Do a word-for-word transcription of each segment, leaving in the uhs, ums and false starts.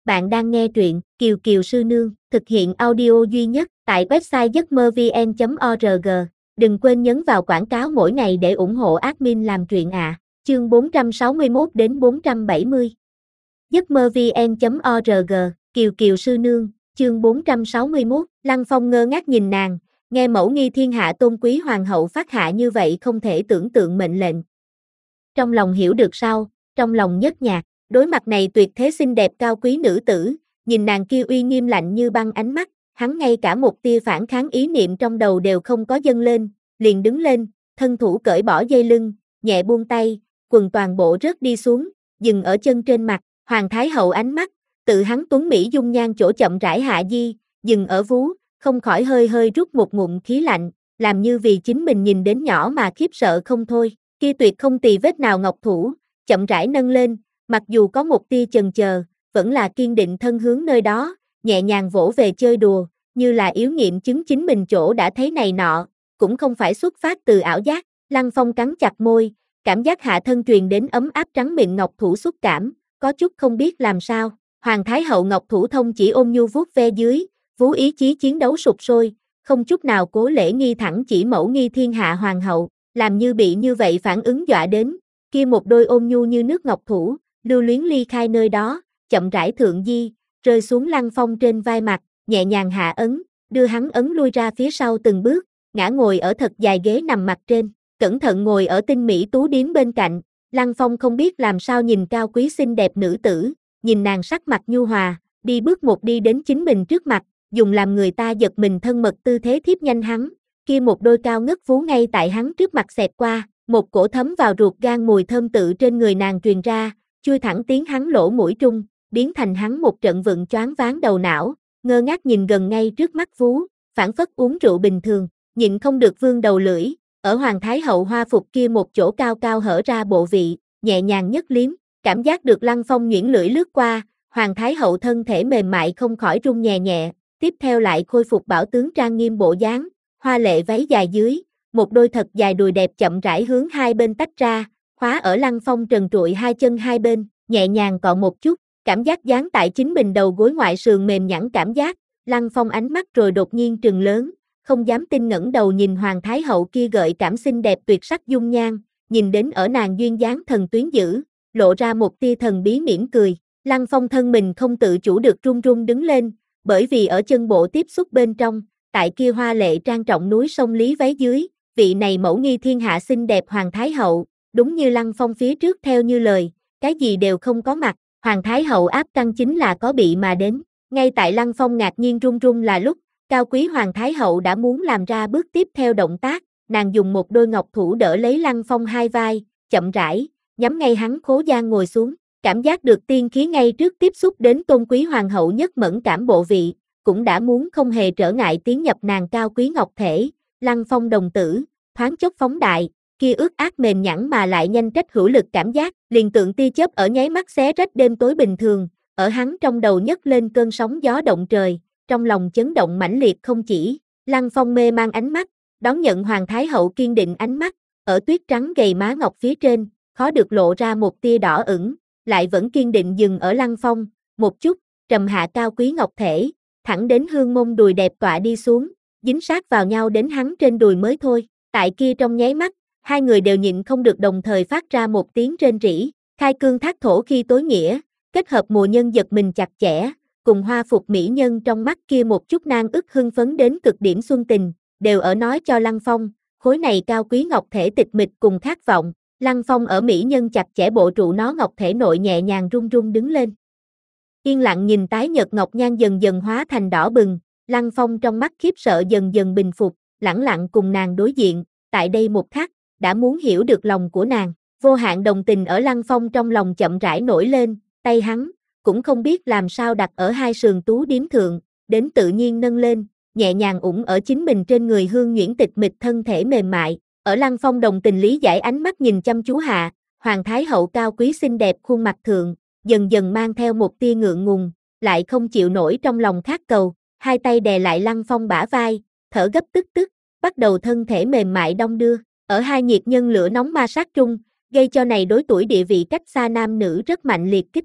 Bạn đang nghe truyện Kiều Kiều Sư Nương, thực hiện audio duy nhất tại website giấc mơ vn chấm org. Đừng quên nhấn vào quảng cáo mỗi ngày để ủng hộ admin làm truyện ạ. À. Chương bốn trăm sáu mươi mốt đến bốn trăm bảy mươi. giấc mơ vn chấm org, Kiều Kiều Sư Nương, chương bốn trăm sáu mươi mốt. Lăng Phong ngơ ngác nhìn nàng, nghe mẫu nghi thiên hạ tôn quý hoàng hậu phát hạ như vậy không thể tưởng tượng mệnh lệnh. Trong lòng hiểu được sao, trong lòng nhếch nhạc. Đối mặt này tuyệt thế xinh đẹp cao quý nữ tử, nhìn nàng kia uy nghiêm lạnh như băng ánh mắt, hắn ngay cả một tia phản kháng ý niệm trong đầu đều không có dâng lên, liền đứng lên, thân thủ cởi bỏ dây lưng, nhẹ buông tay, quần toàn bộ rớt đi xuống, dừng ở chân trên mặt, Hoàng Thái Hậu ánh mắt, tự hắn tuấn mỹ dung nhan chỗ chậm rãi hạ di, dừng ở vú, không khỏi hơi hơi rút một ngụm khí lạnh, làm như vì chính mình nhìn đến nhỏ mà khiếp sợ không thôi, kia tuyệt không tì vết nào ngọc thủ, chậm rãi nâng lên. Mặc dù có một tia chần chờ, vẫn là kiên định thân hướng nơi đó, nhẹ nhàng vỗ về chơi đùa, như là yếu nghiệm chứng chính mình chỗ đã thấy này nọ, cũng không phải xuất phát từ ảo giác. Lăng Phong cắn chặt môi, cảm giác hạ thân truyền đến ấm áp trắng mịn ngọc thủ xúc cảm, có chút không biết làm sao. Hoàng Thái Hậu ngọc thủ thông chỉ ôm nhu vuốt ve dưới, vú ý chí chiến đấu sục sôi, không chút nào cố lễ nghi thẳng chỉ mẫu nghi thiên hạ hoàng hậu, làm như bị như vậy phản ứng dọa đến, kia một đôi ôm nhu như nước ngọc thủ. Lưu luyến ly khai nơi đó, chậm rãi thượng di, rơi xuống Lăng Phong trên vai mặt, nhẹ nhàng hạ ấn, đưa hắn ấn lui ra phía sau từng bước, ngã ngồi ở thật dài ghế nằm mặt trên, cẩn thận ngồi ở tinh mỹ tú điếm bên cạnh. Lăng Phong không biết làm sao nhìn cao quý xinh đẹp nữ tử, nhìn nàng sắc mặt nhu hòa, đi bước một đi đến chính mình trước mặt, dùng làm người ta giật mình thân mật tư thế thiếp nhanh hắn, kia một đôi cao ngất vú ngay tại hắn trước mặt xẹt qua, một cổ thấm vào ruột gan mùi thơm tự trên người nàng truyền ra. Chui thẳng tiếng hắn lỗ mũi trung, biến thành hắn một trận vựng choáng váng đầu não, ngơ ngác nhìn gần ngay trước mắt vú, phản phất uống rượu bình thường, nhịn không được vương đầu lưỡi, ở Hoàng Thái Hậu hoa phục kia một chỗ cao cao hở ra bộ vị, nhẹ nhàng nhất liếm, cảm giác được Lăng Phong nhuyễn lưỡi lướt qua, Hoàng Thái Hậu thân thể mềm mại không khỏi rung nhẹ nhẹ, tiếp theo lại khôi phục bảo tướng trang nghiêm bộ dáng, hoa lệ váy dài dưới, một đôi thật dài đùi đẹp chậm rãi hướng hai bên tách ra. Khóa ở Lăng Phong trần trụi hai chân hai bên, nhẹ nhàng cọ một chút, cảm giác dán tại chính mình đầu gối ngoại sườn mềm nhẵn cảm giác. Lăng Phong ánh mắt rồi đột nhiên trừng lớn, không dám tin ngẩng đầu nhìn Hoàng Thái Hậu kia gợi cảm xinh đẹp tuyệt sắc dung nhan, nhìn đến ở nàng duyên dáng thần tuyến dữ, lộ ra một tia thần bí mỉm cười. Lăng Phong thân mình không tự chủ được run run đứng lên, bởi vì ở chân bộ tiếp xúc bên trong, tại kia hoa lệ trang trọng núi sông Lý váy dưới, vị này mẫu nghi thiên hạ xinh đẹp Hoàng Thái Hậu. Đúng như Lăng Phong phía trước theo như lời, cái gì đều không có mặt, Hoàng Thái Hậu áp căn chính là có bị mà đến. Ngay tại Lăng Phong ngạc nhiên run run là lúc, cao quý Hoàng Thái Hậu đã muốn làm ra bước tiếp theo động tác, nàng dùng một đôi ngọc thủ đỡ lấy Lăng Phong hai vai, chậm rãi, nhắm ngay hắn khố gian ngồi xuống, cảm giác được tiên khí ngay trước tiếp xúc đến tôn quý Hoàng Hậu nhất mẫn cảm bộ vị, cũng đã muốn không hề trở ngại tiến nhập nàng cao quý ngọc thể. Lăng Phong đồng tử, thoáng chốc phóng đại. Kia ướt át mềm nhẵn mà lại nhanh trách hữu lực cảm giác, liền tượng tia chớp ở nháy mắt xé rách đêm tối bình thường, ở hắn trong đầu nhấc lên cơn sóng gió động trời, trong lòng chấn động mãnh liệt không chỉ. Lăng Phong mê mang ánh mắt, đón nhận Hoàng Thái Hậu kiên định ánh mắt, ở tuyết trắng gầy má ngọc phía trên, khó được lộ ra một tia đỏ ửng, lại vẫn kiên định dừng ở Lăng Phong, một chút, trầm hạ cao quý ngọc thể, thẳng đến hương mông đùi đẹp tọa đi xuống, dính sát vào nhau đến hắn trên đùi mới thôi. Tại kia trong nháy mắt, hai người đều nhịn không được đồng thời phát ra một tiếng rên rỉ, khai cương thác thổ khi tối nghĩa, kết hợp mùa nhân giật mình chặt chẽ, cùng hoa phục mỹ nhân trong mắt kia một chút nang ức hưng phấn đến cực điểm xuân tình, đều ở nói cho Lăng Phong, khối này cao quý ngọc thể tịch mịch cùng khát vọng. Lăng Phong ở mỹ nhân chặt chẽ bộ trụ nó ngọc thể nội nhẹ nhàng run run đứng lên. Yên lặng nhìn tái nhợt ngọc nhan dần dần hóa thành đỏ bừng, Lăng Phong trong mắt khiếp sợ dần dần bình phục, lẳng lặng cùng nàng đối diện, tại đây một khắc, đã muốn hiểu được lòng của nàng, vô hạn đồng tình ở Lăng Phong trong lòng chậm rãi nổi lên, tay hắn, cũng không biết làm sao đặt ở hai sườn tú điếm thượng, đến tự nhiên nâng lên, nhẹ nhàng ủng ở chính mình trên người hương nhuyễn tịch mịch thân thể mềm mại, ở Lăng Phong đồng tình lý giải ánh mắt nhìn chăm chú hạ, Hoàng Thái Hậu cao quý xinh đẹp khuôn mặt thượng, dần dần mang theo một tia ngượng ngùng, lại không chịu nổi trong lòng khát cầu, hai tay đè lại Lăng Phong bả vai, thở gấp tức tức, bắt đầu thân thể mềm mại đong đưa. Ở hai nhiệt nhân lửa nóng ma sát trung, gây cho này đối tuổi địa vị cách xa nam nữ rất mạnh liệt kích thích,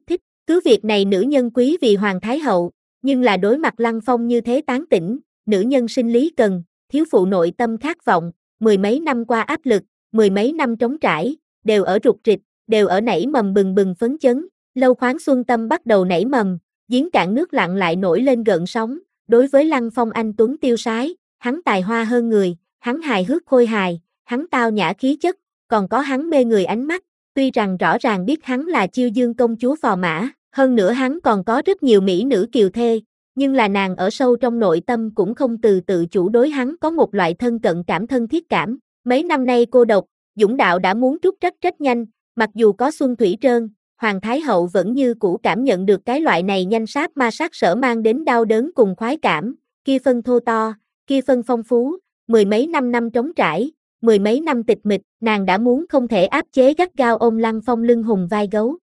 Cứ việc này nữ nhân quý vì Hoàng Thái Hậu, nhưng là đối mặt Lăng Phong như thế tán tỉnh, nữ nhân sinh lý cần, thiếu phụ nội tâm khát vọng, mười mấy năm qua áp lực, mười mấy năm trống trải, đều ở rục rịch, đều ở nảy mầm bừng bừng phấn chấn, lâu khoáng xuân tâm bắt đầu nảy mầm, giếng cạn nước lặng lại nổi lên gợn sóng, đối với Lăng Phong anh tuấn tiêu sái, hắn tài hoa hơn người, hắn hài hước khôi hài, hắn tao nhã khí chất, còn có hắn mê người ánh mắt, tuy rằng rõ ràng biết hắn là Chiêu Dương công chúa phò mã, hơn nữa hắn còn có rất nhiều mỹ nữ kiều thê, nhưng là nàng ở sâu trong nội tâm cũng không từ tự chủ đối hắn có một loại thân cận cảm thân thiết cảm. Mấy năm nay cô độc, Dũng Đạo đã muốn trút trách trách nhanh, mặc dù có Xuân Thủy Trơn, Hoàng Thái Hậu vẫn như cũ cảm nhận được cái loại này nhanh sáp ma sát sở mang đến đau đớn cùng khoái cảm, kia phân thô to, kia phân phong phú, mười mấy năm năm trống trải, mười mấy năm tịch mịch, nàng đã muốn không thể áp chế gắt gao ôm Lăng Phong lưng hùng vai gấu.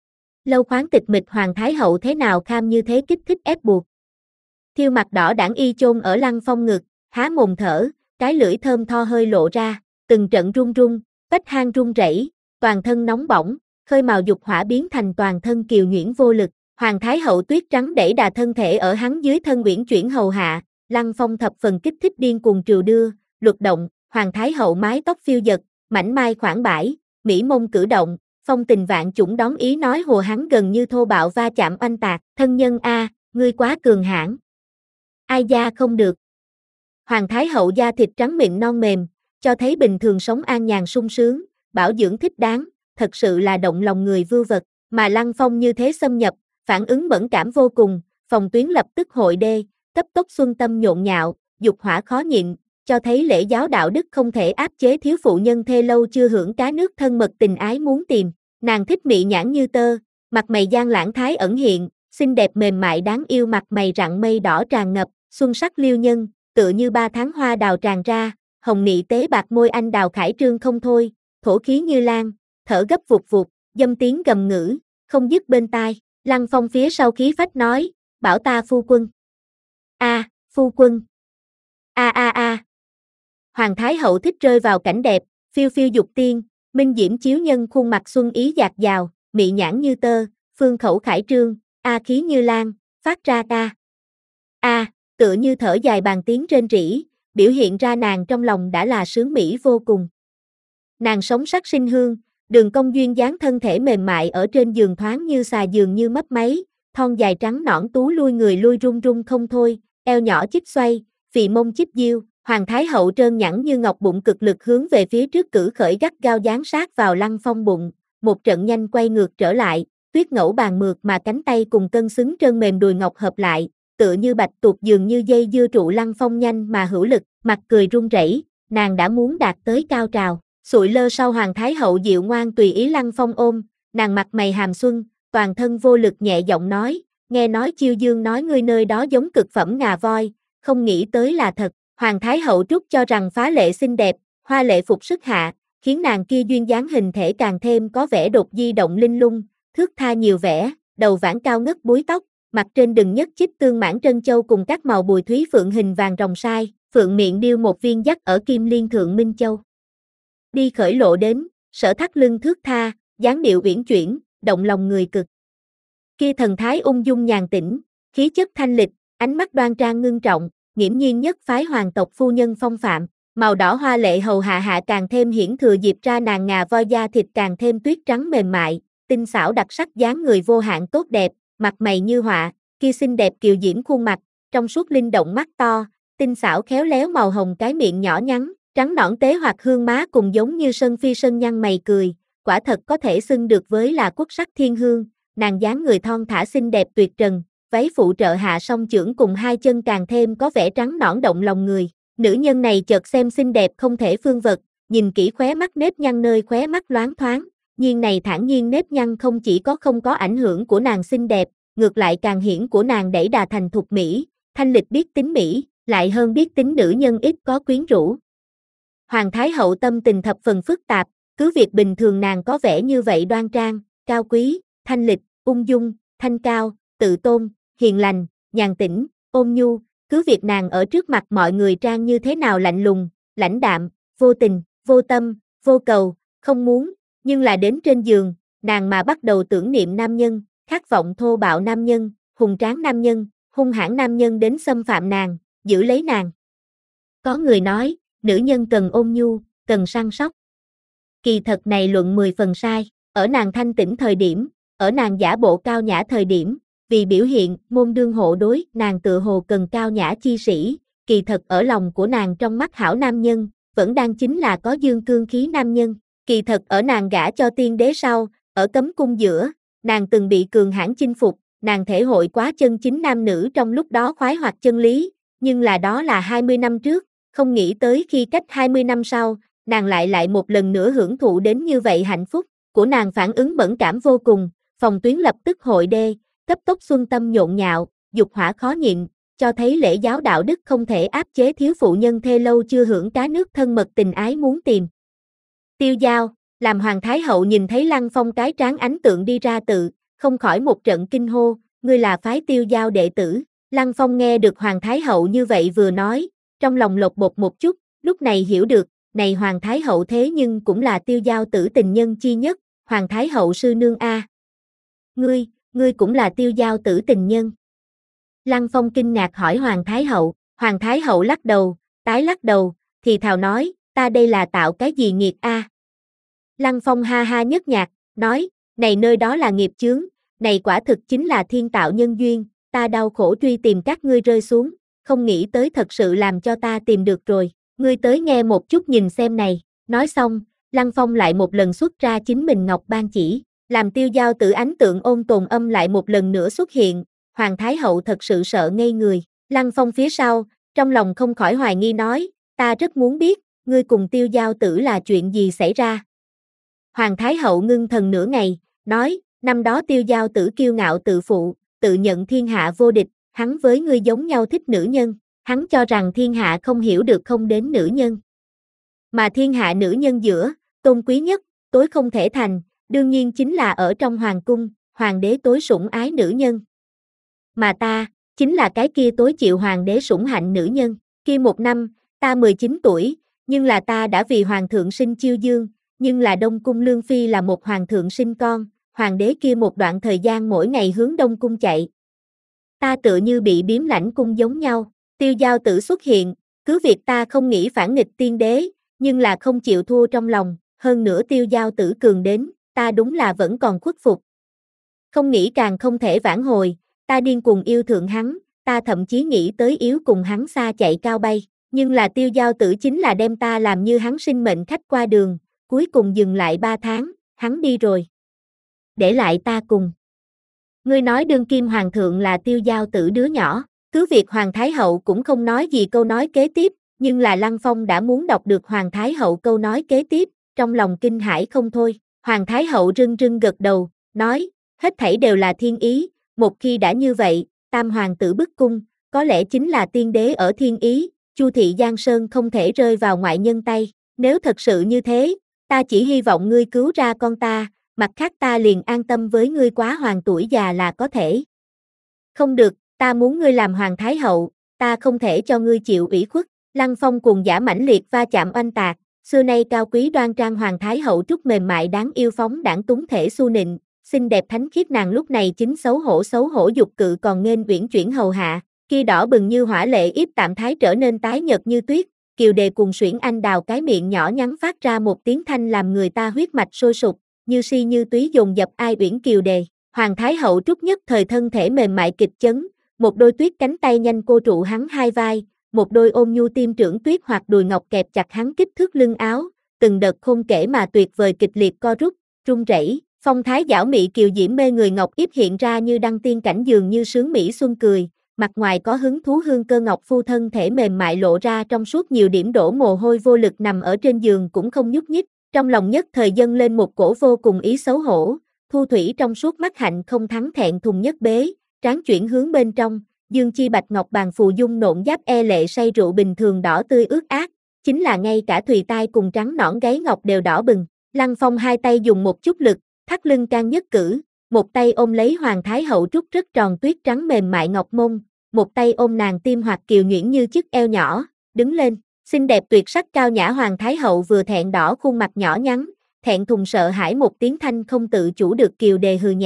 Lâu khoáng tịch mịch Hoàng Thái Hậu thế nào kham như thế kích thích ép buộc. Thiêu mặt đỏ đảng y chôn ở Lăng Phong ngực, há mồm thở, cái lưỡi thơm tho hơi lộ ra, từng trận run run, vách hang run rẩy, toàn thân nóng bỏng, khơi mào dục hỏa biến thành toàn thân kiều nhuyễn vô lực. Hoàng Thái Hậu tuyết trắng đẩy đà thân thể ở hắn dưới thân uyển chuyển hầu hạ, Lăng Phong thập phần kích thích điên cuồng triều đưa, luật động, Hoàng Thái Hậu mái tóc phiêu dật, mảnh mai khoảng bãi, mỹ mông cử động, phong tình vạn chủng đón ý nói hùa hắn gần như thô bạo va chạm oanh tạc, thân nhân a, ngươi quá cường hãn. Ai da không được. Hoàng Thái Hậu da thịt trắng mịn non mềm, cho thấy bình thường sống an nhàn sung sướng, bảo dưỡng thích đáng, thật sự là động lòng người vưu vật, mà Lăng Phong như thế xâm nhập, phản ứng mẫn cảm vô cùng, phòng tuyến lập tức hội đê, cấp tốc xuân tâm nhộn nhạo, dục hỏa khó nhịn, cho thấy lễ giáo đạo đức không thể áp chế thiếu phụ nhân thê lâu chưa hưởng cá nước thân mật tình ái muốn tìm, nàng thích mị nhãn như tơ, mặt mày gian lãng thái ẩn hiện, xinh đẹp mềm mại đáng yêu, mặt mày rạng mây đỏ tràn ngập, xuân sắc liêu nhân, tựa như ba tháng hoa đào tràn ra, hồng nị tế bạc môi anh đào khải trương không thôi, thổ khí như lan, thở gấp vụt vụt, dâm tiếng gầm ngữ, không dứt bên tai. Lăng Phong phía sau khí phách nói, bảo ta phu quân. A, à, phu quân. A a a. Hoàng Thái Hậu thích rơi vào cảnh đẹp, phiêu phiêu dục tiên, minh diễm chiếu nhân khuôn mặt xuân ý dạt dào, mị nhãn như tơ, phương khẩu khải trương, a khí như lan, phát ra ca. A, tựa như thở dài bàn tiếng rên rỉ, biểu hiện ra nàng trong lòng đã là sướng mỹ vô cùng. Nàng sống sắc sinh hương, đường cong duyên dáng thân thể mềm mại ở trên giường thoáng như xà giường như mấp máy, thon dài trắng nõn tú lui người lui run run không thôi, eo nhỏ chích xoay, phì mông chích diêu, Hoàng Thái Hậu trơn nhẵn như ngọc bụng cực lực hướng về phía trước cử khởi gắt gao dán sát vào Lăng Phong bụng, một trận nhanh quay ngược trở lại, tuyết ngẫu bàn mượt mà cánh tay cùng cân xứng trơn mềm đùi ngọc hợp lại, tựa như bạch tuộc dường như dây dưa trụ Lăng Phong nhanh mà hữu lực, mặt cười run rẩy, nàng đã muốn đạt tới cao trào. Sụi lơ sau Hoàng Thái Hậu dịu ngoan tùy ý Lăng Phong ôm, nàng mặt mày hàm xuân, toàn thân vô lực nhẹ giọng nói, nghe nói Chiêu Dương nói ngươi nơi đó giống cực phẩm ngà voi, không nghĩ tới là thật. Hoàng Thái Hậu trút cho rằng phá lệ xinh đẹp, hoa lệ phục sức hạ, khiến nàng kia duyên dáng hình thể càng thêm có vẻ đột di động linh lung, thước tha nhiều vẻ, đầu vãn cao ngất búi tóc, mặt trên đừng nhất chích tương mãn trân châu cùng các màu bùi thúy phượng hình vàng rồng sai, phượng miệng điêu một viên dắt ở kim liên thượng minh châu. Đi khởi lộ đến, sở thắt lưng thước tha, dáng điệu uyển chuyển, động lòng người cực. Kia thần thái ung dung nhàn tĩnh, khí chất thanh lịch, ánh mắt đoan trang ngưng trọng, nghiễm nhiên nhất phái hoàng tộc phu nhân phong phạm, màu đỏ hoa lệ hầu hạ hạ càng thêm hiển thừa dịp ra nàng ngà voi da thịt càng thêm tuyết trắng mềm mại, tinh xảo đặc sắc dáng người vô hạn tốt đẹp, mặt mày như họa, kia xinh đẹp kiều diễm khuôn mặt, trong suốt linh động mắt to, tinh xảo khéo léo màu hồng cái miệng nhỏ nhắn, trắng nõn tế hoặc hương má cùng giống như sơn phi sơn nhăn mày cười, quả thật có thể xưng được với là quốc sắc thiên hương, nàng dáng người thon thả xinh đẹp tuyệt trần, váy phụ trợ hạ song chưởng cùng hai chân càng thêm có vẻ trắng nõn động lòng người. Nữ nhân này chợt xem xinh đẹp không thể phương vật, nhìn kỹ khóe mắt nếp nhăn nơi khóe mắt loáng thoáng, nhiên này thản nhiên nếp nhăn không chỉ có không có ảnh hưởng của nàng xinh đẹp, ngược lại càng hiển của nàng đẩy đà thành thục mỹ, thanh lịch biết tính mỹ, lại hơn biết tính nữ nhân ít có quyến rũ. Hoàng Thái Hậu tâm tình thập phần phức tạp, cứ việc bình thường nàng có vẻ như vậy đoan trang, cao quý, thanh lịch, ung dung, thanh cao, tự tôn, hiền lành, nhàn tĩnh, ôn nhu, cứ việc nàng ở trước mặt mọi người trang như thế nào lạnh lùng, lãnh đạm, vô tình, vô tâm, vô cầu, không muốn, nhưng là đến trên giường, nàng mà bắt đầu tưởng niệm nam nhân, khát vọng thô bạo nam nhân, hùng tráng nam nhân, hung hãn nam nhân đến xâm phạm nàng, giữ lấy nàng. Có người nói, nữ nhân cần ôn nhu, cần săn sóc. Kỳ thật này luận mười phần sai, ở nàng thanh tĩnh thời điểm, ở nàng giả bộ cao nhã thời điểm, vì biểu hiện môn đương hộ đối, nàng tựa hồ cần cao nhã chi sĩ, kỳ thật ở lòng của nàng trong mắt hảo nam nhân, vẫn đang chính là có dương cương khí nam nhân. Kỳ thật ở nàng gả cho tiên đế sau, ở cấm cung giữa, nàng từng bị cường hãn chinh phục, nàng thể hội quá chân chính nam nữ trong lúc đó khoái hoặc chân lý, nhưng là đó là hai mươi năm trước, không nghĩ tới khi cách hai mươi năm sau, nàng lại lại một lần nữa hưởng thụ đến như vậy hạnh phúc, của nàng phản ứng mẫn cảm vô cùng, phòng tuyến lập tức hội đê, cấp tốc xuân tâm nhộn nhạo, dục hỏa khó nhịn, cho thấy lễ giáo đạo đức không thể áp chế thiếu phụ nhân thê lâu chưa hưởng cá nước thân mật tình ái muốn tìm. Tiêu Dao, làm Hoàng Thái Hậu nhìn thấy Lăng Phong cái tráng ánh tượng đi ra tự, không khỏi một trận kinh hô, ngươi là phái Tiêu Dao đệ tử. Lăng Phong nghe được Hoàng Thái Hậu như vậy vừa nói, trong lòng lột bột một chút, lúc này hiểu được, này Hoàng Thái Hậu thế nhưng cũng là Tiêu Dao tử tình nhân chi nhất, Hoàng Thái Hậu sư nương a. Ngươi, ngươi cũng là Tiêu Dao tử tình nhân. Lăng Phong kinh ngạc hỏi Hoàng Thái Hậu, Hoàng Thái Hậu lắc đầu, tái lắc đầu, thì thào nói, ta đây là tạo cái gì nghiệp a? Lăng Phong ha ha nhất nhạc, nói, này nơi đó là nghiệp chướng, này quả thực chính là thiên tạo nhân duyên, ta đau khổ truy tìm các ngươi rơi xuống, không nghĩ tới thật sự làm cho ta tìm được rồi, ngươi tới nghe một chút nhìn xem này, nói xong, Lăng Phong lại một lần xuất ra chính mình ngọc ban chỉ, làm Tiêu Dao tử ánh tượng ôn tồn âm lại một lần nữa xuất hiện, Hoàng Thái Hậu thật sự sợ ngây người, Lăng Phong phía sau, trong lòng không khỏi hoài nghi nói, ta rất muốn biết, ngươi cùng Tiêu Dao tử là chuyện gì xảy ra. Hoàng Thái Hậu ngưng thần nửa ngày, nói, năm đó Tiêu Dao tử kiêu ngạo tự phụ, tự nhận thiên hạ vô địch, hắn với ngươi giống nhau thích nữ nhân, hắn cho rằng thiên hạ không hiểu được không đến nữ nhân. Mà thiên hạ nữ nhân giữa, tôn quý nhất, tối không thể thành, đương nhiên chính là ở trong hoàng cung, hoàng đế tối sủng ái nữ nhân. Mà ta, chính là cái kia tối chịu hoàng đế sủng hạnh nữ nhân, kia một năm, ta mười chín tuổi, nhưng là ta đã vì hoàng thượng sinh chiêu dương, nhưng là Đông Cung Lương Phi là một hoàng thượng sinh con, hoàng đế kia một đoạn thời gian mỗi ngày hướng Đông Cung chạy. Ta tựa như bị biếm lãnh cung giống nhau, Tiêu Dao tử xuất hiện, cứ việc ta không nghĩ phản nghịch tiên đế, nhưng là không chịu thua trong lòng, hơn nữa Tiêu Dao tử cường đến, ta đúng là vẫn còn khuất phục. Không nghĩ càng không thể vãn hồi, ta điên cuồng yêu thượng hắn, ta thậm chí nghĩ tới yếu cùng hắn xa chạy cao bay, nhưng là Tiêu Dao tử chính là đem ta làm như hắn sinh mệnh khách qua đường, cuối cùng dừng lại ba tháng, hắn đi rồi. Để lại ta cùng. Ngươi nói đương kim hoàng thượng là Tiêu Dao tử đứa nhỏ, cứ việc Hoàng Thái Hậu cũng không nói gì câu nói kế tiếp, nhưng là Lăng Phong đã muốn đọc được Hoàng Thái Hậu câu nói kế tiếp, trong lòng kinh hãi không thôi. Hoàng Thái Hậu rưng rưng gật đầu, nói, hết thảy đều là thiên ý, một khi đã như vậy, tam hoàng tử bức cung, có lẽ chính là tiên đế ở thiên ý, Chu thị Giang Sơn không thể rơi vào ngoại nhân tay, nếu thật sự như thế, ta chỉ hy vọng ngươi cứu ra con ta, mặt khác ta liền an tâm với ngươi quá hoàng tuổi già là có thể. Không được, ta muốn ngươi làm Hoàng Thái Hậu, ta không thể cho ngươi chịu ủy khuất. Lăng Phong cùng giả mãnh liệt va chạm oanh tạc, xưa nay cao quý đoan trang Hoàng Thái Hậu trúc mềm mại đáng yêu phóng đãng túng thể xu nịnh, xinh đẹp thánh khiết nàng lúc này chính xấu hổ xấu hổ dục cự còn nghênh uyển chuyển hầu hạ, kia đỏ bừng như hỏa lệ yếp tạm thái trở nên tái nhợt như tuyết, kiều đề cùng xuyển anh đào cái miệng nhỏ nhắn phát ra một tiếng thanh làm người ta huyết mạch sôi sục, như si như túy dồn dập ai uyển kiều đề. Hoàng Thái Hậu trúc nhất thời thân thể mềm mại kịch chấn, một đôi tuyết cánh tay nhanh cô trụ hắn hai vai, một đôi ôm nhu tim trưởng tuyết hoặc đùi ngọc kẹp chặt hắn kích thước lưng áo, từng đợt không kể mà tuyệt vời kịch liệt co rút, rung rẩy, phong thái giảo mị kiều diễm mê người ngọc yếp hiện ra như đăng tiên cảnh dường như sướng mỹ xuân cười, mặt ngoài có hứng thú hương cơ ngọc phu thân thể mềm mại lộ ra trong suốt nhiều điểm đổ mồ hôi vô lực nằm ở trên giường cũng không nhúc nhích, trong lòng nhất thời dâng lên một cổ vô cùng ý xấu hổ, thu thủy trong suốt mắt hạnh không thắng thẹn thùng nhất bế, tráng chuyển hướng bên trong. Dương chi bạch ngọc bàn phù dung nộn giáp e lệ say rượu bình thường đỏ tươi ướt át, chính là ngay cả thùy tai cùng trắng nõn gáy ngọc đều đỏ bừng. Lăng Phong hai tay dùng một chút lực, thắt lưng can nhất cử, một tay ôm lấy Hoàng Thái Hậu trúc rất tròn tuyết trắng mềm mại ngọc mông, một tay ôm nàng tim hoặc kiều nhuyễn như chiếc eo nhỏ, đứng lên, xinh đẹp tuyệt sắc cao nhã Hoàng Thái Hậu vừa thẹn đỏ khuôn mặt nhỏ nhắn, thẹn thùng sợ hãi một tiếng thanh không tự chủ được kiều đề hừ nhẹ,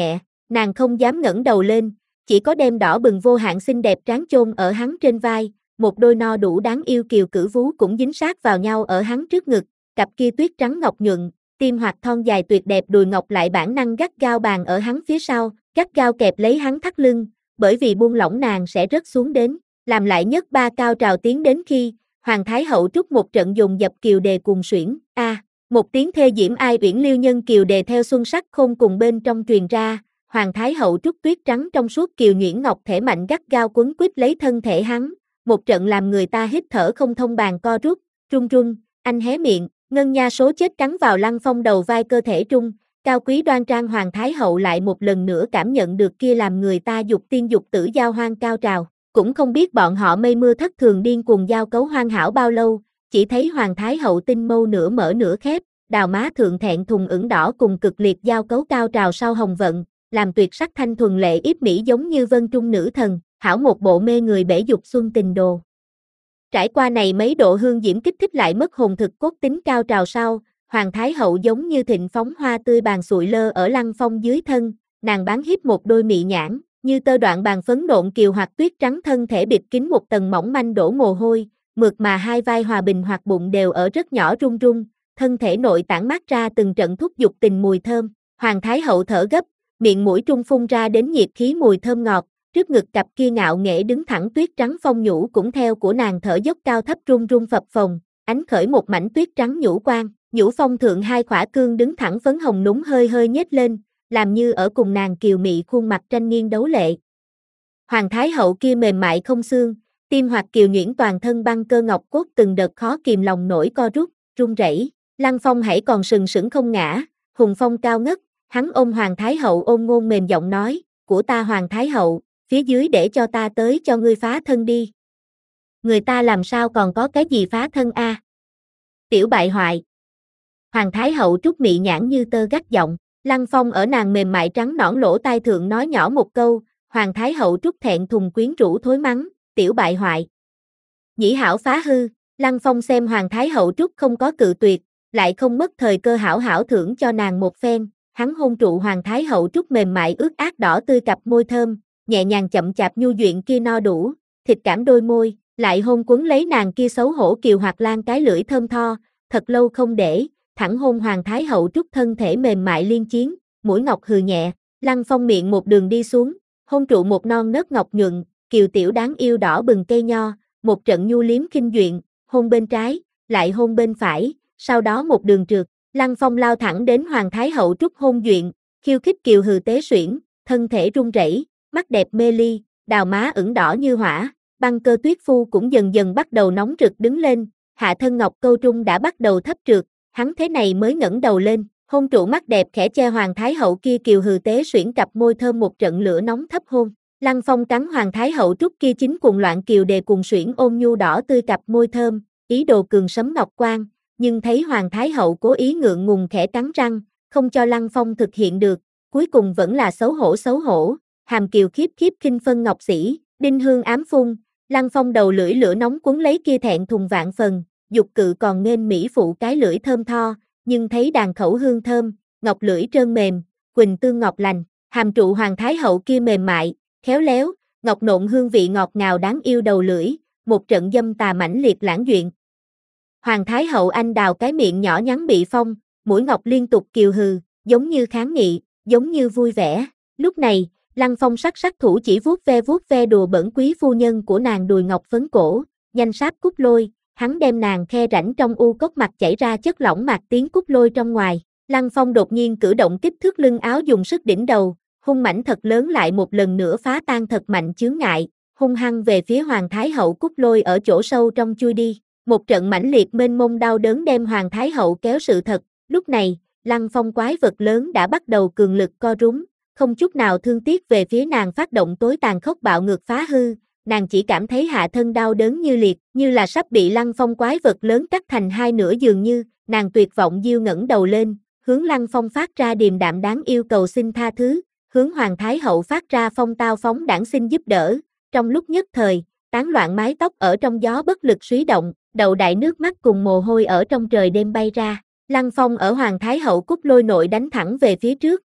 nàng không dám ngẩng đầu lên, chỉ có đem đỏ bừng vô hạn xinh đẹp trán chôn ở hắn trên vai, một đôi no đủ đáng yêu kiều cử vú cũng dính sát vào nhau ở hắn trước ngực, cặp kia tuyết trắng ngọc nhuận, tim hoạt thon dài tuyệt đẹp đùi ngọc lại bản năng gắt gao bàn ở hắn phía sau, gắt gao kẹp lấy hắn thắt lưng, bởi vì buông lỏng nàng sẽ rớt xuống đến, làm lại nhất ba cao trào tiến đến khi, Hoàng Thái Hậu trút một trận dồn dập kiều đề cuồng suyễn, a, à, một tiếng thê diễm ai uyển liêu nhân kiều đề theo xuân sắc khôn cùng bên trong truyền ra, Hoàng Thái Hậu trút tuyết trắng trong suốt kiều nhuyễn ngọc thể mạnh gắt gao quấn quýt lấy thân thể hắn, một trận làm người ta hít thở không thông bàn co rút, run run, anh hé miệng, ngân nha số chết cắn vào Lăng Phong đầu vai cơ thể trung, cao quý đoan trang Hoàng Thái Hậu lại một lần nữa cảm nhận được kia làm người ta dục tiên dục tử giao hoang cao trào, cũng không biết bọn họ mây mưa thất thường điên cuồng giao cấu hoang hảo bao lâu, chỉ thấy Hoàng Thái Hậu tinh mâu nửa mở nửa khép, đào má thượng thẹn thùng ửng đỏ cùng cực liệt giao cấu cao trào sau hồng vận, làm tuyệt sắc thanh thuần lệ yếp mỹ giống như vân trung nữ thần, hảo một bộ mê người bể dục xuân tình đồ. Trải qua này mấy độ hương diễm kích thích lại mất hồn thực cốt tính cao trào sau, Hoàng Thái Hậu giống như thịnh phóng hoa tươi bàn sụi lơ ở Lăng Phong dưới thân, nàng bán hiếp một đôi mị nhãn, như tơ đoạn bàn phấn nộn kiều hoặc tuyết trắng thân thể bịt kín một tầng mỏng manh đổ mồ hôi, mượt mà hai vai hòa bình hoặc bụng đều ở rất nhỏ run run, thân thể nội tản mát ra từng trận thúc dục tình mùi thơm, Hoàng Thái Hậu thở gấp, miệng mũi trung phun ra đến nhiệt khí mùi thơm ngọt, trước ngực cặp kia ngạo nghễ đứng thẳng tuyết trắng phong nhũ cũng theo của nàng thở dốc cao thấp run run phập phồng, ánh khởi một mảnh tuyết trắng nhũ quang, nhũ phong thượng hai khỏa cương đứng thẳng phấn hồng núng hơi hơi nhếch lên, làm như ở cùng nàng kiều mị khuôn mặt tranh nghiêng đấu lệ. Hoàng Thái Hậu kia mềm mại không xương, tim hoạt kiều nhuyễn toàn thân băng cơ ngọc cốt từng đợt khó kìm lòng nổi co rút, run rẩy. Lăng Phong hãy còn sừng sững không ngã, hùng phong cao ngất, hắn ôm Hoàng Thái Hậu ôn ngôn mềm giọng nói, của ta Hoàng Thái Hậu, phía dưới để cho ta tới cho ngươi phá thân đi. Người ta làm sao còn có cái gì phá thân a? À? Tiểu bại hoại. Hoàng Thái Hậu trút mị nhãn như tơ gắt giọng, Lăng Phong ở nàng mềm mại trắng nõn lỗ tai thượng nói nhỏ một câu, Hoàng Thái Hậu trút thẹn thùng quyến rũ thối mắng, tiểu bại hoại. Nhĩ hảo phá hư, Lăng Phong xem Hoàng Thái Hậu trút không có cự tuyệt, lại không mất thời cơ hảo hảo thưởng cho nàng một phen, hắn hôn trụ Hoàng Thái Hậu trút mềm mại ướt át đỏ tươi cặp môi thơm, nhẹ nhàng chậm chạp nhu duyện kia no đủ, thịt cảm đôi môi, lại hôn quấn lấy nàng kia xấu hổ kiều hoạt lan cái lưỡi thơm tho, thật lâu không để, thẳng hôn Hoàng Thái Hậu trút thân thể mềm mại liên chiến, mũi ngọc hừ nhẹ, Lăng Phong miệng một đường đi xuống, hôn trụ một non nớt ngọc nhuận, kiều tiểu đáng yêu đỏ bừng cây nho, một trận nhu liếm kinh duyện, hôn bên trái, lại hôn bên phải, sau đó một đường trượt, Lăng Phong lao thẳng đến Hoàng Thái Hậu trút hôn duyện, khiêu khích kiều hừ tế suyễn, thân thể run rẩy, mắt đẹp mê ly, đào má ửng đỏ như hỏa, băng cơ tuyết phu cũng dần dần bắt đầu nóng rực đứng lên, hạ thân ngọc câu trung đã bắt đầu thấp trượt, hắn thế này mới ngẩng đầu lên, hôn trụ mắt đẹp khẽ che Hoàng Thái Hậu kia kiều hừ tế suyễn cặp môi thơm một trận lửa nóng thấp hôn. Lăng Phong cắn Hoàng Thái Hậu trút kia chính cuồng loạn kiều đề cuồng suyễn ôm nhu đỏ tươi cặp môi thơm, ý đồ cường sấm ngọc quang, nhưng thấy Hoàng Thái Hậu cố ý ngượng ngùng khẽ cắn răng, không cho Lăng Phong thực hiện được, cuối cùng vẫn là xấu hổ xấu hổ, hàm kiều khiếp khiếp khinh phân ngọc sĩ, đinh hương ám phun, Lăng Phong đầu lưỡi lửa nóng cuốn lấy kia thẹn thùng vạn phần, dục cự còn nên mỹ phụ cái lưỡi thơm tho, nhưng thấy đàn khẩu hương thơm, ngọc lưỡi trơn mềm, quỳnh tương ngọc lành, hàm trụ Hoàng Thái Hậu kia mềm mại, khéo léo, ngọc nộn hương vị ngọt ngào đáng yêu đầu lưỡi, một trận dâm tà mãnh liệt lãng duyện. Hoàng Thái Hậu anh đào cái miệng nhỏ nhắn bị phong, mũi ngọc liên tục kiều hừ, giống như kháng nghị, giống như vui vẻ. Lúc này, Lăng Phong sắc sắc thủ chỉ vuốt ve vuốt ve đùa bẩn quý phu nhân của nàng đùi ngọc phấn cổ, nhanh sáp cúc lôi, hắn đem nàng khe rãnh trong u cốc mặt chảy ra chất lỏng mạc tiếng cúc lôi trong ngoài. Lăng Phong đột nhiên cử động kích thước lưng áo dùng sức đỉnh đầu, hung mãnh thật lớn lại một lần nữa phá tan thật mạnh chướng ngại, hung hăng về phía Hoàng Thái Hậu cúc lôi ở chỗ sâu trong chui đi. Một trận mãnh liệt mênh mông đau đớn đem Hoàng Thái Hậu kéo sự thật, lúc này, Lăng Phong quái vật lớn đã bắt đầu cường lực co rúm, không chút nào thương tiếc về phía nàng phát động tối tàn khốc bạo ngược phá hư, nàng chỉ cảm thấy hạ thân đau đớn như liệt, như là sắp bị Lăng Phong quái vật lớn cắt thành hai nửa dường như, nàng tuyệt vọng diêu ngẩng đầu lên, hướng Lăng Phong phát ra điềm đạm đáng yêu cầu xin tha thứ, hướng Hoàng Thái Hậu phát ra phong tao phóng đảng xin giúp đỡ, trong lúc nhất thời, tán loạn mái tóc ở trong gió bất lực suy động, đầu đại nước mắt cùng mồ hôi ở trong trời đêm bay ra. Lăng Phong ở Hoàng Thái Hậu cúc lôi nội đánh thẳng về phía trước,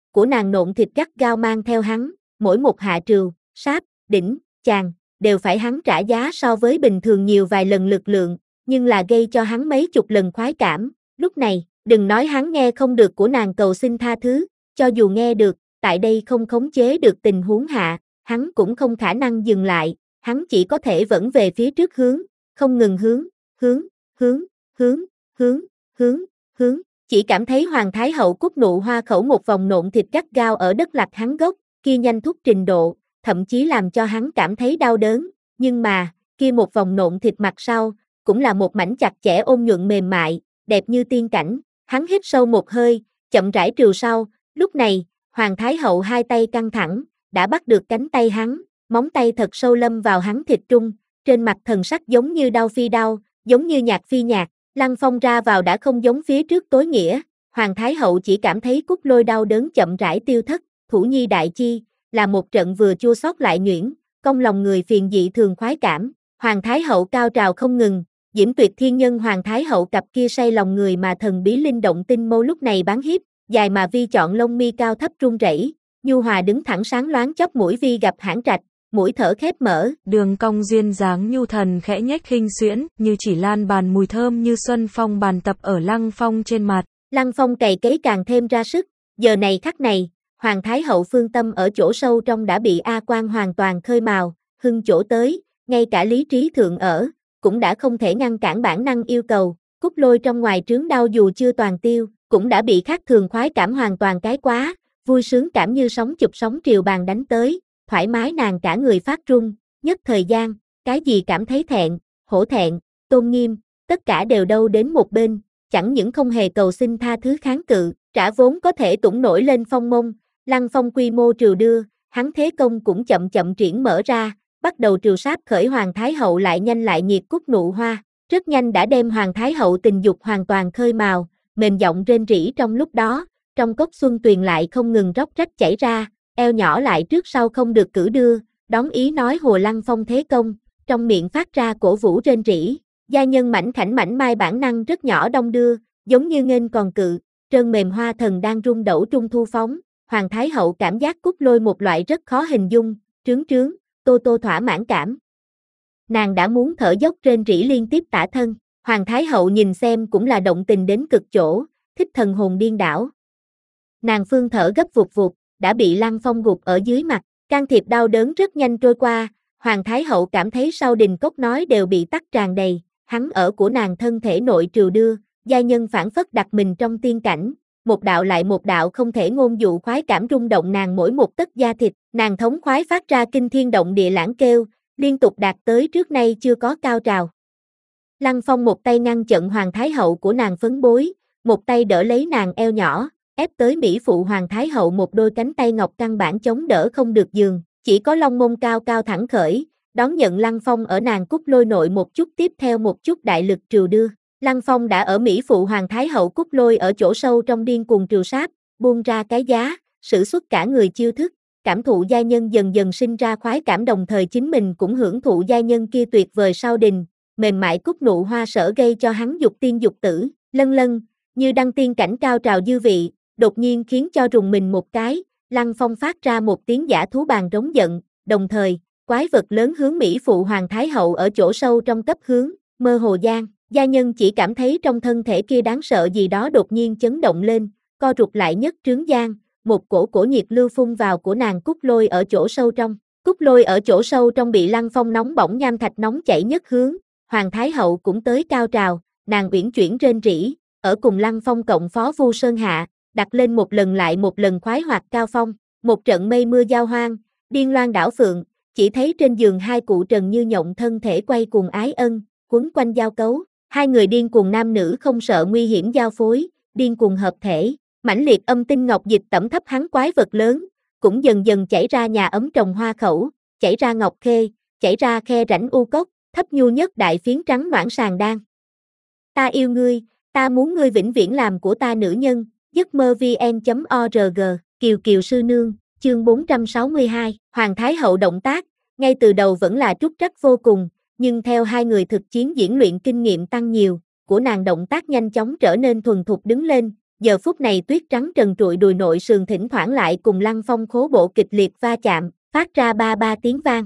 của nàng nộn thịt gắt gao mang theo hắn, mỗi một hạ trừu, sáp, đỉnh, chàng, đều phải hắn trả giá so với bình thường nhiều vài lần lực lượng, nhưng là gây cho hắn mấy chục lần khoái cảm, lúc này, đừng nói hắn nghe không được của nàng cầu xin tha thứ, cho dù nghe được, tại đây không khống chế được tình huống hạ, hắn cũng không khả năng dừng lại, hắn chỉ có thể vẫn về phía trước hướng, không ngừng hướng, hướng, hướng, hướng, hướng, hướng, hướng, chỉ cảm thấy Hoàng Thái Hậu cúc nụ hoa khẩu một vòng nộn thịt gắt gao ở đất lạch hắn gốc, kia nhanh thúc trình độ, thậm chí làm cho hắn cảm thấy đau đớn, nhưng mà, kia một vòng nộn thịt mặt sau, cũng là một mảnh chặt chẽ ôn nhuận mềm mại, đẹp như tiên cảnh, hắn hít sâu một hơi, chậm rãi trừu sau, lúc này, Hoàng Thái Hậu hai tay căng thẳng, đã bắt được cánh tay hắn, móng tay thật sâu lâm vào hắn thịt trung, trên mặt thần sắc giống như đau phi đau, giống như nhạt phi nhạt, Lăng Phong ra vào đã không giống phía trước tối nghĩa, Hoàng Thái Hậu chỉ cảm thấy cúc lôi đau đớn chậm rãi tiêu thất, thủ nhi đại chi, là một trận vừa chua xót lại nhuyễn, công lòng người phiền dị thường khoái cảm, Hoàng Thái Hậu cao trào không ngừng, diễm tuyệt thiên nhân Hoàng Thái Hậu cặp kia say lòng người mà thần bí linh động tinh mâu lúc này bán hiếp, dài mà vi chọn lông mi cao thấp run rẩy, nhu hòa đứng thẳng sáng loáng chóp mũi vi gặp hãn trạch, mũi thở khép mở, đường cong duyên dáng nhu thần khẽ nhếch khinh xuyễn, như chỉ lan bàn mùi thơm như xuân phong bàn tập ở Lăng Phong trên mặt. Lăng Phong cày cấy càng thêm ra sức, giờ này khắc này, Hoàng Thái Hậu phương tâm ở chỗ sâu trong đã bị A Quan hoàn toàn khơi mào, hưng chỗ tới, ngay cả lý trí thượng ở, cũng đã không thể ngăn cản bản năng yêu cầu, cúc lôi trong ngoài trướng đau dù chưa toàn tiêu, cũng đã bị khác thường khoái cảm hoàn toàn cái quá, vui sướng cảm như sóng chụp sóng triều bàn đánh tới, thoải mái nàng cả người phát run, nhất thời gian, cái gì cảm thấy thẹn, hổ thẹn, tôn nghiêm, tất cả đều đâu đến một bên, chẳng những không hề cầu xin tha thứ kháng cự, trả vốn có thể tủng nổi lên phong mông, Lăng Phong quy mô triều đưa, hắn thế công cũng chậm chậm triển mở ra, bắt đầu triều sáp khởi Hoàng Thái Hậu lại nhanh lại nhiệt cúc nụ hoa, rất nhanh đã đem Hoàng Thái Hậu tình dục hoàn toàn khơi mào, mềm giọng rên rỉ trong lúc đó, trong cốc xuân tuyền lại không ngừng róc rách chảy ra, eo nhỏ lại trước sau không được cử đưa, đón ý nói hùa Lăng Phong thế công, trong miệng phát ra cổ vũ rên rỉ, gia nhân mảnh khảnh mảnh mai bản năng rất nhỏ đong đưa, giống như nghênh còn cự, trơn mềm hoa thần đang rung đẩu trung thu phóng, Hoàng Thái Hậu cảm giác cúc lôi một loại rất khó hình dung, trướng trướng, tô tô thỏa mãn cảm. Nàng đã muốn thở dốc rên rỉ liên tiếp tả thân, Hoàng Thái Hậu nhìn xem cũng là động tình đến cực chỗ, thích thần hồn điên đảo. Nàng phương thở gấp vụt vụt, đã bị Lăng Phong gục ở dưới mặt, can thiệp đau đớn rất nhanh trôi qua, Hoàng Thái Hậu cảm thấy sau đình cốc nói đều bị tắc tràn đầy, hắn ở của nàng thân thể nội triều đưa, giai nhân phản phất đặt mình trong tiên cảnh, một đạo lại một đạo không thể ngôn dụ khoái cảm rung động nàng mỗi một tấc da thịt, nàng thống khoái phát ra kinh thiên động địa lãng kêu, liên tục đạt tới trước nay chưa có cao trào. Lăng Phong một tay ngăn chặn Hoàng Thái Hậu của nàng phấn bối, một tay đỡ lấy nàng eo nhỏ, ép tới Mỹ phụ Hoàng Thái Hậu một đôi cánh tay ngọc căn bản chống đỡ không được giường, chỉ có long mông cao cao thẳng khởi, đón nhận Lăng Phong ở nàng cúc lôi nội một chút tiếp theo một chút đại lực triều đưa. Lăng Phong đã ở Mỹ phụ Hoàng Thái Hậu cúc lôi ở chỗ sâu trong điên cuồng triều sáp, buông ra cái giá, sử xuất cả người chiêu thức, cảm thụ giai nhân dần dần sinh ra khoái cảm đồng thời chính mình cũng hưởng thụ giai nhân kia tuyệt vời sau đình, mềm mại cúc nụ hoa sở gây cho hắn dục tiên dục tử, lân lân, như đăng tiên cảnh cao trào dư vị, đột nhiên khiến cho rùng mình một cái, Lăng Phong phát ra một tiếng giả thú bàn rống giận, đồng thời, quái vật lớn hướng Mỹ phụ Hoàng Thái Hậu ở chỗ sâu trong cấp hướng, mơ hồ gian. Gia nhân chỉ cảm thấy trong thân thể kia đáng sợ gì đó đột nhiên chấn động lên, co rụt lại nhất trướng gian, một cổ cổ nhiệt lưu phun vào của nàng cúc lôi ở chỗ sâu trong. Cúc lôi ở chỗ sâu trong bị Lăng Phong nóng bỏng nham thạch nóng chảy nhất hướng, Hoàng Thái Hậu cũng tới cao trào, nàng uyển chuyển rên rỉ, ở cùng Lăng Phong cộng phó Vu Sơn hạ, đặt lên một lần lại một lần khoái hoạt cao phong, một trận mây mưa giao hoang, điên loan đảo phượng, chỉ thấy trên giường hai cụ trần như nhộng thân thể quay cuồng ái ân, quấn quanh giao cấu. Hai người điên cuồng nam nữ không sợ nguy hiểm giao phối, điên cuồng hợp thể, mãnh liệt âm tinh ngọc dịch tẩm thấp hắn quái vật lớn, cũng dần dần chảy ra nhà ấm trồng hoa khẩu, chảy ra ngọc khê, chảy ra khe rãnh u cốc, thấp nhu nhất đại phiến trắng noãn sàng đan. Ta yêu ngươi, ta muốn ngươi vĩnh viễn làm của ta nữ nhân, giấc mơ vn chấm org, Kiều Kiều sư nương, chương bốn trăm sáu mươi hai, Hoàng Thái Hậu động tác, ngay từ đầu vẫn là trúc trắc vô cùng. Nhưng theo hai người thực chiến diễn luyện kinh nghiệm tăng nhiều, của nàng động tác nhanh chóng trở nên thuần thục đứng lên, giờ phút này tuyết trắng trần trụi đùi nội sườn thỉnh thoảng lại cùng Lăng Phong khố bộ kịch liệt va chạm, phát ra ba ba tiếng vang.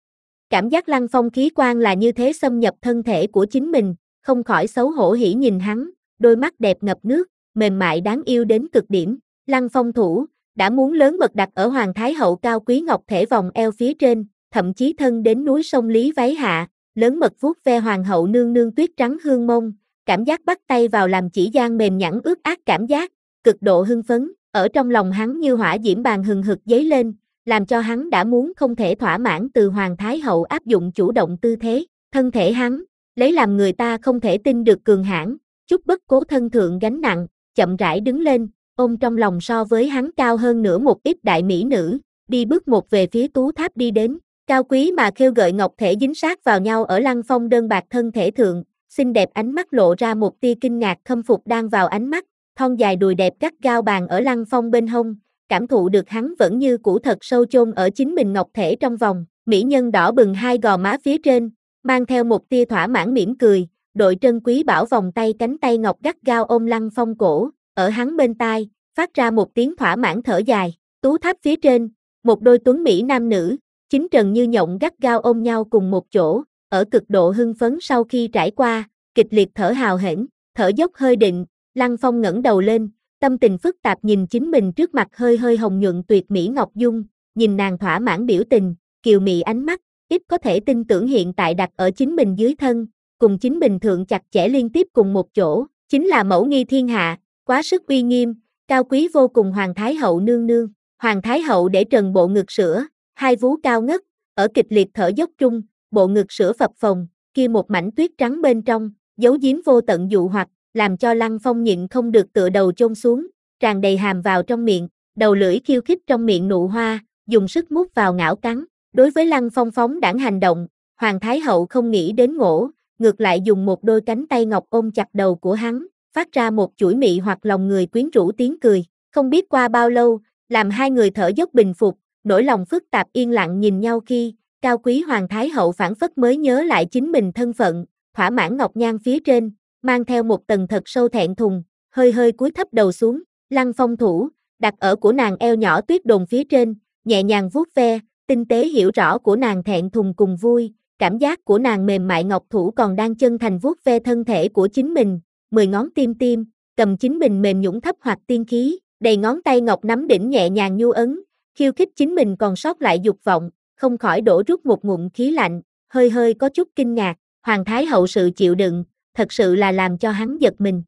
Cảm giác Lăng Phong khí quan là như thế xâm nhập thân thể của chính mình, không khỏi xấu hổ hỉ nhìn hắn, đôi mắt đẹp ngập nước, mềm mại đáng yêu đến cực điểm. Lăng Phong thủ, đã muốn lớn mật đặt ở Hoàng Thái Hậu cao quý ngọc thể vòng eo phía trên, thậm chí thân đến núi sông Lý váy hạ, lớn mật vuốt ve Hoàng hậu nương nương tuyết trắng hương mông, cảm giác bắt tay vào làm chỉ gian mềm nhẵn ướt át cảm giác, cực độ hưng phấn, ở trong lòng hắn như hỏa diễm bàn hừng hực dấy lên, làm cho hắn đã muốn không thể thỏa mãn từ Hoàng Thái Hậu áp dụng chủ động tư thế, thân thể hắn, lấy làm người ta không thể tin được cường hãn, chút bất cố thân thượng gánh nặng, chậm rãi đứng lên, ôm trong lòng so với hắn cao hơn nửa một ít đại mỹ nữ, đi bước một về phía tú tháp đi đến, cao quý mà khêu gợi ngọc thể dính sát vào nhau ở Lăng Phong đơn bạc thân thể thượng, xinh đẹp ánh mắt lộ ra một tia kinh ngạc khâm phục đang vào ánh mắt, thon dài đùi đẹp gắt gao bàn ở Lăng Phong bên hông, cảm thụ được hắn vẫn như cũ thật sâu chôn ở chính mình ngọc thể trong vòng, mỹ nhân đỏ bừng hai gò má phía trên, mang theo một tia thỏa mãn mỉm cười, đội trân quý bảo vòng tay cánh tay ngọc gắt gao ôm Lăng Phong cổ, ở hắn bên tai, phát ra một tiếng thỏa mãn thở dài, tú tháp phía trên, một đôi tuấn mỹ nam nữ, chính trần như nhộng gắt gao ôm nhau cùng một chỗ, ở cực độ hưng phấn sau khi trải qua, kịch liệt thở hào hển, thở dốc hơi định, Lăng Phong ngẩng đầu lên, tâm tình phức tạp nhìn chính mình trước mặt hơi hơi hồng nhuận tuyệt mỹ ngọc dung, nhìn nàng thỏa mãn biểu tình, kiều mị ánh mắt, ít có thể tin tưởng hiện tại đặt ở chính mình dưới thân, cùng chính mình thượng chặt chẽ liên tiếp cùng một chỗ, chính là mẫu nghi thiên hạ, quá sức uy nghiêm, cao quý vô cùng Hoàng Thái Hậu nương nương. Hoàng Thái Hậu để trần bộ ngực sữa, hai vú cao ngất, ở kịch liệt thở dốc trung, bộ ngực sữa phập phồng, kia một mảnh tuyết trắng bên trong, giấu giếm vô tận dụ hoặc, làm cho Lăng Phong nhịn không được tựa đầu chôn xuống, tràn đầy hàm vào trong miệng, đầu lưỡi khiêu khích trong miệng nụ hoa, dùng sức mút vào ngảo cắn. Đối với Lăng Phong phóng đãng hành động, Hoàng Thái Hậu không nghĩ đến ngổ, ngược lại dùng một đôi cánh tay ngọc ôm chặt đầu của hắn, phát ra một chuỗi mị hoặc lòng người quyến rũ tiếng cười. Không biết qua bao lâu, làm hai người thở dốc bình phục, nỗi lòng phức tạp yên lặng nhìn nhau khi, cao quý Hoàng Thái Hậu phản phất mới nhớ lại chính mình thân phận, thỏa mãn ngọc nhan phía trên, mang theo một tầng thật sâu thẹn thùng, hơi hơi cúi thấp đầu xuống, Lăng Phong thủ, đặt ở của nàng eo nhỏ tuyết đồn phía trên, nhẹ nhàng vuốt ve, tinh tế hiểu rõ của nàng thẹn thùng cùng vui, cảm giác của nàng mềm mại ngọc thủ còn đang chân thành vuốt ve thân thể của chính mình, mười ngón tim tim, cầm chính mình mềm nhũn thấp hoặc tiên khí, đầy ngón tay ngọc nắm đỉnh nhẹ nhàng nhu ấn, khiêu khích chính mình còn sót lại dục vọng, không khỏi đổ rút một ngụm khí lạnh, hơi hơi có chút kinh ngạc, Hoàng Thái Hậu sự chịu đựng, thật sự là làm cho hắn giật mình.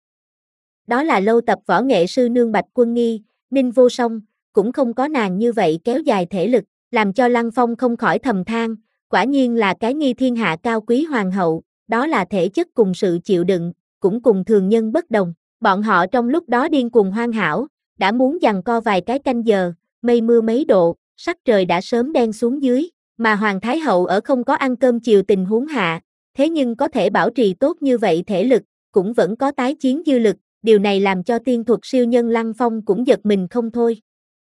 Đó là lâu tập võ nghệ sư nương Bạch Quân Nghi, Ninh Vô Song, cũng không có nàng như vậy kéo dài thể lực, làm cho Lăng Phong không khỏi thầm than, quả nhiên là cái nghi thiên hạ cao quý hoàng hậu, đó là thể chất cùng sự chịu đựng, cũng cùng thường nhân bất đồng. Bọn họ trong lúc đó điên cuồng hoan hảo, đã muốn giằng co vài cái canh giờ, mây mưa mấy độ, sắc trời đã sớm đen xuống dưới, mà Hoàng Thái Hậu ở không có ăn cơm chiều tình huống hạ, thế nhưng có thể bảo trì tốt như vậy thể lực, cũng vẫn có tái chiến dư lực, điều này làm cho tiên thuật siêu nhân Lăng Phong cũng giật mình không thôi.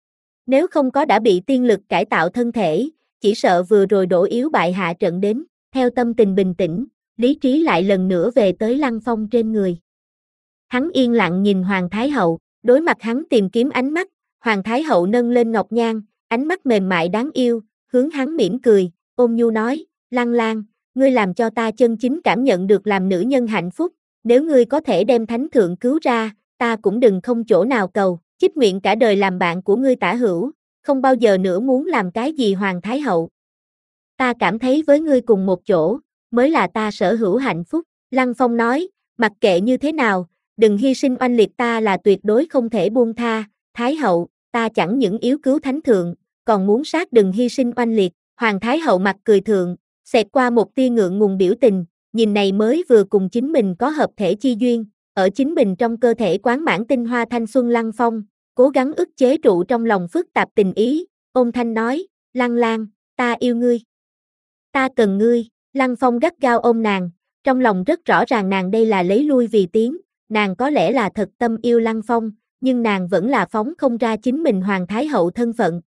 Nếu không có đã bị tiên lực cải tạo thân thể, chỉ sợ vừa rồi đổ yếu bại hạ trận đến, theo tâm tình bình tĩnh, lý trí lại lần nữa về tới Lăng Phong trên người. Hắn yên lặng nhìn Hoàng Thái Hậu, đối mặt hắn tìm kiếm ánh mắt, Hoàng Thái Hậu nâng lên ngọc nhan, ánh mắt mềm mại đáng yêu, hướng hắn mỉm cười, ôn nhu nói, Lăng Lang, ngươi làm cho ta chân chính cảm nhận được làm nữ nhân hạnh phúc, nếu ngươi có thể đem thánh thượng cứu ra, ta cũng đừng không chỗ nào cầu, chích nguyện cả đời làm bạn của ngươi tả hữu, không bao giờ nữa muốn làm cái gì Hoàng Thái Hậu. Ta cảm thấy với ngươi cùng một chỗ, mới là ta sở hữu hạnh phúc, Lăng Phong nói, mặc kệ như thế nào, đừng hy sinh oanh liệt ta là tuyệt đối không thể buông tha, Thái Hậu, ta chẳng những yếu cứu thánh thượng, còn muốn sát đừng hy sinh oanh liệt, Hoàng Thái Hậu mặt cười thượng, xẹt qua một tia ngượng ngùng biểu tình, nhìn này mới vừa cùng chính mình có hợp thể chi duyên, ở chính mình trong cơ thể quán mãn tinh hoa thanh xuân Lăng Phong, cố gắng ức chế trụ trong lòng phức tạp tình ý, ôn thanh nói, Lăng Lang, ta yêu ngươi. Ta cần ngươi, Lăng Phong gắt gao ôm nàng, trong lòng rất rõ ràng nàng đây là lấy lui vì tiến, nàng có lẽ là thật tâm yêu Lăng Phong, nhưng nàng vẫn là phóng không ra chính mình Hoàng Thái Hậu thân phận.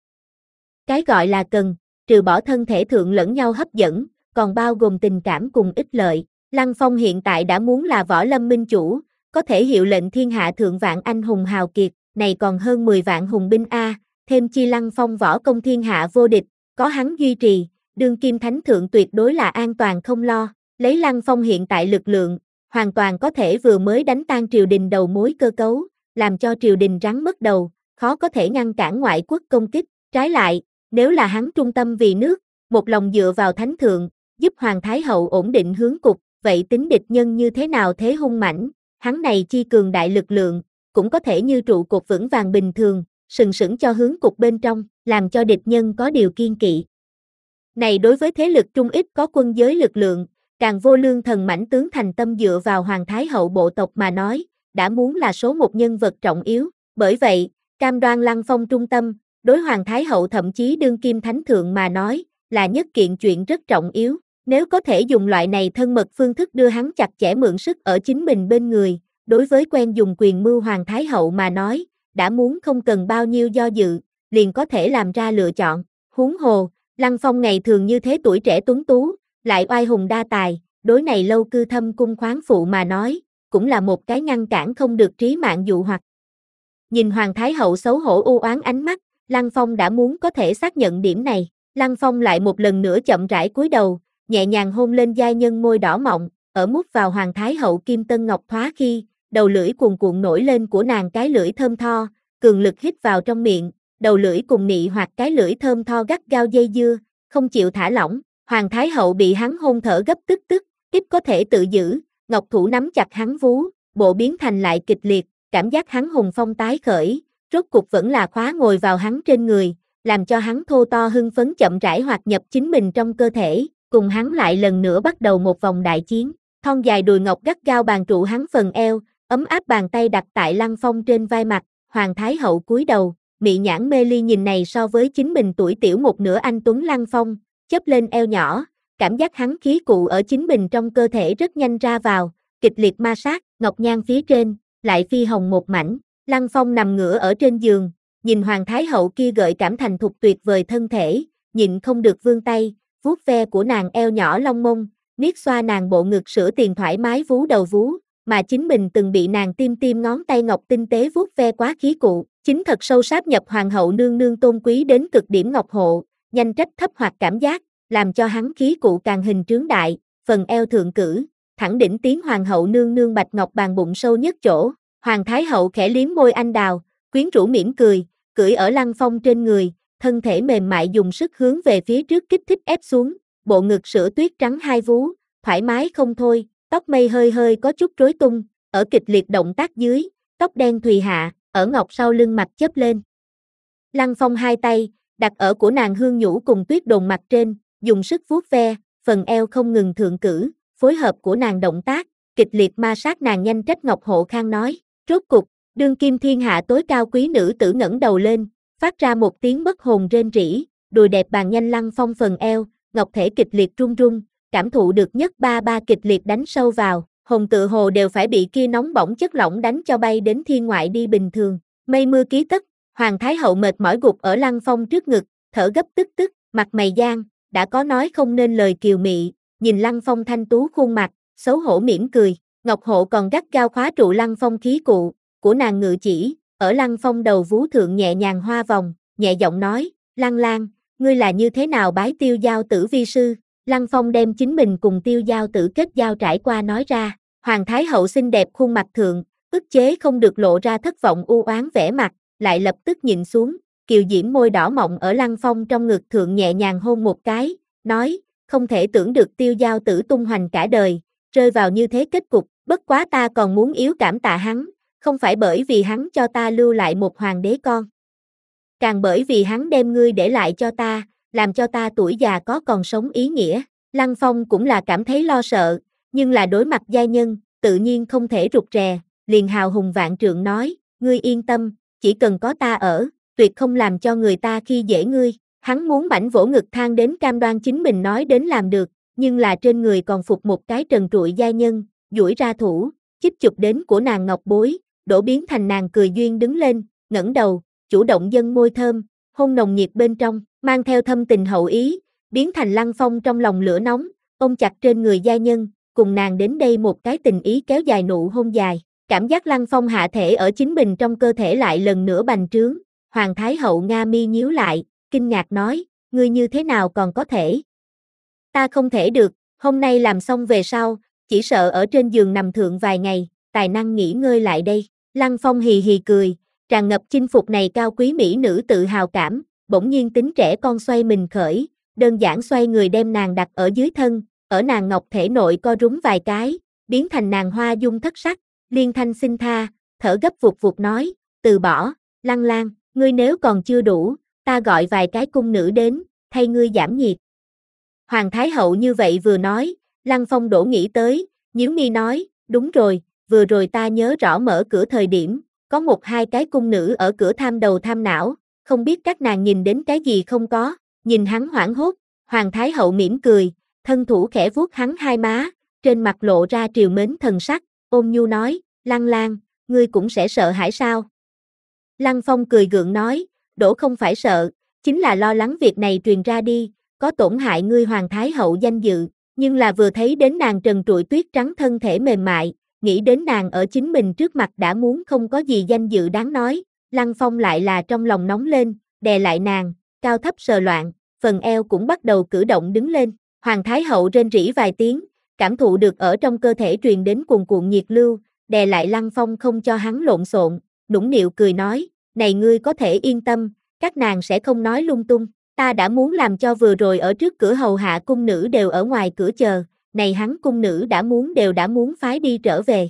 Cái gọi là cần, trừ bỏ thân thể thượng lẫn nhau hấp dẫn, còn bao gồm tình cảm cùng ích lợi. Lăng Phong hiện tại đã muốn là võ lâm minh chủ, có thể hiệu lệnh thiên hạ thượng vạn anh hùng hào kiệt, này còn hơn mười vạn hùng binh a, thêm chi Lăng Phong võ công thiên hạ vô địch, có hắn duy trì, đương kim thánh thượng tuyệt đối là an toàn không lo, lấy Lăng Phong hiện tại lực lượng, hoàn toàn có thể vừa mới đánh tan triều đình đầu mối cơ cấu, làm cho triều đình rắn mất đầu, khó có thể ngăn cản ngoại quốc công kích, trái lại, nếu là hắn trung tâm vì nước, một lòng dựa vào thánh thượng, giúp Hoàng Thái Hậu ổn định hướng cục, vậy tính địch nhân như thế nào thế hung mãnh, hắn này chi cường đại lực lượng, cũng có thể như trụ cột vững vàng bình thường, sừng sững cho hướng cục bên trong, làm cho địch nhân có điều kiên kỵ. Này đối với thế lực trung ít có quân giới lực lượng, càng vô lương thần mãnh tướng thành tâm dựa vào Hoàng Thái Hậu bộ tộc mà nói, đã muốn là số một nhân vật trọng yếu, bởi vậy, cam đoan Lăng Phong trung tâm, đối Hoàng Thái Hậu thậm chí đương kim thánh thượng mà nói, là nhất kiện chuyện rất trọng yếu, nếu có thể dùng loại này thân mật phương thức đưa hắn chặt chẽ mượn sức ở chính mình bên người, đối với quen dùng quyền mưu Hoàng Thái Hậu mà nói, đã muốn không cần bao nhiêu do dự, liền có thể làm ra lựa chọn, huống hồ, Lăng Phong ngày thường như thế tuổi trẻ tuấn tú, lại oai hùng đa tài, đối này lâu cư thâm cung khoáng phụ mà nói, cũng là một cái ngăn cản không được trí mạng dụ hoặc. Nhìn Hoàng Thái Hậu xấu hổ u oán ánh mắt, Lăng Phong đã muốn có thể xác nhận điểm này, Lăng Phong lại một lần nữa chậm rãi cúi đầu, nhẹ nhàng hôn lên giai nhân môi đỏ mọng, ở mút vào Hoàng Thái Hậu kim tân ngọc thoá khi, đầu lưỡi cuồn cuộn nổi lên của nàng cái lưỡi thơm tho, cường lực hít vào trong miệng, đầu lưỡi cùng nị hoặc cái lưỡi thơm tho gắt gao dây dưa, không chịu thả lỏng, Hoàng Thái Hậu bị hắn hôn thở gấp tức tức, ít có thể tự giữ, ngọc thủ nắm chặt hắn vú, bộ biến thành lại kịch liệt, cảm giác hắn hùng phong tái khởi, rốt cục vẫn là khóa ngồi vào hắn trên người, làm cho hắn thô to hưng phấn chậm rãi hoạt nhập chính mình trong cơ thể, cùng hắn lại lần nữa bắt đầu một vòng đại chiến, thon dài đùi ngọc gắt gao bàn trụ hắn phần eo, ấm áp bàn tay đặt tại Lăng Phong trên vai mặt, Hoàng Thái Hậu cúi đầu, mị nhãn mê ly nhìn này so với chính mình tuổi tiểu một nửa anh tuấn Lăng Phong, chớp lên eo nhỏ, cảm giác hắn khí cụ ở chính mình trong cơ thể rất nhanh ra vào, kịch liệt ma sát, ngọc nhan phía trên, lại phi hồng một mảnh, Lăng Phong nằm ngửa ở trên giường, nhìn Hoàng Thái Hậu kia gợi cảm thành thục tuyệt vời thân thể, nhịn không được vươn tay, vuốt ve của nàng eo nhỏ long mông, niết xoa nàng bộ ngực sữa tiền thoải mái vú đầu vú, mà chính mình từng bị nàng tiêm tiêm ngón tay ngọc tinh tế vuốt ve quá khí cụ, chính thật sâu sáp nhập Hoàng hậu nương nương tôn quý đến cực điểm ngọc hộ, nhanh trách thấp hoặc cảm giác, làm cho hắn khí cụ càng hình trướng đại, phần eo thượng cử, thẳng đỉnh tiến Hoàng hậu nương nương bạch ngọc bàn bụng sâu nhất chỗ, Hoàng Thái Hậu khẽ liếm môi anh đào, quyến rũ mỉm cười, cưỡi ở Lăng Phong trên người, thân thể mềm mại dùng sức hướng về phía trước kích thích ép xuống, bộ ngực sữa tuyết trắng hai vú, thoải mái không thôi, tóc mây hơi hơi có chút rối tung, ở kịch liệt động tác dưới, tóc đen thùy hạ, ở ngọc sau lưng mặt chớp lên. Lăng Phong hai tay, đặt ở của nàng hương nhũ cùng tuyết đồn mặt trên, dùng sức vuốt ve, phần eo không ngừng thượng cử, phối hợp của nàng động tác, kịch liệt ma sát nàng nhanh trách ngọc hộ khang nói, rốt cục, đương kim thiên hạ tối cao quý nữ tử ngẩng đầu lên, phát ra một tiếng bất hồn rên rỉ, đùi đẹp bàn nhanh Lăng Phong phần eo, ngọc thể kịch liệt run run, cảm thụ được nhất ba ba kịch liệt đánh sâu vào, hồn tự hồ đều phải bị kia nóng bỏng chất lỏng đánh cho bay đến thiên ngoại đi bình thường. Mây mưa ký tất, Hoàng Thái Hậu mệt mỏi gục ở Lăng Phong trước ngực, thở gấp tức tức, mặt mày giang, đã có nói không nên lời kiều mị, nhìn Lăng Phong thanh tú khuôn mặt, xấu hổ mỉm cười, Ngọc Hộ còn gắt gao khóa trụ Lăng Phong khí cụ, của nàng ngự chỉ, ở Lăng Phong đầu vú thượng nhẹ nhàng hoa vòng, nhẹ giọng nói, Lăng Lang, ngươi là như thế nào bái Tiêu Giao Tử vi sư? Lăng Phong đem chính mình cùng Tiêu Giao Tử kết giao trải qua nói ra, Hoàng Thái Hậu xinh đẹp khuôn mặt thượng, ức chế không được lộ ra thất vọng u oán vẻ mặt, lại lập tức nhìn xuống, kiều diễm môi đỏ mọng ở Lăng Phong trong ngực thượng nhẹ nhàng hôn một cái, nói, không thể tưởng được Tiêu Giao Tử tung hoành cả đời, rơi vào như thế kết cục, bất quá ta còn muốn yếu cảm tạ hắn, không phải bởi vì hắn cho ta lưu lại một hoàng đế con, càng bởi vì hắn đem ngươi để lại cho ta, làm cho ta tuổi già có còn sống ý nghĩa. Lăng Phong cũng là cảm thấy lo sợ, nhưng là đối mặt giai nhân, tự nhiên không thể rụt rè, liền hào hùng vạn trượng nói, ngươi yên tâm, chỉ cần có ta ở, tuyệt không làm cho người ta khi dễ ngươi. Hắn muốn bảnh vỗ ngực than đến cam đoan chính mình nói đến làm được, nhưng là trên người còn phục một cái trần trụi giai nhân, duỗi ra thủ, chích chụp đến của nàng ngọc bối, đổ biến thành nàng cười duyên đứng lên, ngẩng đầu, chủ động dâng môi thơm, hôn nồng nhiệt bên trong, mang theo thâm tình hậu ý, biến thành Lăng Phong trong lòng lửa nóng, ôm chặt trên người giai nhân, cùng nàng đến đây một cái tình ý kéo dài nụ hôn dài, Cảm giác Lăng Phong hạ thể ở chính mình trong cơ thể lại lần nữa bành trướng, Hoàng Thái Hậu Nga mi nhíu lại, kinh ngạc nói, ngươi như thế nào còn có thể? Ta không thể được, hôm nay làm xong về sau, chỉ sợ ở trên giường nằm thượng vài ngày, tài năng nghỉ ngơi lại đây. Lăng Phong hì hì cười, tràn ngập chinh phục này cao quý mỹ nữ tự hào cảm, bỗng nhiên tính trẻ con xoay mình khởi, đơn giản xoay người đem nàng đặt ở dưới thân, ở nàng ngọc thể nội co rúm vài cái, biến thành nàng hoa dung thất sắc, liên thanh xin tha, thở gấp vụt vụt nói, từ bỏ, Lăng Lang, ngươi nếu còn chưa đủ, ta gọi vài cái cung nữ đến, thay ngươi giảm nhiệt. Hoàng Thái Hậu như vậy vừa nói, Lăng Phong đổ nghĩ tới, nhíu mi nói, đúng rồi, vừa rồi ta nhớ rõ mở cửa thời điểm, có một hai cái cung nữ ở cửa tham đầu tham não, không biết các nàng nhìn đến cái gì không có, nhìn hắn hoảng hốt, Hoàng Thái Hậu mỉm cười, thân thủ khẽ vuốt hắn hai má, trên mặt lộ ra triều mến thần sắc, ôn nhu nói, Lăng Lang, ngươi cũng sẽ sợ hãi sao? Lăng Phong cười gượng nói, đổ không phải sợ, chính là lo lắng việc này truyền ra đi, có tổn hại ngươi Hoàng Thái Hậu danh dự, nhưng là vừa thấy đến nàng trần trụi tuyết trắng thân thể mềm mại, nghĩ đến nàng ở chính mình trước mặt đã muốn không có gì danh dự đáng nói, Lăng Phong lại là trong lòng nóng lên, đè lại nàng, cao thấp sờ loạn, phần eo cũng bắt đầu cử động đứng lên, Hoàng Thái Hậu rên rỉ vài tiếng, cảm thụ được ở trong cơ thể truyền đến cuồn cuộn nhiệt lưu, đè lại Lăng Phong không cho hắn lộn xộn, nũng nịu cười nói, này ngươi có thể yên tâm, các nàng sẽ không nói lung tung, ta đã muốn làm cho vừa rồi ở trước cửa hầu hạ cung nữ đều ở ngoài cửa chờ, này hắn cung nữ đã muốn đều đã muốn phái đi trở về.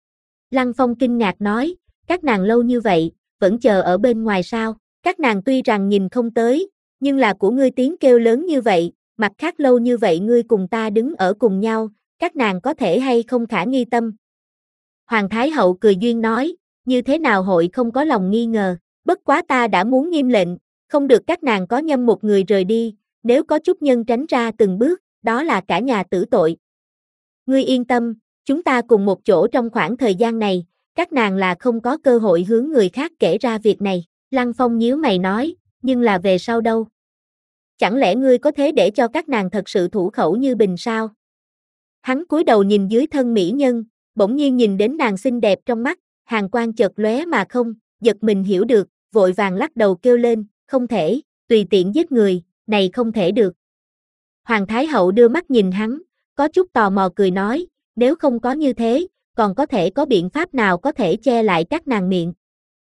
Lăng Phong kinh ngạc nói, các nàng lâu như vậy, vẫn chờ ở bên ngoài sao, các nàng tuy rằng nhìn không tới, nhưng là của ngươi tiếng kêu lớn như vậy, mặt khác lâu như vậy ngươi cùng ta đứng ở cùng nhau, các nàng có thể hay không khả nghi tâm. Hoàng Thái Hậu cười duyên nói, như thế nào hội không có lòng nghi ngờ, bất quá ta đã muốn nghiêm lệnh, không được các nàng có nhâm một người rời đi, nếu có chút nhân tránh ra từng bước, đó là cả nhà tử tội. Ngươi yên tâm, chúng ta cùng một chỗ trong khoảng thời gian này, các nàng là không có cơ hội hướng người khác kể ra việc này. Lăng Phong nhíu mày nói, nhưng là về sau đâu? Chẳng lẽ ngươi có thế để cho các nàng thật sự thủ khẩu như bình sao? Hắn cúi đầu nhìn dưới thân mỹ nhân, bỗng nhiên nhìn đến nàng xinh đẹp trong mắt, hàn quang chợt lóe mà không, giật mình hiểu được, vội vàng lắc đầu kêu lên, không thể, tùy tiện giết người, này không thể được. Hoàng Thái Hậu đưa mắt nhìn hắn, có chút tò mò cười nói, nếu không có như thế, còn có thể có biện pháp nào có thể che lại các nàng miệng.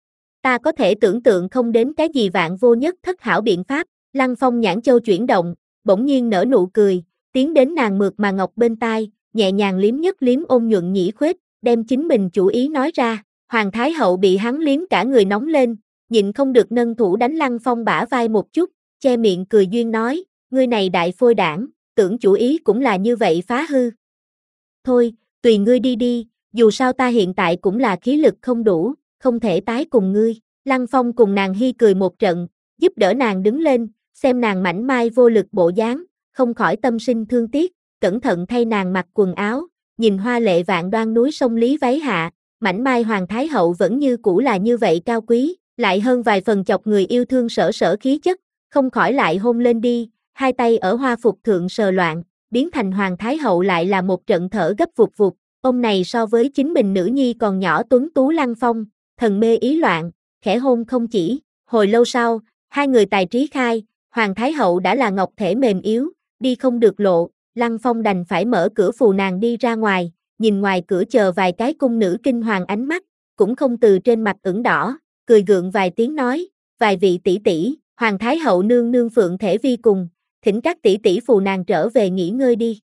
Ta có thể tưởng tượng không đến cái gì vạn vô nhất thất hảo biện pháp, Lăng Phong nhãn châu chuyển động, bỗng nhiên nở nụ cười, tiến đến nàng mượt mà ngọc bên tai, nhẹ nhàng liếm nhất liếm ôn nhuận nhĩ khuếch, đem chính mình chủ ý nói ra, Hoàng Thái Hậu bị hắn liếm cả người nóng lên, nhịn không được nâng thủ đánh Lăng Phong bả vai một chút, che miệng cười duyên nói, ngươi này đại phôi đảng, tưởng chủ ý cũng là như vậy phá hư. Thôi, tùy ngươi đi đi, dù sao ta hiện tại cũng là khí lực không đủ, không thể tái cùng ngươi. Lăng Phong cùng nàng hi cười một trận, giúp đỡ nàng đứng lên, xem nàng mảnh mai vô lực bộ dáng, không khỏi tâm sinh thương tiếc, cẩn thận thay nàng mặc quần áo, nhìn hoa lệ vạn đoan núi sông Lý váy hạ, mảnh mai Hoàng Thái Hậu vẫn như cũ là như vậy cao quý, lại hơn vài phần chọc người yêu thương sở sở khí chất, không khỏi lại hôn lên đi, hai tay ở hoa phục thượng sờ loạn, biến thành Hoàng Thái Hậu lại là một trận thở gấp vụt vụt, ông này so với chính mình nữ nhi còn nhỏ tuấn tú Lăng Phong, thần mê ý loạn, khẽ hôn không chỉ, hồi lâu sau, hai người tài trí khai, Hoàng Thái Hậu đã là ngọc thể mềm yếu, đi không được lộ, Lăng Phong đành phải mở cửa phù nàng đi ra ngoài, nhìn ngoài cửa chờ vài cái cung nữ kinh hoàng ánh mắt, cũng không từ trên mặt ửng đỏ, cười gượng vài tiếng nói, vài vị tỷ tỷ, Hoàng Thái Hậu nương nương phượng thể vi cùng, thỉnh các tỷ tỷ phù nàng trở về nghỉ ngơi đi.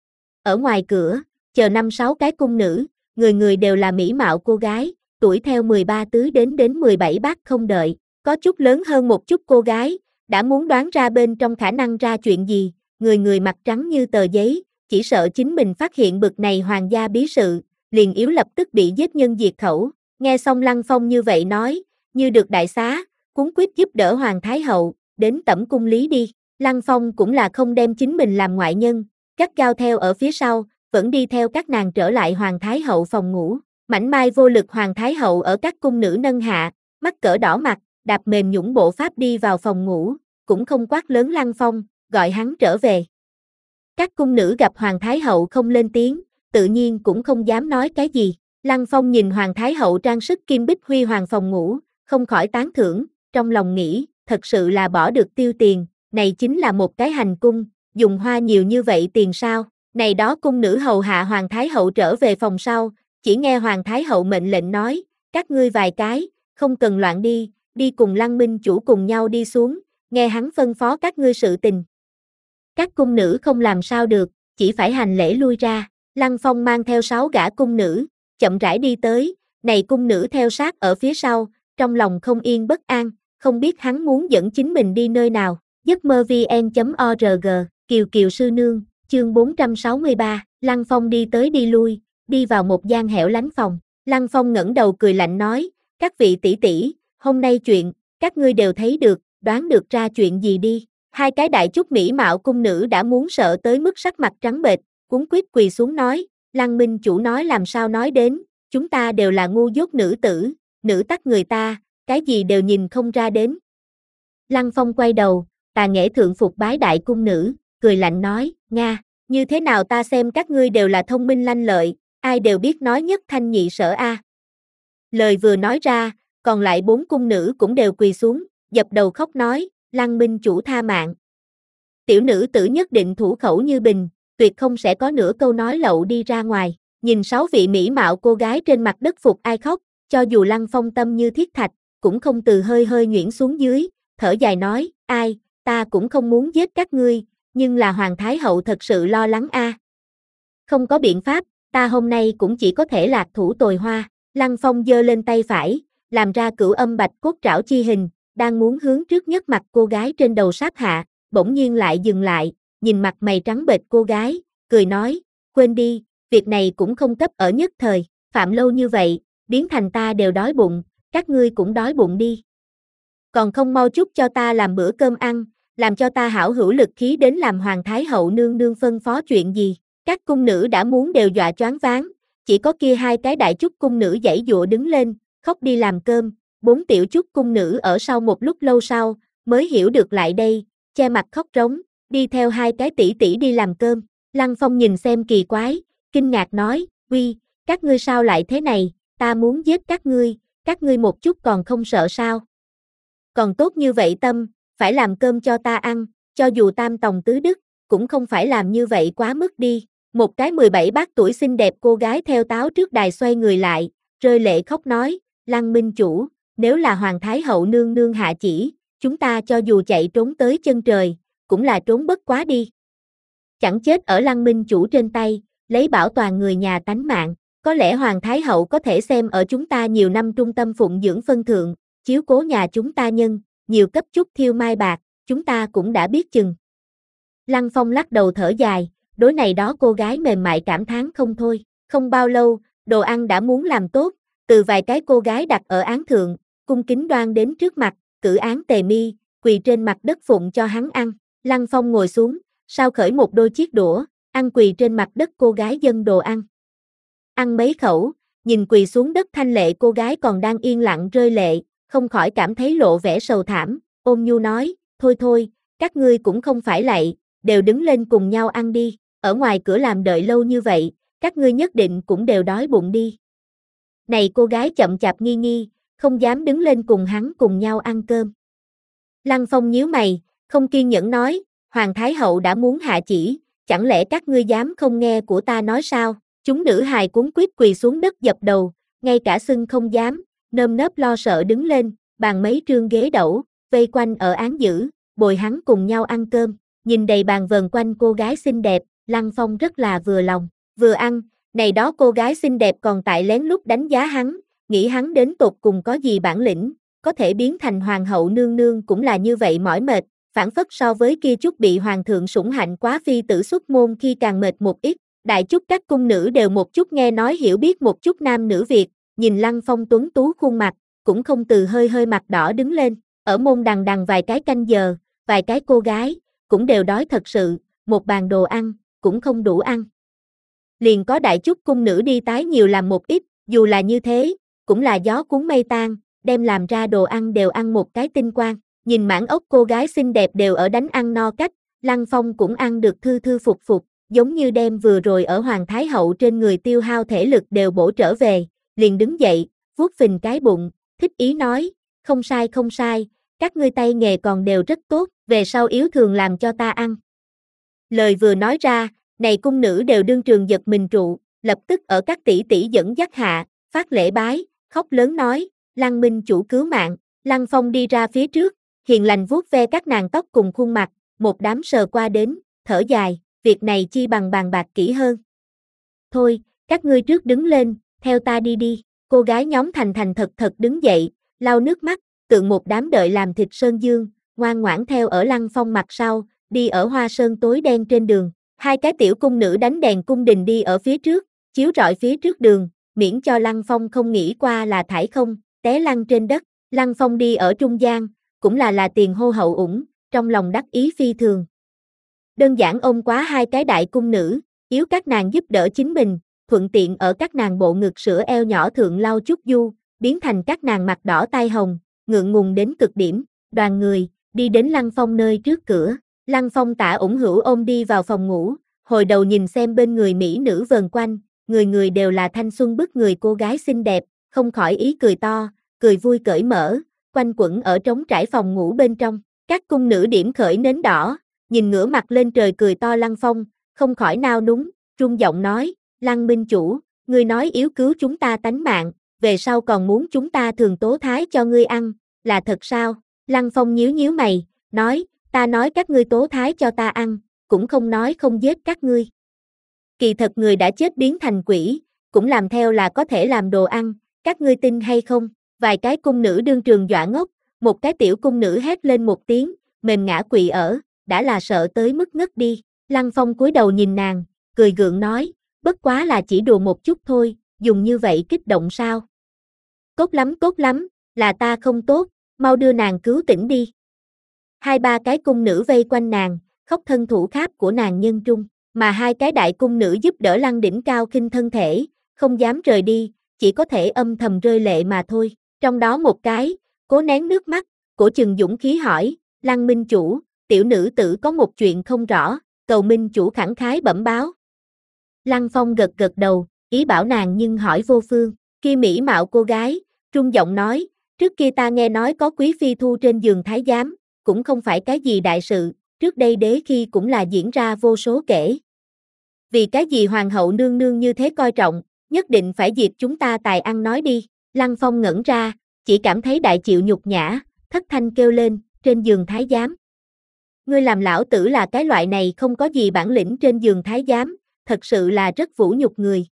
Ở ngoài cửa, chờ năm sáu cái cung nữ, người người đều là mỹ mạo cô gái, tuổi theo mười ba tứ đến đến mười bảy bát không đợi, có chút lớn hơn một chút cô gái, đã muốn đoán ra bên trong khả năng ra chuyện gì, người người mặt trắng như tờ giấy, chỉ sợ chính mình phát hiện bực này hoàng gia bí sự, liền yếu lập tức bị giết nhân diệt khẩu. Nghe xong Lăng Phong như vậy nói, như được đại xá, cuống quýt giúp đỡ Hoàng Thái Hậu, đến tẩm cung lý đi. Lăng Phong cũng là không đem chính mình làm ngoại nhân, gắt gao theo ở phía sau, vẫn đi theo các nàng trở lại Hoàng Thái Hậu phòng ngủ. Mảnh mai vô lực Hoàng Thái Hậu ở các cung nữ nâng hạ, mắt cỡ đỏ mặt, đạp mềm nhũng bộ pháp đi vào phòng ngủ, cũng không quát lớn Lăng Phong, gọi hắn trở về. Các cung nữ gặp Hoàng Thái Hậu không lên tiếng, tự nhiên cũng không dám nói cái gì. Lăng Phong nhìn Hoàng Thái Hậu trang sức kim bích huy hoàng phòng ngủ, không khỏi tán thưởng, trong lòng nghĩ, thật sự là bỏ được tiêu tiền, này chính là một cái hành cung, dùng hoa nhiều như vậy tiền sao? Này đó cung nữ hầu hạ Hoàng Thái Hậu trở về phòng sau, chỉ nghe Hoàng Thái Hậu mệnh lệnh nói, các ngươi vài cái, không cần loạn đi, đi cùng Lăng Minh chủ cùng nhau đi xuống, nghe hắn phân phó các ngươi sự tình. Các cung nữ không làm sao được, chỉ phải hành lễ lui ra, Lăng Phong mang theo sáu gã cung nữ, chậm rãi đi tới, này cung nữ theo sát ở phía sau, trong lòng không yên bất an, không biết hắn muốn dẫn chính mình đi nơi nào. giấc mơ vn chấm org, Kiều Kiều sư nương, chương bốn trăm sáu mươi ba, Lăng Phong đi tới đi lui, đi vào một gian hẻo lánh phòng. Lăng Phong ngẩng đầu cười lạnh nói, các vị tỷ tỷ, hôm nay chuyện, các ngươi đều thấy được, đoán được ra chuyện gì đi. Hai cái đại chúc mỹ mạo cung nữ đã muốn sợ tới mức sắc mặt trắng bệch, cuống quýt quỳ xuống nói, Lăng Minh chủ nói làm sao nói đến, chúng ta đều là ngu dốt nữ tử, nữ tắc người ta, cái gì đều nhìn không ra đến. Lăng Phong quay đầu, tà nghệ thượng phục bái đại cung nữ, cười lạnh nói, Nga, như thế nào ta xem các ngươi đều là thông minh lanh lợi, ai đều biết nói nhất thanh nhị sở a. Lời vừa nói ra, còn lại bốn cung nữ cũng đều quỳ xuống, dập đầu khóc nói, Lăng Minh chủ tha mạng. Tiểu nữ tử nhất định thủ khẩu như bình, tuyệt không sẽ có nửa câu nói lậu đi ra ngoài. Nhìn sáu vị mỹ mạo cô gái trên mặt đất phục ai khóc, cho dù Lăng Phong tâm như thiết thạch, cũng không từ hơi hơi nhuyễn xuống dưới, thở dài nói, ai, ta cũng không muốn giết các ngươi, nhưng là Hoàng Thái Hậu thật sự lo lắng a. Không có biện pháp, ta hôm nay cũng chỉ có thể lạc thủ tồi hoa. Lăng Phong giơ lên tay phải, làm ra cửu âm bạch cốt trảo chi hình, đang muốn hướng trước nhất mặt cô gái trên đầu sát hạ, bỗng nhiên lại dừng lại, nhìn mặt mày trắng bệch cô gái, cười nói, quên đi, việc này cũng không cấp ở nhất thời, phạm lâu như vậy, biến thành ta đều đói bụng, các ngươi cũng đói bụng đi. Còn không mau chút cho ta làm bữa cơm ăn, làm cho ta hảo hữu lực khí đến làm Hoàng Thái Hậu nương nương phân phó chuyện gì. Các cung nữ đã muốn đều dọa choáng váng, chỉ có kia hai cái đại chúc cung nữ giãy giụa đứng lên, khóc đi làm cơm, bốn tiểu chúc cung nữ ở sau một lúc lâu sau, mới hiểu được lại đây, che mặt khóc rống, đi theo hai cái tỷ tỷ đi làm cơm. Lăng Phong nhìn xem kỳ quái, kinh ngạc nói, uy, các ngươi sao lại thế này, ta muốn giết các ngươi, các ngươi một chút còn không sợ sao? Còn tốt như vậy tâm, phải làm cơm cho ta ăn, cho dù tam tòng tứ đức, cũng không phải làm như vậy quá mức đi. Một cái mười bảy bát tuổi xinh đẹp cô gái theo táo trước đài xoay người lại, rơi lệ khóc nói, Lăng Minh chủ, nếu là Hoàng Thái Hậu nương nương hạ chỉ, chúng ta cho dù chạy trốn tới chân trời, cũng là trốn bất quá đi. Chẳng chết ở Lăng Minh chủ trên tay, lấy bảo toàn người nhà tánh mạng, có lẽ Hoàng Thái Hậu có thể xem ở chúng ta nhiều năm trung tâm phụng dưỡng phân thượng, chiếu cố nhà chúng ta nhân, nhiều cấp chút thiêu mai bạc, chúng ta cũng đã biết chừng. Lăng Phong lắc đầu thở dài, đối này đó cô gái mềm mại cảm thán không thôi, không bao lâu, đồ ăn đã muốn làm tốt, từ vài cái cô gái đặt ở án thượng, cung kính đoan đến trước mặt, cử án Tề Mi, quỳ trên mặt đất phụng cho hắn ăn. Lăng Phong ngồi xuống, sao khởi một đôi chiếc đũa, ăn quỳ trên mặt đất cô gái dâng đồ ăn. Ăn mấy khẩu, nhìn quỳ xuống đất thanh lệ cô gái còn đang yên lặng rơi lệ, không khỏi cảm thấy lộ vẻ sầu thảm, ôm nhu nói, thôi thôi, các ngươi cũng không phải lạy, đều đứng lên cùng nhau ăn đi, ở ngoài cửa làm đợi lâu như vậy, các ngươi nhất định cũng đều đói bụng đi. Này cô gái chậm chạp nghi nghi, không dám đứng lên cùng hắn cùng nhau ăn cơm. Lăng Phong nhíu mày, không kiên nhẫn nói, Hoàng Thái Hậu đã muốn hạ chỉ, chẳng lẽ các ngươi dám không nghe của ta nói sao? Chúng nữ hài cuống quýt quỳ xuống đất dập đầu, ngay cả xưng không dám, nơm nớp lo sợ đứng lên, bàn mấy trương ghế đẩu, vây quanh ở án giữ, bồi hắn cùng nhau ăn cơm, nhìn đầy bàn vờn quanh cô gái xinh đẹp, Lăng Phong rất là vừa lòng, vừa ăn, này đó cô gái xinh đẹp còn tại lén lút đánh giá hắn, nghĩ hắn đến tột cùng có gì bản lĩnh, có thể biến thành hoàng hậu nương nương cũng là như vậy mỏi mệt, phản phất so với kia chút bị hoàng thượng sủng hạnh quá phi tử xuất môn khi càng mệt một ít, đại chút các cung nữ đều một chút nghe nói hiểu biết một chút nam nữ Việt, nhìn Lăng Phong tuấn tú khuôn mặt, cũng không từ hơi hơi mặt đỏ đứng lên, ở môn đằng đằng vài cái canh giờ, vài cái cô gái, cũng đều đói thật sự, một bàn đồ ăn, cũng không đủ ăn. Liền có đại chút cung nữ đi tái nhiều làm một ít, dù là như thế, cũng là gió cuốn mây tan, đem làm ra đồ ăn đều ăn một cái tinh quang, nhìn mãn ốc cô gái xinh đẹp đều ở đánh ăn no cách, Lăng Phong cũng ăn được thư thư phục phục, giống như đem vừa rồi ở Hoàng Thái Hậu trên người tiêu hao thể lực đều bổ trở về, liền đứng dậy, vuốt phình cái bụng, thích ý nói, không sai không sai, các ngươi tay nghề còn đều rất tốt, về sau yếu thường làm cho ta ăn. Lời vừa nói ra, này cung nữ đều đương trường giật mình trụ, lập tức ở các tỷ tỷ dẫn dắt hạ, phát lễ bái, khóc lớn nói, Lăng minh chủ cứu mạng. Lăng Phong đi ra phía trước, hiền lành vuốt ve các nàng tóc cùng khuôn mặt, một đám sờ qua đến, thở dài, việc này chi bằng bàn bạc kỹ hơn. Thôi, các ngươi trước đứng lên, theo ta đi đi. Cô gái nhóm thành thành thật thật đứng dậy, lau nước mắt, tượng một đám đợi làm thịt sơn dương, ngoan ngoãn theo ở Lăng Phong mặt sau, đi ở hoa sơn tối đen trên đường. Hai cái tiểu cung nữ đánh đèn cung đình đi ở phía trước, chiếu rọi phía trước đường, miễn cho Lăng Phong không nghĩ qua là thải không, té lăn trên đất. Lăng Phong đi ở trung gian, cũng là là tiền hô hậu ủng, trong lòng đắc ý phi thường. Đơn giản ôm quá hai cái đại cung nữ, yếu các nàng giúp đỡ chính mình, thuận tiện ở các nàng bộ ngực sữa eo nhỏ thượng lau chút du, biến thành các nàng mặt đỏ tai hồng, ngượng ngùng đến cực điểm. Đoàn người, đi đến Lăng Phong nơi trước cửa. Lăng Phong tạ ủng hữu ôm đi vào phòng ngủ, hồi đầu nhìn xem bên người mỹ nữ vờn quanh, người người đều là thanh xuân bức người cô gái xinh đẹp, không khỏi ý cười to, cười vui cởi mở, quanh quẩn ở trống trải phòng ngủ bên trong. Các cung nữ điểm khởi nến đỏ, nhìn ngửa mặt lên trời cười to Lăng Phong, không khỏi nao núng, run giọng nói, Lăng minh chủ, ngươi nói yếu cứu chúng ta tánh mạng, về sau còn muốn chúng ta thường tố thái cho ngươi ăn, là thật sao? Lăng Phong nhíu nhíu mày, nói, ta nói các ngươi tố thái cho ta ăn, cũng không nói không giết các ngươi. Kỳ thật người đã chết biến thành quỷ, cũng làm theo là có thể làm đồ ăn, các ngươi tin hay không? Vài cái cung nữ đương trường dọa ngốc, một cái tiểu cung nữ hét lên một tiếng, mềm ngã quỵ ở, đã là sợ tới mức ngất đi. Lăng Phong cúi đầu nhìn nàng, cười gượng nói, bất quá là chỉ đùa một chút thôi, dùng như vậy kích động sao? Tốt lắm tốt lắm, là ta không tốt, mau đưa nàng cứu tỉnh đi. Hai ba cái cung nữ vây quanh nàng, khóc thân thủ kháp của nàng nhân trung, mà hai cái đại cung nữ giúp đỡ Lăng đỉnh cao khinh thân thể, không dám rời đi, chỉ có thể âm thầm rơi lệ mà thôi. Trong đó một cái, cố nén nước mắt, cổ chừng dũng khí hỏi, Lăng minh chủ, tiểu nữ tử có một chuyện không rõ, cầu minh chủ khẳng khái bẩm báo. Lăng Phong gật gật đầu, ý bảo nàng nhưng hỏi vô phương, kia mỹ mạo cô gái, trung giọng nói, trước kia ta nghe nói có quý phi thu trên giường thái giám, cũng không phải cái gì đại sự, trước đây đế khi cũng là diễn ra vô số kể. Vì cái gì hoàng hậu nương nương như thế coi trọng, nhất định phải diệt chúng ta tài ăn nói đi. Lăng Phong ngẩn ra, chỉ cảm thấy đại chịu nhục nhã, thất thanh kêu lên, trên giường thái giám. Ngươi làm lão tử là cái loại này không có gì bản lĩnh trên giường thái giám, thật sự là rất vũ nhục người.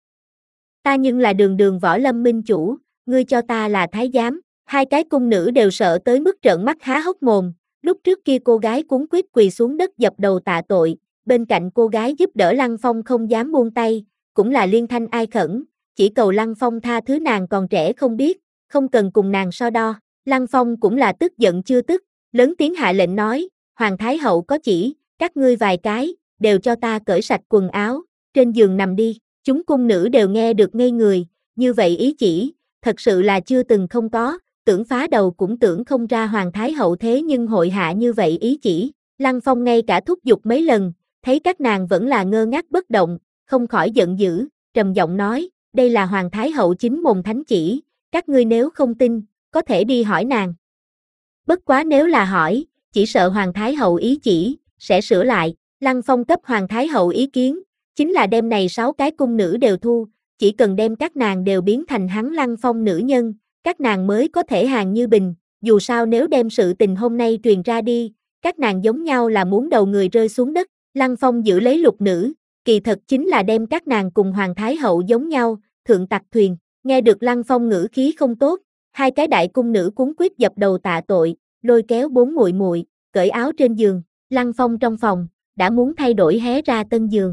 Ta nhưng là đường đường võ lâm minh chủ, ngươi cho ta là thái giám. Hai cái cung nữ đều sợ tới mức trợn mắt há hốc mồm, lúc trước kia cô gái cuống quýt quỳ xuống đất dập đầu tạ tội, bên cạnh cô gái giúp đỡ Lăng Phong không dám buông tay, cũng là liên thanh ai khẩn, chỉ cầu Lăng Phong tha thứ nàng còn trẻ không biết, không cần cùng nàng so đo. Lăng Phong cũng là tức giận chưa tức, lớn tiếng hạ lệnh nói, Hoàng Thái Hậu có chỉ, các ngươi vài cái, đều cho ta cởi sạch quần áo, trên giường nằm đi. Chúng cung nữ đều nghe được ngây người, như vậy ý chỉ, thật sự là chưa từng không có, tưởng phá đầu cũng tưởng không ra Hoàng Thái Hậu thế nhưng hội hạ như vậy ý chỉ. Lăng Phong ngay cả thúc giục mấy lần, thấy các nàng vẫn là ngơ ngác bất động, không khỏi giận dữ, trầm giọng nói, đây là Hoàng Thái Hậu chính mồm thánh chỉ, các ngươi nếu không tin, có thể đi hỏi nàng. Bất quá nếu là hỏi, chỉ sợ Hoàng Thái Hậu ý chỉ, sẽ sửa lại. Lăng Phong cấp Hoàng Thái Hậu ý kiến, chính là đem này sáu cái cung nữ đều thu, chỉ cần đem các nàng đều biến thành hắn Lăng Phong nữ nhân, các nàng mới có thể hàng như bình, dù sao nếu đem sự tình hôm nay truyền ra đi, các nàng giống nhau là muốn đầu người rơi xuống đất. Lăng Phong giữ lấy lục nữ, kỳ thật chính là đem các nàng cùng Hoàng Thái Hậu giống nhau, thượng tặc thuyền. Nghe được Lăng Phong ngữ khí không tốt, hai cái đại cung nữ cuống quýt dập đầu tạ tội, lôi kéo bốn muội muội, cởi áo trên giường. Lăng Phong trong phòng, đã muốn thay đổi hé ra tân giường.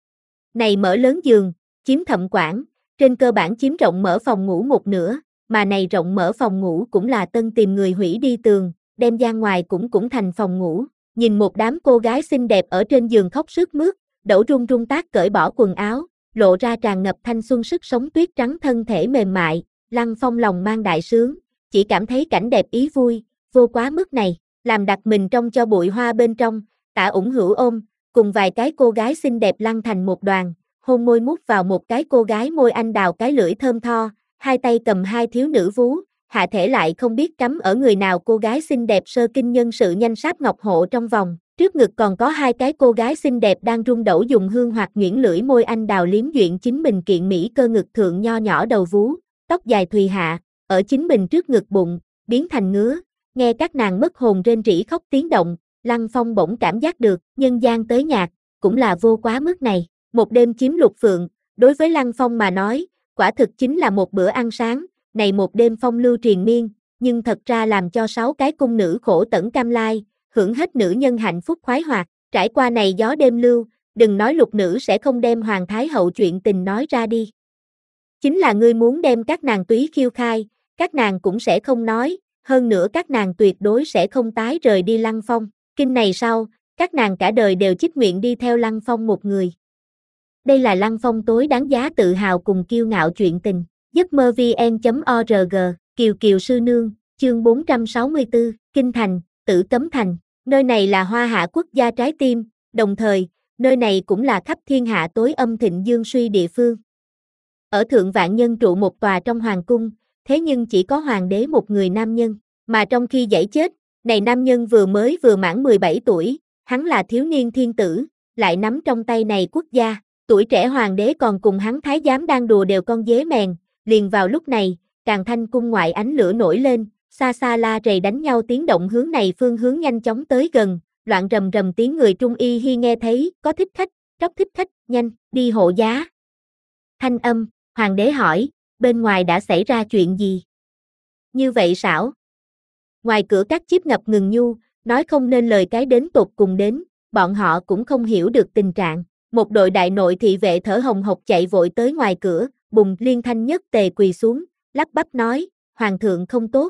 Này mở lớn giường, chiếm thậm quảng, trên cơ bản chiếm rộng mở phòng ngủ một nửa, mà này rộng mở phòng ngủ cũng là tân tìm người hủy đi tường, đem gian ngoài cũng cũng thành phòng ngủ. Nhìn một đám cô gái xinh đẹp ở trên giường khóc sướt mướt, Đẩu run run tác cởi bỏ quần áo, lộ ra tràn ngập thanh xuân sức sống tuyết trắng thân thể mềm mại. Lăng Phong lòng mang đại sướng, chỉ cảm thấy cảnh đẹp ý vui, vô quá mức này, làm đặt mình trong cho bụi hoa bên trong, Tạ Ủng Hữu ôm, cùng vài cái cô gái xinh đẹp lăn thành một đoàn, hôn môi mút vào một cái cô gái môi anh đào cái lưỡi thơm tho, hai tay cầm hai thiếu nữ vú, hạ thể lại không biết cắm ở người nào cô gái xinh đẹp sơ kinh nhân sự nhanh sáp ngọc hộ trong vòng, trước ngực còn có hai cái cô gái xinh đẹp đang rung đẩu dùng hương hoặc nhuyễn lưỡi môi anh đào liếm duyện chính mình kiện mỹ cơ ngực thượng nho nhỏ đầu vú, tóc dài thùy hạ, ở chính mình trước ngực bụng, biến thành ngứa, nghe các nàng mất hồn rên rỉ khóc tiếng động, Lăng Phong bỗng cảm giác được, nhân gian tới nhạc, cũng là vô quá mức này, một đêm chiếm lục phượng, đối với Lăng Phong mà nói, quả thực chính là một bữa ăn sáng, này một đêm phong lưu triền miên, nhưng thật ra làm cho sáu cái cung nữ khổ tẩn cam lai, hưởng hết nữ nhân hạnh phúc khoái hoạt, trải qua này gió đêm lưu, đừng nói lục nữ sẽ không đem hoàng thái hậu chuyện tình nói ra đi. Chính là ngươi muốn đem các nàng túy khiêu khai, các nàng cũng sẽ không nói, hơn nữa các nàng tuyệt đối sẽ không tái rời đi Lăng Phong, kinh này sau, các nàng cả đời đều chích nguyện đi theo Lăng Phong một người. Đây là Lăng Phong tối đáng giá tự hào cùng kiêu ngạo chuyện tình. giấc mơ vn chấm org, Kiều Kiều Sư Nương, chương bốn trăm sáu mươi tư, Kinh Thành, Tử Cấm Thành. Nơi này là Hoa Hạ quốc gia trái tim, đồng thời, nơi này cũng là khắp thiên hạ tối âm thịnh dương suy địa phương. Ở Thượng Vạn Nhân trụ một tòa trong hoàng cung, thế nhưng chỉ có hoàng đế một người nam nhân, mà trong khi giãy chết, này nam nhân vừa mới vừa mãn mười bảy tuổi, hắn là thiếu niên thiên tử, lại nắm trong tay này quốc gia, tuổi trẻ hoàng đế còn cùng hắn thái giám đang đùa đều con dế mèn, liền vào lúc này, Càn Thanh cung ngoại ánh lửa nổi lên, xa xa la rầy đánh nhau tiếng động hướng này phương hướng nhanh chóng tới gần, loạn rầm rầm tiếng người Trung Y Hi nghe thấy, có thích khách, tróc thích khách, nhanh, đi hộ giá. Thanh âm, hoàng đế hỏi, bên ngoài đã xảy ra chuyện gì? Như vậy xảo. Ngoài cửa các chiếp ngập ngừng nhu, nói không nên lời cái đến tột cùng đến, bọn họ cũng không hiểu được tình trạng. Một đội đại nội thị vệ thở hồng hộc chạy vội tới ngoài cửa, bùng liên thanh nhất tề quỳ xuống, lắp bắp nói, hoàng thượng không tốt.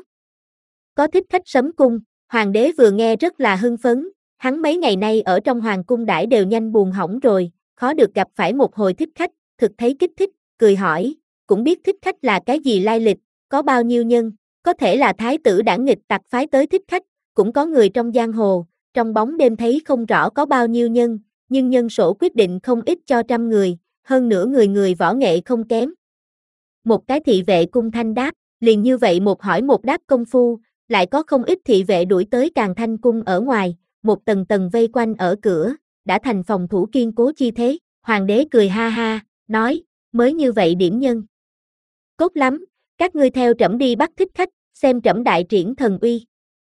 Có thích khách sấm cung, hoàng đế vừa nghe rất là hưng phấn, hắn mấy ngày nay ở trong hoàng cung đãi đều nhanh buồn hỏng rồi, khó được gặp phải một hồi thích khách, thực thấy kích thích, cười hỏi, cũng biết thích khách là cái gì lai lịch, có bao nhiêu nhân, có thể là thái tử đảng nghịch tặc phái tới thích khách, cũng có người trong giang hồ, trong bóng đêm thấy không rõ có bao nhiêu nhân, nhưng nhân sổ quyết định không ít cho trăm người, hơn nữa người người võ nghệ không kém. Một cái thị vệ cung thanh đáp, liền như vậy một hỏi một đáp công phu, lại có không ít thị vệ đuổi tới Càn Thanh cung ở ngoài, một tầng tầng vây quanh ở cửa, đã thành phòng thủ kiên cố chi thế, hoàng đế cười ha ha, nói, mới như vậy điểm nhân. Cốt lắm, các ngươi theo trẫm đi bắt thích khách, xem trẫm đại triển thần uy.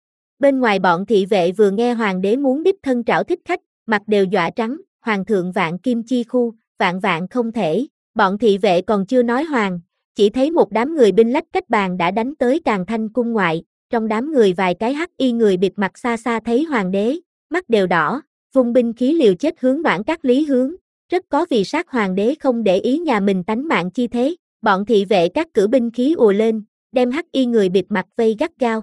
Bên ngoài bọn thị vệ vừa nghe hoàng đế muốn đích thân trảo thích khách, mặt đều dọa trắng, hoàng thượng vạn kim chi khu, vạn vạn không thể, bọn thị vệ còn chưa nói hoàng, chỉ thấy một đám người binh lách cách bàn đã đánh tới Càn Thanh cung ngoại, trong đám người vài cái hắc y người bịt mặt xa xa thấy hoàng đế, mắt đều đỏ, vung binh khí liều chết hướng Noãn Các Lý hướng, rất có vì sát hoàng đế không để ý nhà mình tánh mạng chi thế, bọn thị vệ các cử binh khí ùa lên, đem hắc y người bịt mặt vây gắt gao.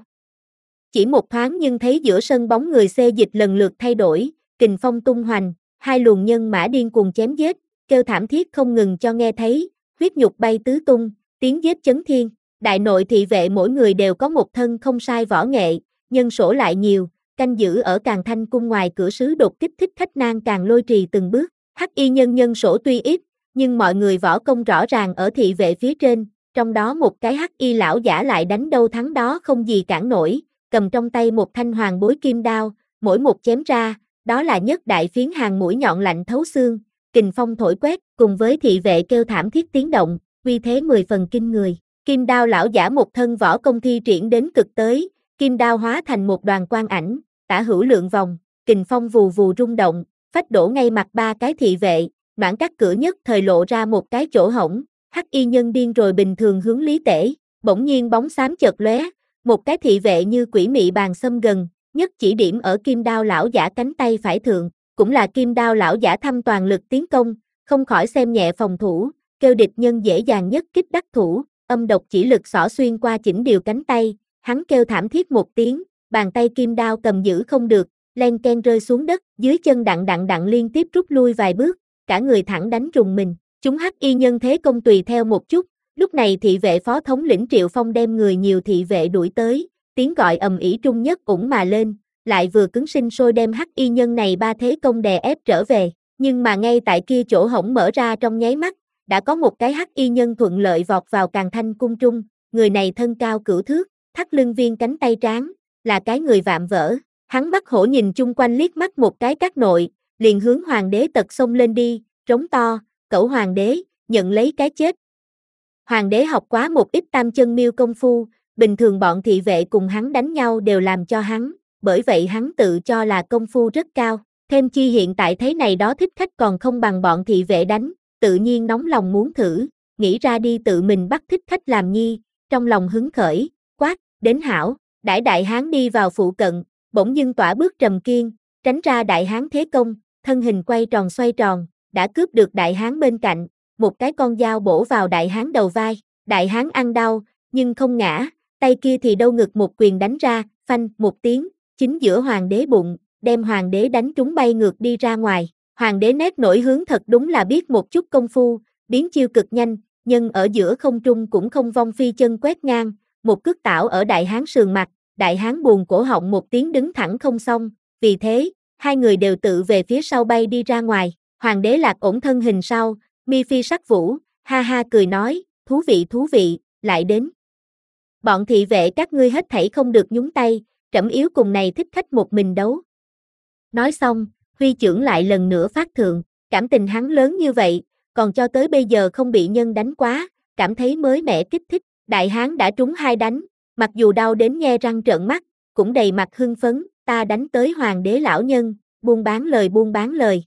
Chỉ một thoáng nhưng thấy giữa sân bóng người xê dịch lần lượt thay đổi, kình phong tung hoành, hai luồng nhân mã điên cuồng chém giết, kêu thảm thiết không ngừng cho nghe thấy, huyết nhục bay tứ tung, tiếng giết chấn thiên, đại nội thị vệ mỗi người đều có một thân không sai võ nghệ, nhân sổ lại nhiều, canh giữ ở Càn Thanh cung ngoài cửa sứ đột kích thích khách nan càng lôi trì từng bước, hắc y nhân nhân sổ tuy ít, nhưng mọi người võ công rõ ràng ở thị vệ phía trên, trong đó một cái hắc y lão giả lại đánh đâu thắng đó không gì cản nổi, cầm trong tay một thanh hoàng bối kim đao, mỗi một chém ra, đó là nhất đại phiến hàng mũi nhọn lạnh thấu xương, kình phong thổi quét, cùng với thị vệ kêu thảm thiết tiếng động, uy thế mười phần kinh người. Kim đao lão giả một thân võ công thi triển đến cực tới, kim đao hóa thành một đoàn quang ảnh, tả hữu lượng vòng, kình phong vù vù rung động, phách đổ ngay mặt ba cái thị vệ, Noãn Các cửa nhất thời lộ ra một cái chỗ hổng, hắc y nhân điên rồi bình thường hướng Lý Tể, bỗng nhiên bóng xám chợt lóe, một cái thị vệ như quỷ mị bàn xâm gần, nhất chỉ điểm ở kim đao lão giả cánh tay phải thượng, cũng là kim đao lão giả thăm toàn lực tiến công, không khỏi xem nhẹ phòng thủ, kêu địch nhân dễ dàng nhất kích đắc thủ, âm độc chỉ lực xỏ xuyên qua chỉnh điều cánh tay, hắn kêu thảm thiết một tiếng, bàn tay kim đao cầm giữ không được, len ken rơi xuống đất, dưới chân đặng đặng đặng liên tiếp rút lui vài bước, cả người thẳng đánh rùng mình, chúng hắc y nhân thế công tùy theo một chút, lúc này thị vệ phó thống lĩnh Triệu Phong đem người nhiều thị vệ đuổi tới, tiếng gọi ầm ĩ trung nhất ủng mà lên, lại vừa cứng sinh sôi đem hắc y nhân này ba thế công đè ép trở về, nhưng mà ngay tại kia chỗ hổng mở ra trong nháy mắt, đã có một cái hắc y nhân thuận lợi vọt vào Càn Thanh cung trung, người này thân cao cửu thước, thắt lưng viên cánh tay tráng, là cái người vạm vỡ. Hắn bắt hổ nhìn chung quanh liếc mắt một cái các nội, liền hướng hoàng đế tật xông lên đi, trống to, cẩu hoàng đế, nhận lấy cái chết. Hoàng đế học quá một ít tam chân miêu công phu, bình thường bọn thị vệ cùng hắn đánh nhau đều làm cho hắn, bởi vậy hắn tự cho là công phu rất cao. Thêm chi hiện tại thấy này đó thích khách còn không bằng bọn thị vệ đánh, tự nhiên nóng lòng muốn thử, nghĩ ra đi tự mình bắt thích khách làm nhi, trong lòng hứng khởi, quát, đến hảo, đãi đại hán đi vào phụ cận, bỗng dưng tỏa bước trầm kiên, tránh ra đại hán thế công, thân hình quay tròn xoay tròn, đã cướp được đại hán bên cạnh, một cái con dao bổ vào đại hán đầu vai, đại hán ăn đau, nhưng không ngã, tay kia thì đâu ngực một quyền đánh ra, phanh, một tiếng, chính giữa hoàng đế bụng, đem hoàng đế đánh trúng bay ngược đi ra ngoài. Hoàng đế nét nổi hướng thật đúng là biết một chút công phu, biến chiêu cực nhanh, nhưng ở giữa không trung cũng không vong phi chân quét ngang, một cước tảo ở đại hán sườn mặt, đại hán buồn cổ họng một tiếng đứng thẳng không xong, vì thế, hai người đều tự về phía sau bay đi ra ngoài. Hoàng đế lạc ổn thân hình sau, mi phi sắc vũ, ha ha cười nói, thú vị thú vị, lại đến. Bọn thị vệ các ngươi hết thảy không được nhúng tay, trẫm yếu cùng này thích khách một mình đấu. Nói xong, huy chưởng lại lần nữa phát thượng, cảm tình hắn lớn như vậy, còn cho tới bây giờ không bị nhân đánh quá, cảm thấy mới mẻ kích thích. Đại hán đã trúng hai đánh, mặc dù đau đến nhe răng trợn mắt, cũng đầy mặt hưng phấn, ta đánh tới hoàng đế lão nhân, buôn bán lời buôn bán lời.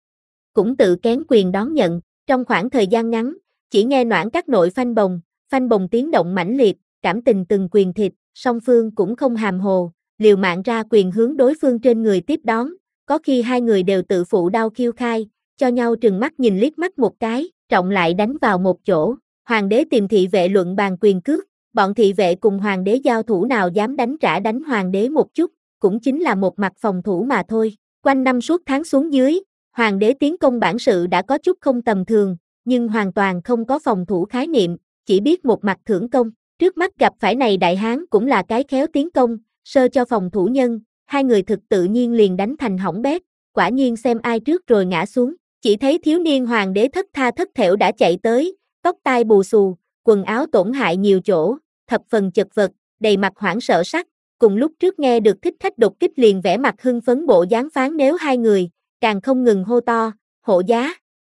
Cũng tự kén quyền đón nhận, trong khoảng thời gian ngắn, chỉ nghe noãn các nội phanh bồng, phanh bồng tiếng động mãnh liệt, cảm tình từng quyền thịt, song phương cũng không hàm hồ, liều mạng ra quyền hướng đối phương trên người tiếp đón, có khi hai người đều tự phụ đau khiêu khai, cho nhau trừng mắt nhìn liếc mắt một cái, trọng lại đánh vào một chỗ. Hoàng đế tìm thị vệ luận bàn quyền cước, bọn thị vệ cùng hoàng đế giao thủ nào dám đánh trả đánh hoàng đế một chút, cũng chính là một mặt phòng thủ mà thôi. Quanh năm suốt tháng xuống dưới, hoàng đế tiến công bản sự đã có chút không tầm thường, nhưng hoàn toàn không có phòng thủ khái niệm, chỉ biết một mặt thưởng công. Trước mắt gặp phải này đại hán cũng là cái khéo tiến công, sơ cho phòng thủ nhân, hai người thực tự nhiên liền đánh thành hỏng bét, quả nhiên xem ai trước rồi ngã xuống. Chỉ thấy thiếu niên hoàng đế thất tha thất thểu đã chạy tới, tóc tai bù xù, quần áo tổn hại nhiều chỗ, thập phần chật vật, đầy mặt hoảng sợ sắc, cùng lúc trước nghe được thích khách đột kích liền vẻ mặt hưng phấn bộ dáng phán nếu hai người, càng không ngừng hô to, hộ giá,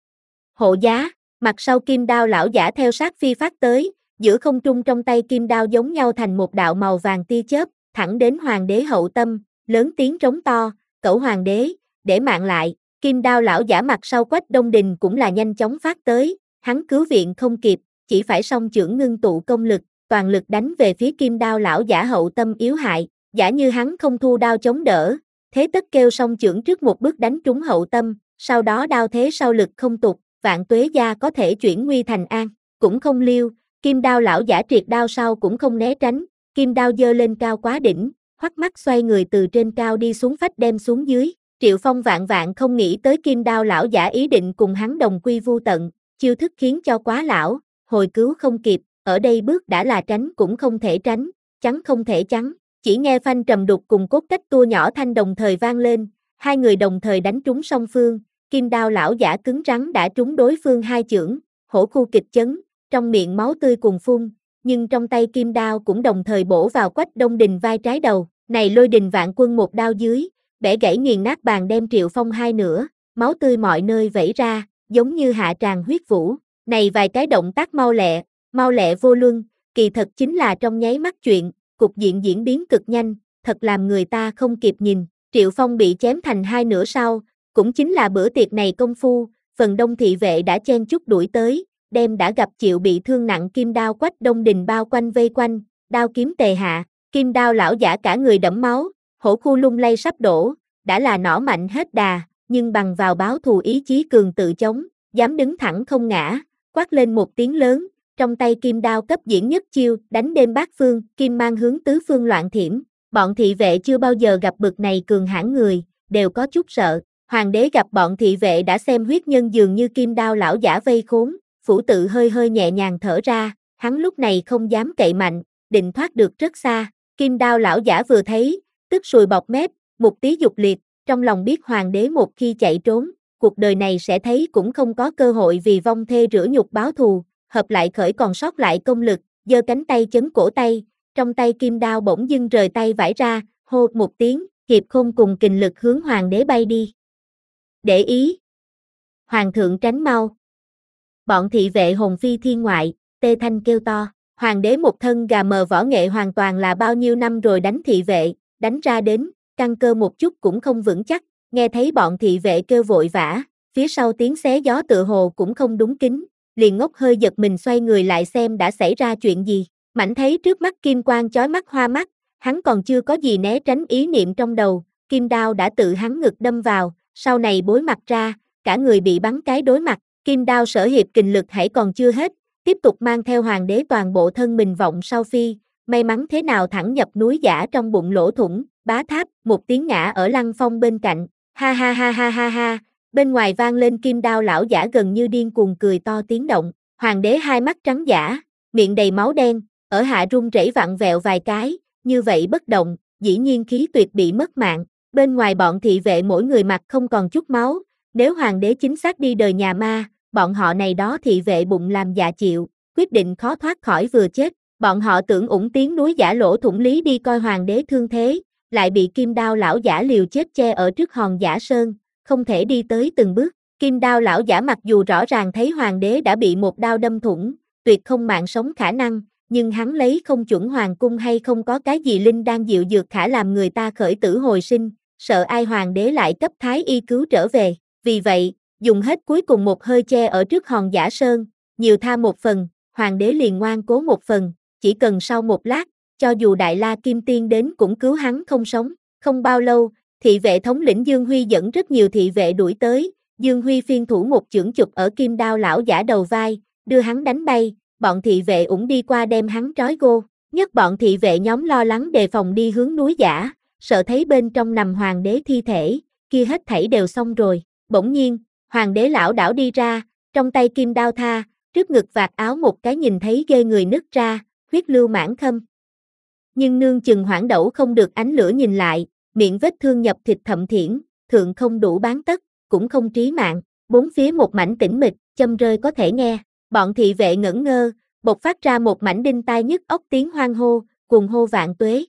hộ giá, mặt sau kim đao lão giả theo sát phi phát tới, giữa không trung trong tay kim đao giống nhau thành một đạo màu vàng tia chớp, thẳng đến hoàng đế hậu tâm, lớn tiếng trống to, cẩu hoàng đế, để mạng lại, kim đao lão giả mặt sau Quách Đông Đình cũng là nhanh chóng phát tới, hắn cứu viện không kịp, chỉ phải song chưởng ngưng tụ công lực, toàn lực đánh về phía kim đao lão giả hậu tâm yếu hại, giả như hắn không thu đao chống đỡ, thế tất kêu song chưởng trước một bước đánh trúng hậu tâm, sau đó đao thế sau lực không tục, vạn tuế gia có thể chuyển nguy thành an, cũng không liêu, kim đao lão giả triệt đao sau cũng không né tránh, kim đao giơ lên cao quá đỉnh, hoắc mắt xoay người từ trên cao đi xuống phách đem xuống dưới. Triệu Phong vạn vạn không nghĩ tới kim đao lão giả ý định cùng hắn đồng quy vu tận, chiêu thức khiến cho quá lão, hồi cứu không kịp, ở đây bước đã là tránh cũng không thể tránh, chắn không thể chắn, chỉ nghe phanh trầm đục cùng cốt cách tua nhỏ thanh đồng thời vang lên, hai người đồng thời đánh trúng song phương, kim đao lão giả cứng rắn đã trúng đối phương hai chưởng, hổ khu kịch chấn, trong miệng máu tươi cuồn phun, nhưng trong tay kim đao cũng đồng thời bổ vào Quách Đông Đình vai trái đầu, này Lôi Đình Vạn Quân một đao dưới, bẻ gãy nghiền nát bàn đem Triệu Phong hai nửa, máu tươi mọi nơi vẩy ra, giống như hạ tràn huyết vũ. Này vài cái động tác mau lẹ, mau lẹ vô luân, kỳ thật chính là trong nháy mắt chuyện, cục diện diễn biến cực nhanh, thật làm người ta không kịp nhìn. Triệu Phong bị chém thành hai nửa sau, cũng chính là bữa tiệc này công phu, phần đông thị vệ đã chen chúc đuổi tới, đem đã gặp chịu bị thương nặng kim đao Quách Đông Đình bao quanh vây quanh, đao kiếm tề hạ, kim đao lão giả cả người đẫm máu, hổ khu lung lay sắp đổ, đã là nỏ mạnh hết đà, nhưng bằng vào báo thù ý chí cường tự chống, dám đứng thẳng không ngã, quát lên một tiếng lớn, trong tay kim đao cấp diễn nhất chiêu, đánh đêm bát phương, kim mang hướng tứ phương loạn thiểm, bọn thị vệ chưa bao giờ gặp bực này cường hãn người, đều có chút sợ, hoàng đế gặp bọn thị vệ đã xem huyết nhân dường như kim đao lão giả vây khốn, phủ tự hơi hơi nhẹ nhàng thở ra, hắn lúc này không dám cậy mạnh, định thoát được rất xa, kim đao lão giả vừa thấy, tức sùi bọt mép, một tí dục liệt, trong lòng biết hoàng đế một khi chạy trốn, cuộc đời này sẽ thấy cũng không có cơ hội vì vong thê rửa nhục báo thù, hợp lại khởi còn sót lại công lực, giơ cánh tay chấn cổ tay, trong tay kim đao bỗng dưng rời tay vải ra, hô một tiếng, hiệp khôn cùng kình lực hướng hoàng đế bay đi. Để ý! Hoàng thượng tránh mau! Bọn thị vệ hồn phi thiên ngoại, tê thanh kêu to, hoàng đế một thân gà mờ võ nghệ hoàn toàn là bao nhiêu năm rồi đánh thị vệ, đánh ra đến, căn cơ một chút cũng không vững chắc, nghe thấy bọn thị vệ kêu vội vã, phía sau tiếng xé gió tựa hồ cũng không đúng kính, liền ngốc hơi giật mình xoay người lại xem đã xảy ra chuyện gì, mảnh thấy trước mắt kim quang chói mắt hoa mắt, hắn còn chưa có gì né tránh ý niệm trong đầu, kim đao đã tự hắn ngực đâm vào, sau này bối mặt ra, cả người bị bắn cái đối mặt, kim đao sở hiệp kình lực hãy còn chưa hết, tiếp tục mang theo hoàng đế toàn bộ thân mình vọng sau phi, may mắn thế nào thẳng nhập núi giả trong bụng lỗ thủng, bá tháp, một tiếng ngã ở Lăng Phong bên cạnh, ha ha ha ha ha ha, bên ngoài vang lên kim đao lão giả gần như điên cuồng cười to tiếng động, hoàng đế hai mắt trắng dã, miệng đầy máu đen, ở hạ run rẩy vặn vẹo vài cái, như vậy bất động, dĩ nhiên khí tuyệt bị mất mạng, bên ngoài bọn thị vệ mỗi người mặt không còn chút máu, nếu hoàng đế chính xác đi đời nhà ma, bọn họ này đó thị vệ bụng làm dạ chịu, quyết định khó thoát khỏi vừa chết, bọn họ tưởng ủng tiếng núi giả lỗ thủng lý đi coi hoàng đế thương thế, lại bị kim đao lão giả liều chết che ở trước hòn giả sơn, không thể đi tới từng bước, kim đao lão giả mặc dù rõ ràng thấy hoàng đế đã bị một đao đâm thủng, tuyệt không mạng sống khả năng, nhưng hắn lấy không chuẩn hoàng cung hay không có cái gì linh đang dịu dược khả làm người ta khởi tử hồi sinh, sợ ai hoàng đế lại cấp thái y cứu trở về, vì vậy, dùng hết cuối cùng một hơi che ở trước hòn giả sơn, nhiều tha một phần, hoàng đế liền ngoan cố một phần, chỉ cần sau một lát, cho dù Đại La Kim Tiên đến cũng cứu hắn không sống, không bao lâu, thị vệ thống lĩnh Dương Huy dẫn rất nhiều thị vệ đuổi tới, Dương Huy phiên thủ một chưởng chụp ở kim đao lão giả đầu vai, đưa hắn đánh bay, bọn thị vệ ủng đi qua đem hắn trói gô, nhất bọn thị vệ nhóm lo lắng đề phòng đi hướng núi giả, sợ thấy bên trong nằm hoàng đế thi thể, kia hết thảy đều xong rồi, bỗng nhiên, hoàng đế lão đảo đi ra, trong tay kim đao tha, trước ngực vạt áo một cái nhìn thấy ghê người nứt ra, huyết lưu mãn khâm. Nhưng nương chừng hoảng đẩu không được ánh lửa nhìn lại, miệng vết thương nhập thịt thậm thiển, thượng không đủ bán tất, cũng không trí mạng, bốn phía một mảnh tĩnh mịch, châm rơi có thể nghe, bọn thị vệ ngẩn ngơ, bộc phát ra một mảnh đinh tai nhức óc tiếng hoang hô, cùng hô vạn tuế.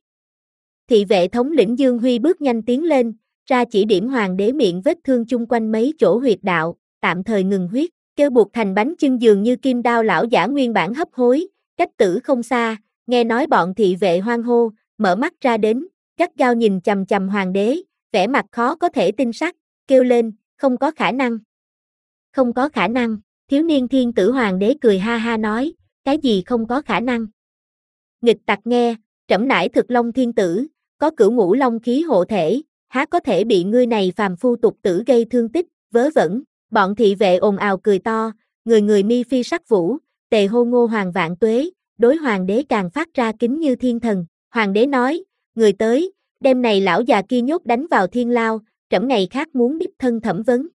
Thị vệ thống lĩnh Dương Huy bước nhanh tiến lên, ra chỉ điểm hoàng đế miệng vết thương chung quanh mấy chỗ huyệt đạo, tạm thời ngừng huyết, kêu buộc thành bánh chưng dường như kim đao lão giả nguyên bản hấp hối, cách tử không xa, nghe nói bọn thị vệ hoang hô, mở mắt ra đến, gắt gao nhìn chằm chằm hoàng đế, vẻ mặt khó có thể tin sắc, kêu lên, không có khả năng. Không có khả năng, thiếu niên thiên tử hoàng đế cười ha ha nói, cái gì không có khả năng. Nghịch tặc nghe, trẫm nải thực long thiên tử, có cửu ngũ long khí hộ thể, há có thể bị ngươi này phàm phu tục tử gây thương tích, vớ vẩn, bọn thị vệ ồn ào cười to, người người mi phi sắc vũ, tề hô ngô hoàng vạn tuế, đối hoàng đế càng phát ra kính như thiên thần, hoàng đế nói, người tới, đêm này lão già kia nhốt đánh vào thiên lao, trẫm ngày khác muốn đích thân thẩm vấn.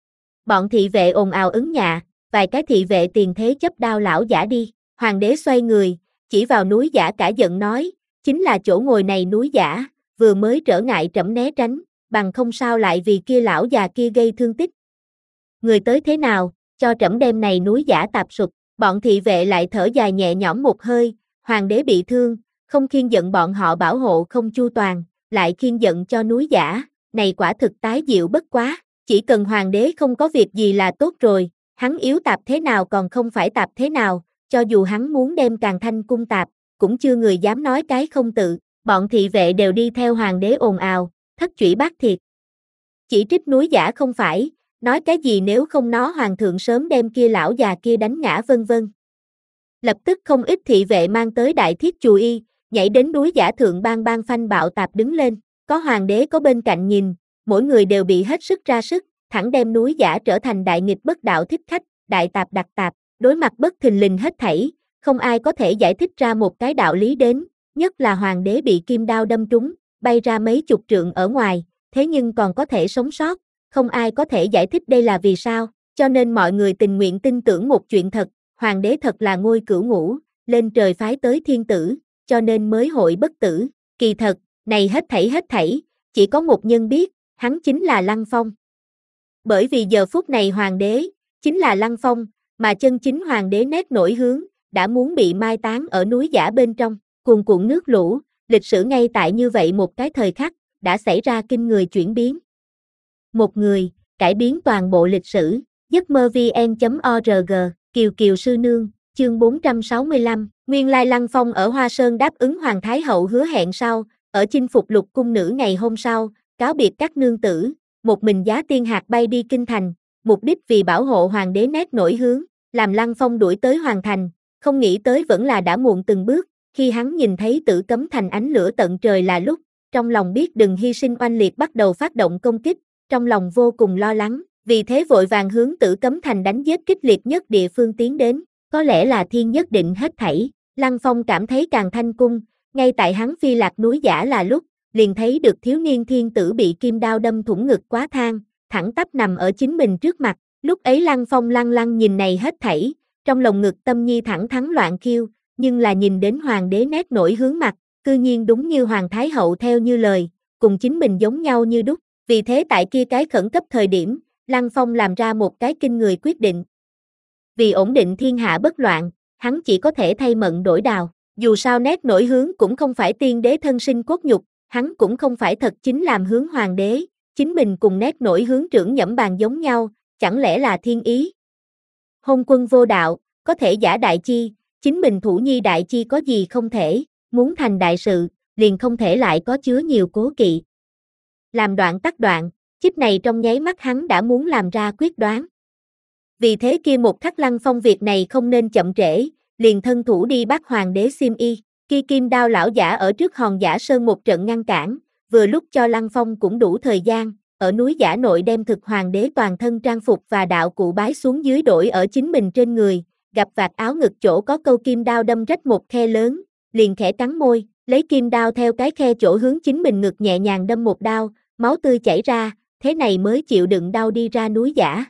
Bọn thị vệ ồn ào ứng nhạ, vài cái thị vệ tiền thế chấp đao lão giả đi, hoàng đế xoay người, chỉ vào núi giả cả giận nói, chính là chỗ ngồi này núi giả, vừa mới trở ngại trẫm né tránh, bằng không sao lại vì kia lão già kia gây thương tích. Người tới thế nào, cho trẫm đem này núi giả tạp sụp, bọn thị vệ lại thở dài nhẹ nhõm một hơi, hoàng đế bị thương, không khiên giận bọn họ bảo hộ không chu toàn, lại khiên giận cho núi giả, này quả thực tái diệu bất quá, chỉ cần hoàng đế không có việc gì là tốt rồi, hắn yếu tạp thế nào còn không phải tạp thế nào, cho dù hắn muốn đem Càn Thanh cung tạp, cũng chưa người dám nói cái không tự, bọn thị vệ đều đi theo hoàng đế ồn ào, thất chủy bát thiệt. Chỉ trích núi giả không phải, nói cái gì nếu không nó hoàng thượng sớm đem kia lão già kia đánh ngã vân vân. Lập tức không ít thị vệ mang tới đại thiết chù y, nhảy đến núi giả thượng bang bang phanh bạo tạp đứng lên, có hoàng đế có bên cạnh nhìn, mỗi người đều bị hết sức ra sức, thẳng đem núi giả trở thành đại nghịch bất đạo thích khách, đại tạp đặc tạp, đối mặt bất thình lình hết thảy, không ai có thể giải thích ra một cái đạo lý đến, nhất là hoàng đế bị kim đao đâm trúng, bay ra mấy chục trượng ở ngoài, thế nhưng còn có thể sống sót, không ai có thể giải thích đây là vì sao, cho nên mọi người tình nguyện tin tưởng một chuyện thật, hoàng đế thật là ngôi cửu ngũ, lên trời phái tới thiên tử, cho nên mới hội bất tử, kỳ thật, này hết thảy hết thảy, chỉ có một nhân biết, hắn chính là Lăng Phong. Bởi vì giờ phút này hoàng đế, chính là Lăng Phong, mà chân chính hoàng đế nét nổi hướng, đã muốn bị mai táng ở núi Giả bên trong, cuồn cuộn nước lũ, lịch sử ngay tại như vậy một cái thời khắc, đã xảy ra kinh người chuyển biến. Một người, cải biến toàn bộ lịch sử, giấc mơ vn chấm org, Kiều Kiều Sư Nương, chương bốn trăm sáu mươi lăm, nguyên lai Lăng Phong ở Hoa Sơn đáp ứng Hoàng Thái Hậu hứa hẹn sau, ở chinh phục lục cung nữ ngày hôm sau, cáo biệt các nương tử, một mình giá tiên hạt bay đi kinh thành, mục đích vì bảo hộ hoàng đế nét nổi hướng, làm Lăng Phong đuổi tới hoàng thành, không nghĩ tới vẫn là đã muộn từng bước, khi hắn nhìn thấy Tử Cấm Thành ánh lửa tận trời là lúc, trong lòng biết đừng hy sinh oanh liệt bắt đầu phát động công kích, trong lòng vô cùng lo lắng, vì thế vội vàng hướng Tử Cấm Thành đánh giết kích liệt nhất địa phương tiến đến, có lẽ là thiên nhất định hết thảy, Lăng Phong cảm thấy Càn Thanh Cung, ngay tại hắn phi lạc núi Giả là lúc, liền thấy được thiếu niên thiên tử bị kim đao đâm thủng ngực quá than, thẳng tắp nằm ở chính mình trước mặt, lúc ấy Lăng Phong lăng lăng nhìn này hết thảy, trong lồng ngực tâm nhi thẳng thắn loạn khiêu, nhưng là nhìn đến hoàng đế nét nổi hướng mặt, cư nhiên đúng như Hoàng Thái Hậu theo như lời, cùng chính mình giống nhau như đúc, vì thế tại kia cái khẩn cấp thời điểm, Lăng Phong làm ra một cái kinh người quyết định. Vì ổn định thiên hạ bất loạn, hắn chỉ có thể thay mận đổi đào, dù sao nét nổi hướng cũng không phải tiên đế thân sinh cốt nhục, hắn cũng không phải thật chính làm hướng hoàng đế, chính mình cùng nét nổi hướng trưởng nhẫm bàn giống nhau, chẳng lẽ là thiên ý. Hôn quân vô đạo, có thể giả đại chi, chính mình thủ nhi đại chi có gì không thể, muốn thành đại sự, liền không thể lại có chứa nhiều cố kỵ. Làm đoạn tắc đoạn, chip này trong nháy mắt hắn đã muốn làm ra quyết đoán. Vì thế kia một khắc Lăng Phong việc này không nên chậm trễ, liền thân thủ đi bắt hoàng đế xiêm y, kia kim đao lão giả ở trước hòn Giả Sơn một trận ngăn cản, vừa lúc cho Lăng Phong cũng đủ thời gian, ở núi Giả nội đem thực hoàng đế toàn thân trang phục và đạo cụ bái xuống dưới đổi ở chính mình trên người, gặp vạt áo ngực chỗ có câu kim đao đâm rách một khe lớn, liền khẽ cắn môi, lấy kim đao theo cái khe chỗ hướng chính mình ngực nhẹ nhàng đâm một đao, máu tươi chảy ra, thế này mới chịu đựng đau đi ra núi Giả.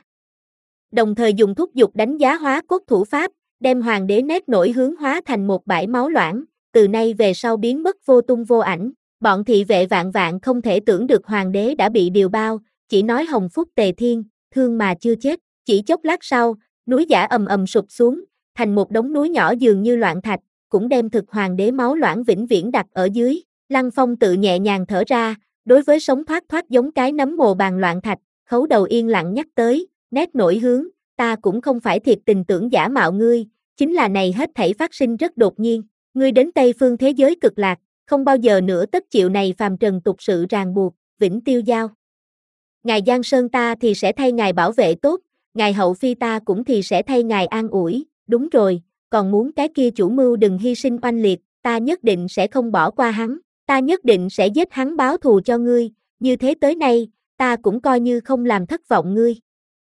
Đồng thời dùng thúc dục đánh giá hóa cốt thủ pháp, đem hoàng đế nét nổi hướng hóa thành một bãi máu loãng, từ nay về sau biến mất vô tung vô ảnh. Bọn thị vệ vạn vạn không thể tưởng được hoàng đế đã bị điều bao, chỉ nói hồng phúc tề thiên, thương mà chưa chết, chỉ chốc lát sau, núi Giả ầm ầm sụp xuống, thành một đống núi nhỏ dường như loạn thạch, cũng đem thực hoàng đế máu loãng vĩnh viễn đặt ở dưới. Lăng Phong tự nhẹ nhàng thở ra, đối với sống thoát thoát giống cái nấm mồ bàn loạn thạch, khấu đầu yên lặng nhắc tới, nét nổi hướng, ta cũng không phải thiệt tình tưởng giả mạo ngươi, chính là này hết thảy phát sinh rất đột nhiên, ngươi đến Tây phương thế giới cực lạc, không bao giờ nữa tất chịu này phàm trần tục sự ràng buộc, vĩnh tiêu giao. Ngài Giang Sơn ta thì sẽ thay ngài bảo vệ tốt, ngài hậu phi ta cũng thì sẽ thay ngài an ủi, đúng rồi, còn muốn cái kia chủ mưu đừng hy sinh oanh liệt, ta nhất định sẽ không bỏ qua hắn, ta nhất định sẽ giết hắn báo thù cho ngươi, như thế tới nay, ta cũng coi như không làm thất vọng ngươi.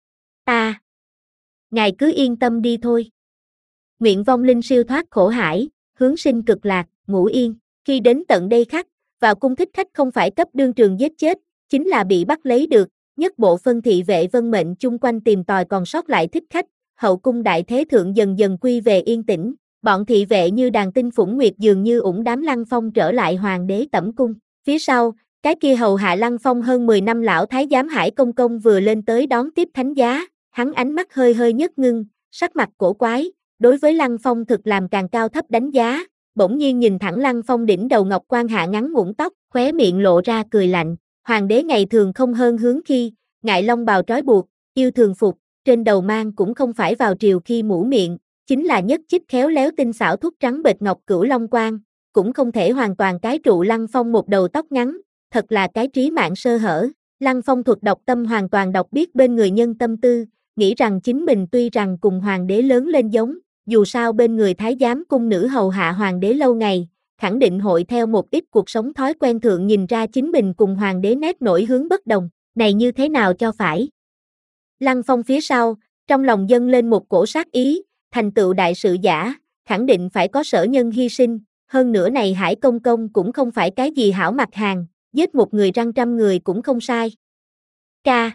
Ta, ngài cứ yên tâm đi thôi. Nguyện vong linh siêu thoát khổ hải, hướng sinh cực lạc, ngủ yên. Khi đến tận đây khắc, vào cung thích khách không phải cấp đương trường giết chết, chính là bị bắt lấy được, nhất bộ phân thị vệ vân mệnh chung quanh tìm tòi còn sót lại thích khách, hậu cung đại thế thượng dần dần quy về yên tĩnh, bọn thị vệ như đàn tinh phủng nguyệt dường như ủng đám Lăng Phong trở lại hoàng đế tẩm cung, phía sau, cái kia hầu hạ Lăng Phong hơn mười năm lão thái giám Hải Công Công vừa lên tới đón tiếp thánh giá, hắn ánh mắt hơi hơi nhất ngưng, sắc mặt cổ quái, đối với Lăng Phong thực làm càng cao thấp đánh giá. Bỗng nhiên nhìn thẳng Lăng Phong đỉnh đầu ngọc quan hạ ngắn ngủn tóc, khóe miệng lộ ra cười lạnh, hoàng đế ngày thường không hơn hướng khi, ngại long bào trói buộc, yêu thường phục, trên đầu mang cũng không phải vào triều khi mũ miệng, chính là nhất chích khéo léo tinh xảo thúc trắng bệt ngọc cửu long quan, cũng không thể hoàn toàn cái trụ Lăng Phong một đầu tóc ngắn, thật là cái trí mạng sơ hở. Lăng Phong thuật đọc tâm hoàn toàn đọc biết bên người nhân tâm tư, nghĩ rằng chính mình tuy rằng cùng hoàng đế lớn lên giống, dù sao bên người thái giám cung nữ hầu hạ hoàng đế lâu ngày, khẳng định hội theo một ít cuộc sống thói quen thượng nhìn ra chính mình cùng hoàng đế nét nổi hướng bất đồng, này như thế nào cho phải. Lăng Phong phía sau, trong lòng dâng lên một cổ sát ý, thành tựu đại sự giả, khẳng định phải có sở nhân hy sinh, hơn nữa này Hải Công Công cũng không phải cái gì hảo mặt hàng, giết một người răng trăm người cũng không sai. Ca.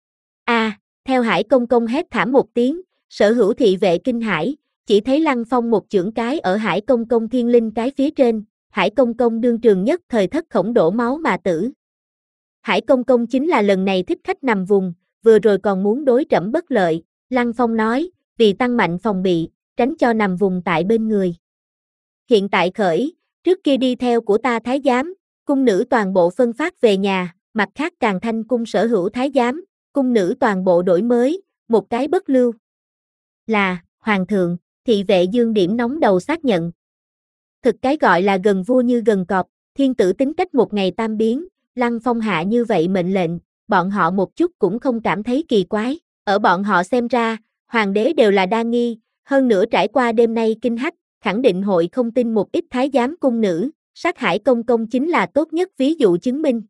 A, theo Hải Công Công hét thảm một tiếng, sở hữu thị vệ kinh hãi, chỉ thấy Lăng Phong một chưởng cái ở Hải Công Công thiên linh cái phía trên, Hải Công Công đương trường nhất thời thất khổng đổ máu mà tử. Hải Công Công chính là lần này thích khách nằm vùng, vừa rồi còn muốn đối trẫm bất lợi. Lăng Phong nói, vì tăng mạnh phòng bị, tránh cho nằm vùng tại bên người. Hiện tại khởi, trước kia đi theo của ta thái giám, cung nữ toàn bộ phân phát về nhà, mặt khác Càn Thanh cung sở hữu thái giám, cung nữ toàn bộ đổi mới, một cái bất lưu. Là, hoàng thượng, thị vệ Dương Điểm nóng đầu xác nhận. Thực cái gọi là gần vua như gần cọp, thiên tử tính cách một ngày tam biến, Lăng Phong hạ như vậy mệnh lệnh, bọn họ một chút cũng không cảm thấy kỳ quái, ở bọn họ xem ra, hoàng đế đều là đa nghi, hơn nữa trải qua đêm nay kinh hách, khẳng định hội không tin một ít thái giám cung nữ, sát hải công công chính là tốt nhất ví dụ chứng minh.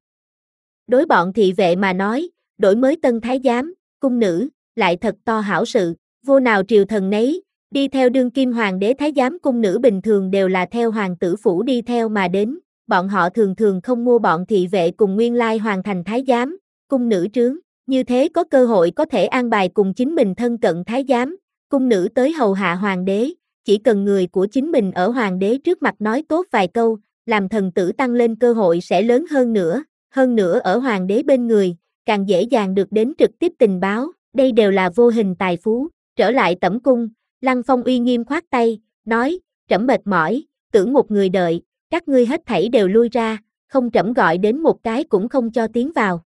Đối bọn thị vệ mà nói, đổi mới tân thái giám, cung nữ, lại thật to hảo sự, vô nào triều thần nấy, đi theo đương kim hoàng đế thái giám cung nữ bình thường đều là theo hoàng tử phủ đi theo mà đến, bọn họ thường thường không mua bọn thị vệ cùng nguyên lai hoàn thành thái giám, cung nữ trướng, như thế có cơ hội có thể an bài cùng chính mình thân cận thái giám, cung nữ tới hầu hạ hoàng đế, chỉ cần người của chính mình ở hoàng đế trước mặt nói tốt vài câu, làm thần tử tăng lên cơ hội sẽ lớn hơn nữa, hơn nữa ở hoàng đế bên người, càng dễ dàng được đến trực tiếp tình báo, đây đều là vô hình tài phú. Trở lại tẩm cung, Lăng Phong uy nghiêm khoát tay, nói, trẫm mệt mỏi, tưởng một người đợi, các ngươi hết thảy đều lui ra, không trẫm gọi đến một cái cũng không cho tiến vào.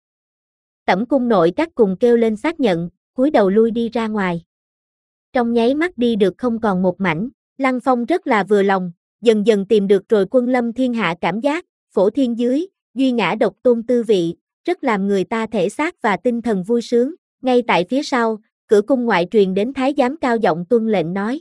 Tẩm cung nội các cùng kêu lên xác nhận, cúi đầu lui đi ra ngoài. Trong nháy mắt đi được không còn một mảnh, Lăng Phong rất là vừa lòng, dần dần tìm được rồi quân lâm thiên hạ cảm giác, phổ thiên dưới, duy ngã độc tôn tư vị, rất làm người ta thể xác và tinh thần vui sướng. Ngay tại phía sau, cửa cung ngoại truyền đến thái giám cao giọng tuân lệnh nói.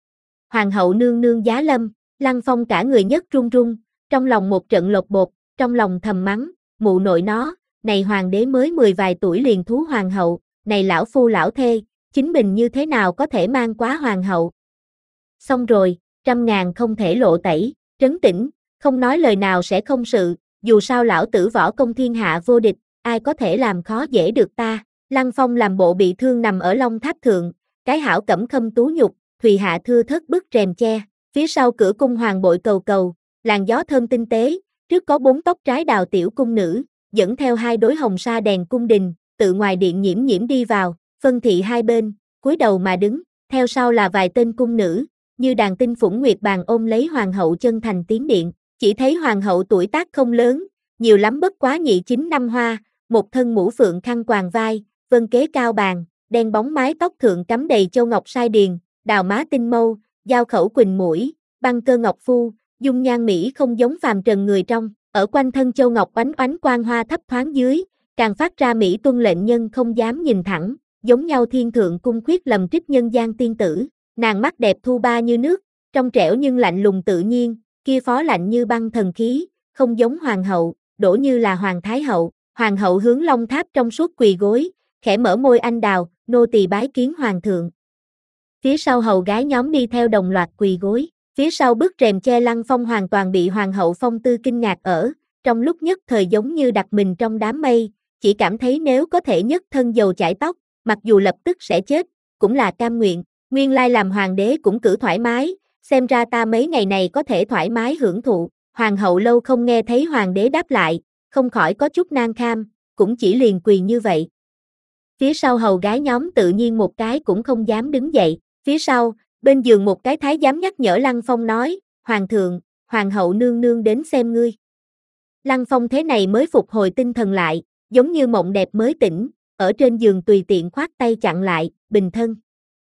Hoàng hậu nương nương giá lâm, Lăng Phong cả người nhất run run, trong lòng một trận lột bột, trong lòng thầm mắng, mụ nội nó, này hoàng đế mới mười vài tuổi liền thú hoàng hậu, này lão phu lão thê, chính mình như thế nào có thể mang quá hoàng hậu. Xong rồi, trăm ngàn không thể lộ tẩy, trấn tĩnh, không nói lời nào sẽ không sự, dù sao lão tử võ công thiên hạ vô địch, ai có thể làm khó dễ được ta. Lăng Phong làm bộ bị thương nằm ở Long Tháp thượng, cái hảo cẩm khâm tú nhục, Thùy hạ thưa thớt bức rèm che, phía sau cửa cung hoàng bội cầu cầu, làn gió thơm tinh tế, trước có bốn tóc trái đào tiểu cung nữ, dẫn theo hai đối hồng sa đèn cung đình, tự ngoài điện nhiễm nhiễm đi vào, phân thị hai bên, cúi đầu mà đứng, theo sau là vài tên cung nữ, như đàn tinh phủng nguyệt bàn ôm lấy hoàng hậu chân thành tiến điện, chỉ thấy hoàng hậu tuổi tác không lớn, nhiều lắm bất quá nhị chín năm hoa, một thân mũ phượng khăn quàng vai, vân kế cao bàn, đen bóng mái tóc thượng cắm đầy châu ngọc sai điền, đào má tinh mâu, giao khẩu quỳnh mũi, băng cơ ngọc phu, dung nhan mỹ không giống phàm trần người trong, ở quanh thân châu ngọc oánh oánh quang hoa thấp thoáng dưới, càng phát ra mỹ tuân lệnh nhân không dám nhìn thẳng, giống nhau thiên thượng cung khuyết lầm trích nhân gian tiên tử, nàng mắt đẹp thu ba như nước, trong trẻo nhưng lạnh lùng tự nhiên, kia phó lạnh như băng thần khí, không giống hoàng hậu, đổ như là hoàng thái hậu, hoàng hậu hướng Long Tháp trong suốt quỳ gối, khẽ mở môi anh đào, nô tỳ bái kiến hoàng thượng. Phía sau hầu gái nhóm đi theo đồng loạt quỳ gối, phía sau bức rèm che Lăng Phong hoàn toàn bị hoàng hậu phong tư kinh ngạc ở, trong lúc nhất thời giống như đặt mình trong đám mây, chỉ cảm thấy nếu có thể nhất thân dầu chải tóc, mặc dù lập tức sẽ chết, cũng là cam nguyện, nguyên lai làm hoàng đế cũng cử thoải mái, xem ra ta mấy ngày này có thể thoải mái hưởng thụ, hoàng hậu lâu không nghe thấy hoàng đế đáp lại, không khỏi có chút nan kham, cũng chỉ liền quỳ như vậy. Phía sau hầu gái nhóm tự nhiên một cái cũng không dám đứng dậy, phía sau, bên giường một cái thái giám nhắc nhở Lăng Phong nói, hoàng thượng, hoàng hậu nương nương đến xem ngươi. Lăng Phong thế này mới phục hồi tinh thần lại, giống như mộng đẹp mới tỉnh, ở trên giường tùy tiện khoát tay chặn lại, bình thân.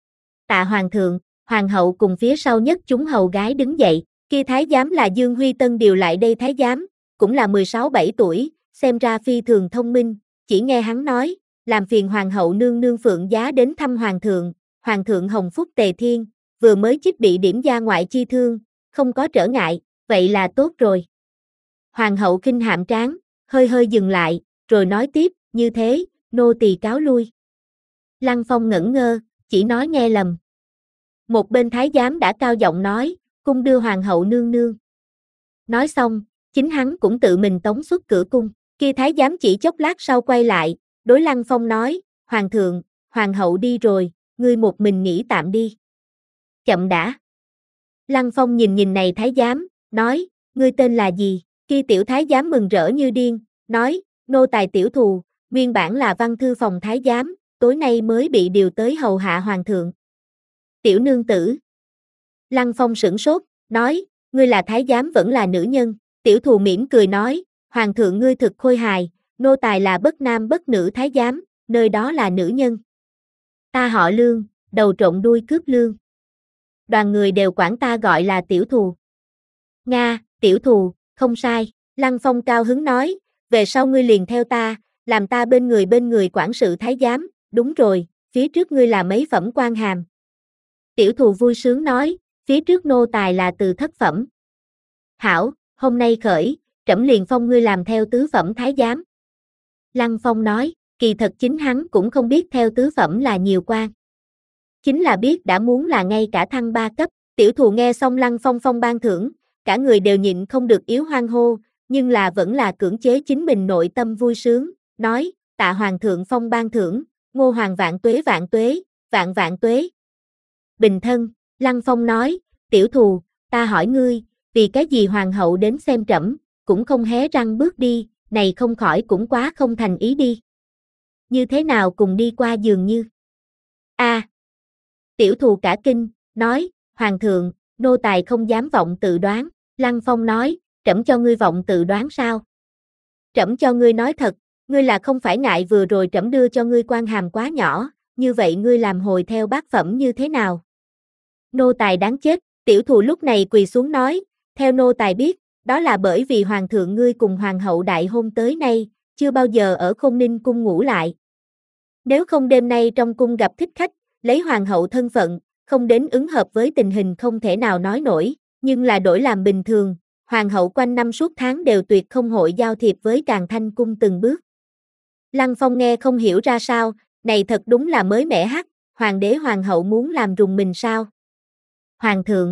Tạ hoàng thượng, hoàng hậu cùng phía sau nhất chúng hầu gái đứng dậy, kia thái giám là Dương Huy Tân điều lại đây thái giám, cũng là mười sáu bảy tuổi, xem ra phi thường thông minh, chỉ nghe hắn nói, làm phiền hoàng hậu nương nương phượng giá đến thăm hoàng thượng, hoàng thượng hồng phúc tề thiên, vừa mới chích bị điểm gia ngoại chi thương, không có trở ngại, vậy là tốt rồi. Hoàng hậu khinh hạm trán, hơi hơi dừng lại, rồi nói tiếp, như thế, nô tỳ cáo lui. Lăng Phong ngẩn ngơ, chỉ nói nghe lầm. Một bên thái giám đã cao giọng nói, cung đưa hoàng hậu nương nương. Nói xong, chính hắn cũng tự mình tống xuất cửa cung, kia thái giám chỉ chốc lát sau quay lại, đối Lăng Phong nói, hoàng thượng, hoàng hậu đi rồi, ngươi một mình nghỉ tạm đi. Chậm đã. Lăng Phong nhìn nhìn này thái giám, nói, ngươi tên là gì? Kia tiểu thái giám mừng rỡ như điên, nói, nô tài tiểu thù, nguyên bản là văn thư phòng thái giám, tối nay mới bị điều tới hầu hạ hoàng thượng. Tiểu nương tử. Lăng Phong sửng sốt, nói, ngươi là thái giám vẫn là nữ nhân, tiểu thù mỉm cười nói, hoàng thượng ngươi thực khôi hài, nô tài là bất nam bất nữ thái giám, nơi đó là nữ nhân. Ta họ Lương, đầu trộn đuôi cướp lương. Đoàn người đều quản ta gọi là tiểu thù. Nga, tiểu thù, không sai, Lăng Phong cao hứng nói, về sau ngươi liền theo ta, làm ta bên người bên người quản sự thái giám, đúng rồi, phía trước ngươi là mấy phẩm quan hàm. Tiểu thù vui sướng nói, phía trước nô tài là từ thất phẩm. Hảo, hôm nay khởi, trẫm liền phong ngươi làm theo tứ phẩm thái giám. Lăng Phong nói, kỳ thật chính hắn cũng không biết theo tứ phẩm là nhiều quan. Chính là biết đã muốn là ngay cả thăng ba cấp, tiểu thù nghe xong Lăng Phong phong ban thưởng, cả người đều nhịn không được yếu hoan hô, nhưng là vẫn là cưỡng chế chính mình nội tâm vui sướng, nói, tạ hoàng thượng phong ban thưởng, ngô hoàng vạn tuế vạn tuế, vạn vạn tuế. Bình thân, Lăng Phong nói, tiểu thù, ta hỏi ngươi, vì cái gì hoàng hậu đến xem trẫm, cũng không hé răng bước đi, này không khỏi cũng quá không thành ý đi. Như thế nào cùng đi qua giường như? A. À, tiểu thù cả kinh, nói, hoàng thượng, nô tài không dám vọng tự đoán, Lăng Phong nói, trẫm cho ngươi vọng tự đoán sao? Trẫm cho ngươi nói thật, ngươi là không phải ngại vừa rồi trẫm đưa cho ngươi quan hàm quá nhỏ, như vậy ngươi làm hồi theo bát phẩm như thế nào? Nô tài đáng chết, tiểu thù lúc này quỳ xuống nói, theo nô tài biết, đó là bởi vì hoàng thượng ngươi cùng hoàng hậu đại hôn tới nay, chưa bao giờ ở Khôn Ninh cung ngủ lại. Nếu không đêm nay trong cung gặp thích khách, lấy hoàng hậu thân phận, không đến ứng hợp với tình hình không thể nào nói nổi, nhưng là đổi làm bình thường, hoàng hậu quanh năm suốt tháng đều tuyệt không hội giao thiệp với Càn Thanh cung từng bước. Lăng Phong nghe không hiểu ra sao, này thật đúng là mới mẻ hắc, hoàng đế hoàng hậu muốn làm rùng mình sao? Hoàng thượng.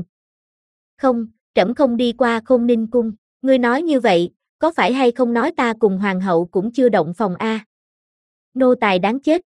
Không, trẫm không đi qua Khôn Ninh cung, ngươi nói như vậy, có phải hay không nói ta cùng hoàng hậu cũng chưa động phòng a? Nô tài đáng chết.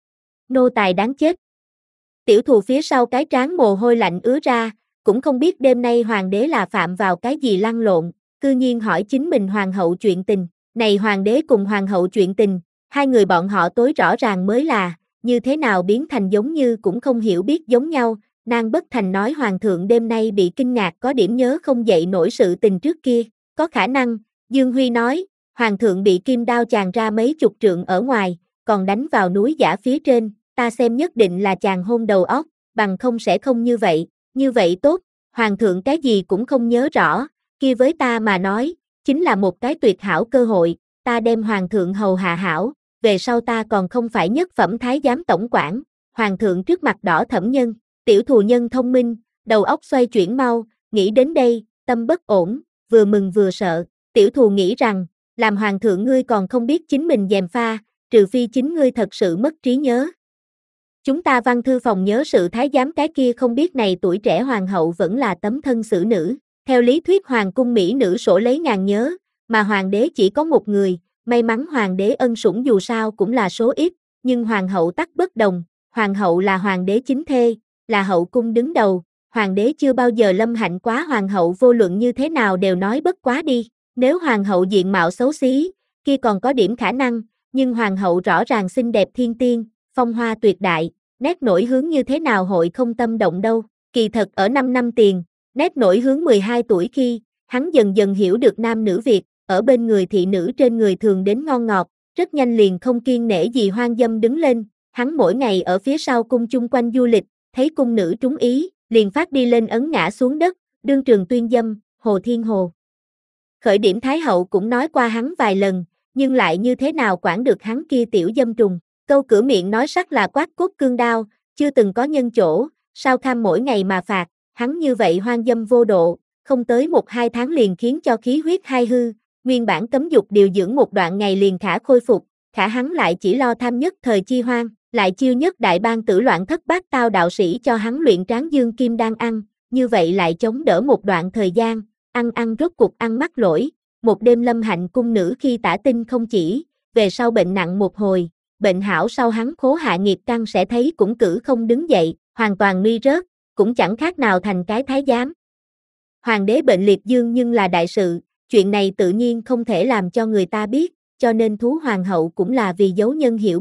Nô tài đáng chết. Tiểu thù phía sau cái trán mồ hôi lạnh ứa ra, cũng không biết đêm nay hoàng đế là phạm vào cái gì lăn lộn, cư nhiên hỏi chính mình hoàng hậu chuyện tình, này hoàng đế cùng hoàng hậu chuyện tình, hai người bọn họ tối rõ ràng mới là, như thế nào biến thành giống như cũng không hiểu biết giống nhau, nàng bất thành nói hoàng thượng đêm nay bị kinh ngạc có điểm nhớ không dậy nổi sự tình trước kia, có khả năng, Dương Huy nói, hoàng thượng bị kim đao chàng ra mấy chục trượng ở ngoài, còn đánh vào núi giả phía trên, ta xem nhất định là chàng hôn đầu óc, bằng không sẽ không như vậy, như vậy tốt, hoàng thượng cái gì cũng không nhớ rõ, kia với ta mà nói, chính là một cái tuyệt hảo cơ hội, ta đem hoàng thượng hầu hạ hảo, về sau ta còn không phải nhất phẩm thái giám tổng quản, hoàng thượng trước mặt đỏ thẩm nhân, tiểu thù nhân thông minh, đầu óc xoay chuyển mau, nghĩ đến đây, tâm bất ổn, vừa mừng vừa sợ, tiểu thù nghĩ rằng, làm hoàng thượng ngươi còn không biết chính mình gièm pha, trừ phi chính ngươi thật sự mất trí nhớ. Chúng ta văn thư phòng nhớ sự thái giám cái kia không biết này tuổi trẻ hoàng hậu vẫn là tấm thân xử nữ, theo lý thuyết hoàng cung mỹ nữ sổ lấy ngàn nhớ, mà hoàng đế chỉ có một người, may mắn hoàng đế ân sủng dù sao cũng là số ít, nhưng hoàng hậu tắc bất đồng, hoàng hậu là hoàng đế chính thê, là hậu cung đứng đầu, hoàng đế chưa bao giờ lâm hạnh quá hoàng hậu vô luận như thế nào đều nói bất quá đi, nếu hoàng hậu diện mạo xấu xí, kia còn có điểm khả năng, nhưng hoàng hậu rõ ràng xinh đẹp thiên tiên, phong hoa tuyệt đại, nét nổi hướng như thế nào hội không tâm động đâu, kỳ thật ở năm năm tiền, nét nổi hướng mười hai tuổi khi, hắn dần dần hiểu được nam nữ Việt, ở bên người thị nữ trên người thường đến ngon ngọt, rất nhanh liền không kiêng nể gì hoang dâm đứng lên, hắn mỗi ngày ở phía sau cung chung quanh du lịch, thấy cung nữ trúng ý, liền phát đi lên ấn ngã xuống đất, đương trường tuyên dâm, Hồ Thiên Hồ. Khởi điểm Thái hậu cũng nói qua hắn vài lần, nhưng lại như thế nào quản được hắn kia tiểu dâm trùng, câu cửa miệng nói sắc là quát cốt cương đao, chưa từng có nhân chỗ, sao kham mỗi ngày mà phạt, hắn như vậy hoang dâm vô độ, không tới một hai tháng liền khiến cho khí huyết hai hư, nguyên bản cấm dục điều dưỡng một đoạn ngày liền khả khôi phục, khả hắn lại chỉ lo tham nhất thời chi hoang, lại chiêu nhất đại bang tử loạn thất bát tao đạo sĩ cho hắn luyện tráng dương kim đang ăn, như vậy lại chống đỡ một đoạn thời gian, ăn ăn rốt cục ăn mắc lỗi, một đêm lâm hạnh cung nữ khi tả tinh không chỉ, về sau bệnh nặng một hồi, bệnh hảo sau hắn khố hạ nghiệp căn sẽ thấy cũng cử không đứng dậy, hoàn toàn nguy rớt, cũng chẳng khác nào thành cái thái giám. Hoàng đế bệnh liệt dương nhưng là đại sự, chuyện này tự nhiên không thể làm cho người ta biết, cho nên thú hoàng hậu cũng là vì giấu nhân hiểu biết,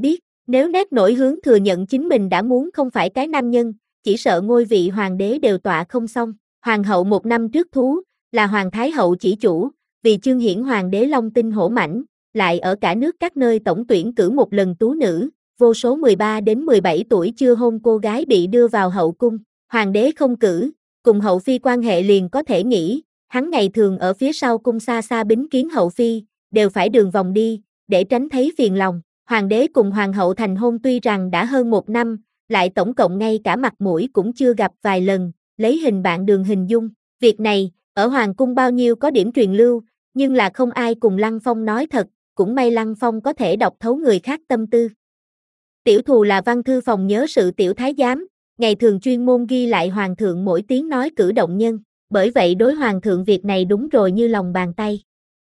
Nếu nét nổi hướng thừa nhận chính mình đã muốn không phải cái nam nhân, chỉ sợ ngôi vị hoàng đế đều tọa không xong. Hoàng hậu một năm trước thú, là hoàng thái hậu chỉ chủ, vì chương hiển hoàng đế long tinh hổ mãnh, lại ở cả nước các nơi tổng tuyển cử một lần tú nữ, vô số mười ba đến mười bảy tuổi chưa hôn cô gái bị đưa vào hậu cung. Hoàng đế không cử, cùng hậu phi quan hệ liền có thể nghĩ, hắn ngày thường ở phía sau cung xa xa bính kiến hậu phi, đều phải đường vòng đi, để tránh thấy phiền lòng. Hoàng đế cùng hoàng hậu thành hôn tuy rằng đã hơn một năm, lại tổng cộng ngay cả mặt mũi cũng chưa gặp vài lần, lấy hình bạn đường hình dung. Việc này, ở hoàng cung bao nhiêu có điểm truyền lưu, nhưng là không ai cùng Lăng Phong nói thật, cũng may Lăng Phong có thể đọc thấu người khác tâm tư. Tiểu Thù là văn thư phòng nhớ sự tiểu thái giám, ngày thường chuyên môn ghi lại hoàng thượng mỗi tiếng nói cử động nhân, bởi vậy đối hoàng thượng việc này đúng rồi như lòng bàn tay.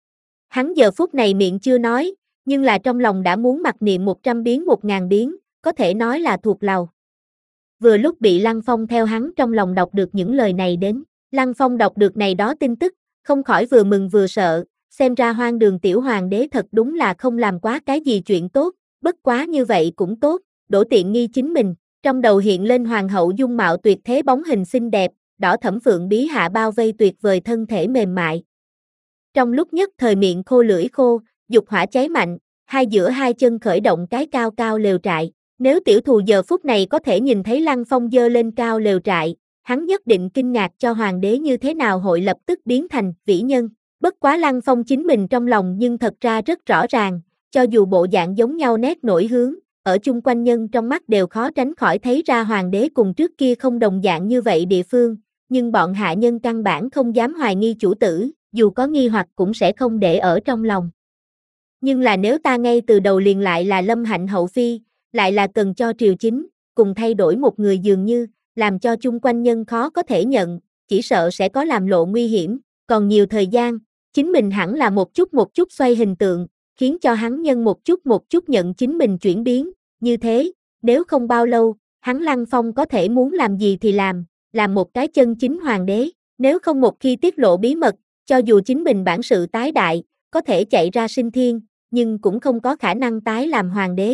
Hắn giờ phút này miệng chưa nói, nhưng là trong lòng đã muốn mặc niệm một trăm biến một ngàn biến, có thể nói là thuộc lòng. Vừa lúc bị Lăng Phong theo hắn trong lòng đọc được những lời này đến, Lăng Phong đọc được này đó tin tức, không khỏi vừa mừng vừa sợ, xem ra hoang đường tiểu hoàng đế thật đúng là không làm quá cái gì chuyện tốt, bất quá như vậy cũng tốt, đổ tiện nghi chính mình. Trong đầu hiện lên hoàng hậu dung mạo tuyệt thế bóng hình xinh đẹp, đỏ thẫm phượng bí hạ bao vây tuyệt vời thân thể mềm mại. Trong lúc nhất thời miệng khô lưỡi khô, dục hỏa cháy mạnh, hai giữa hai chân khởi động cái cao cao lều trại. Nếu Tiểu Thù giờ phút này có thể nhìn thấy Lăng Phong giơ lên cao lều trại, hắn nhất định kinh ngạc cho hoàng đế như thế nào hội lập tức biến thành vĩ nhân. Bất quá Lăng Phong chính mình trong lòng nhưng thật ra rất rõ ràng, cho dù bộ dạng giống nhau nét nổi hướng, ở chung quanh nhân trong mắt đều khó tránh khỏi thấy ra hoàng đế cùng trước kia không đồng dạng như vậy địa phương, nhưng bọn hạ nhân căn bản không dám hoài nghi chủ tử, dù có nghi hoặc cũng sẽ không để ở trong lòng. Nhưng là nếu ta ngay từ đầu liền lại là Lâm Hạnh hậu phi, lại là cần cho triều chính, cùng thay đổi một người dường như, làm cho chung quanh nhân khó có thể nhận, chỉ sợ sẽ có làm lộ nguy hiểm, còn nhiều thời gian, chính mình hẳn là một chút một chút xoay hình tượng, khiến cho hắn nhân một chút một chút nhận chính mình chuyển biến, như thế, nếu không bao lâu, hắn Lăng Phong có thể muốn làm gì thì làm, làm một cái chân chính hoàng đế, nếu không một khi tiết lộ bí mật, cho dù chính mình bản sự tái đại, có thể chạy ra sinh thiên, nhưng cũng không có khả năng tái làm hoàng đế.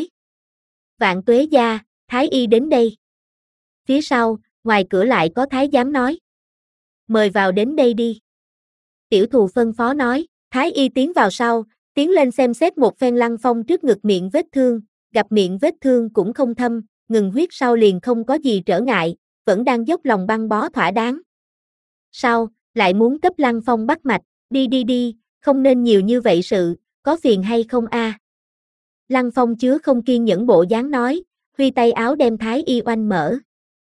Vạn Tuế gia, Thái y đến đây. Phía sau, ngoài cửa lại có thái giám nói. Mời vào đến đây đi. Tiểu Thù phân phó nói, Thái y tiến vào sau, tiến lên xem xét một phen Lăng Phong trước ngực miệng vết thương, gặp miệng vết thương cũng không thâm, ngừng huyết sau liền không có gì trở ngại, vẫn đang dốc lòng băng bó thỏa đáng. Sau, lại muốn cấp Lăng Phong bắt mạch, đi đi đi, không nên nhiều như vậy sự, có phiền hay không a? À? Lăng Phong chứa không kiên nhẫn bộ dáng nói, huy tay áo đem Thái y oanh mở.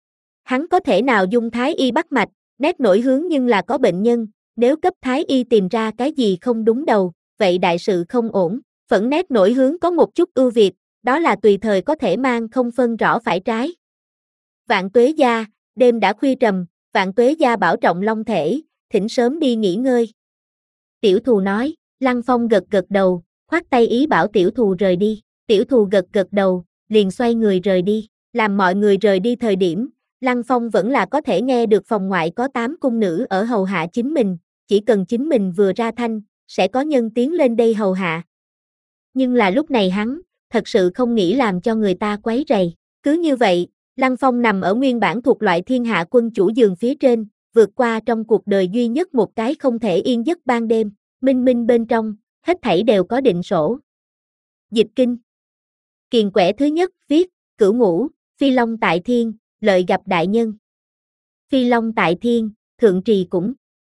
Hắn có thể nào dung Thái y bắt mạch, nét nổi hướng nhưng là có bệnh nhân, nếu cấp Thái y tìm ra cái gì không đúng đầu, vậy đại sự không ổn. Phẫn nét nổi hướng có một chút ưu việt, đó là tùy thời có thể mang không phân rõ phải trái. Vạn Tuế gia, đêm đã khuya trầm, Vạn Tuế gia bảo trọng long thể, thỉnh sớm đi nghỉ ngơi. Tiểu Thù nói, Lăng Phong gật gật đầu, khoát tay ý bảo Tiểu Thù rời đi. Tiểu Thù gật gật đầu, liền xoay người rời đi. Làm mọi người rời đi thời điểm, Lăng Phong vẫn là có thể nghe được phòng ngoại có tám cung nữ ở hầu hạ chính mình, chỉ cần chính mình vừa ra thanh, sẽ có nhân tiến lên đây hầu hạ. Nhưng là lúc này hắn, thật sự không nghĩ làm cho người ta quấy rầy. Cứ như vậy, Lăng Phong nằm ở nguyên bản thuộc loại thiên hạ quân chủ giường phía trên, vượt qua trong cuộc đời duy nhất một cái không thể yên giấc ban đêm, minh minh bên trong, hết thảy đều có định sổ. Dịch kinh. Kiền quẻ thứ nhất, viết, Cửu Ngũ, Phi Long tại thiên, lợi gặp đại nhân. Phi Long tại thiên, thượng trì cũng.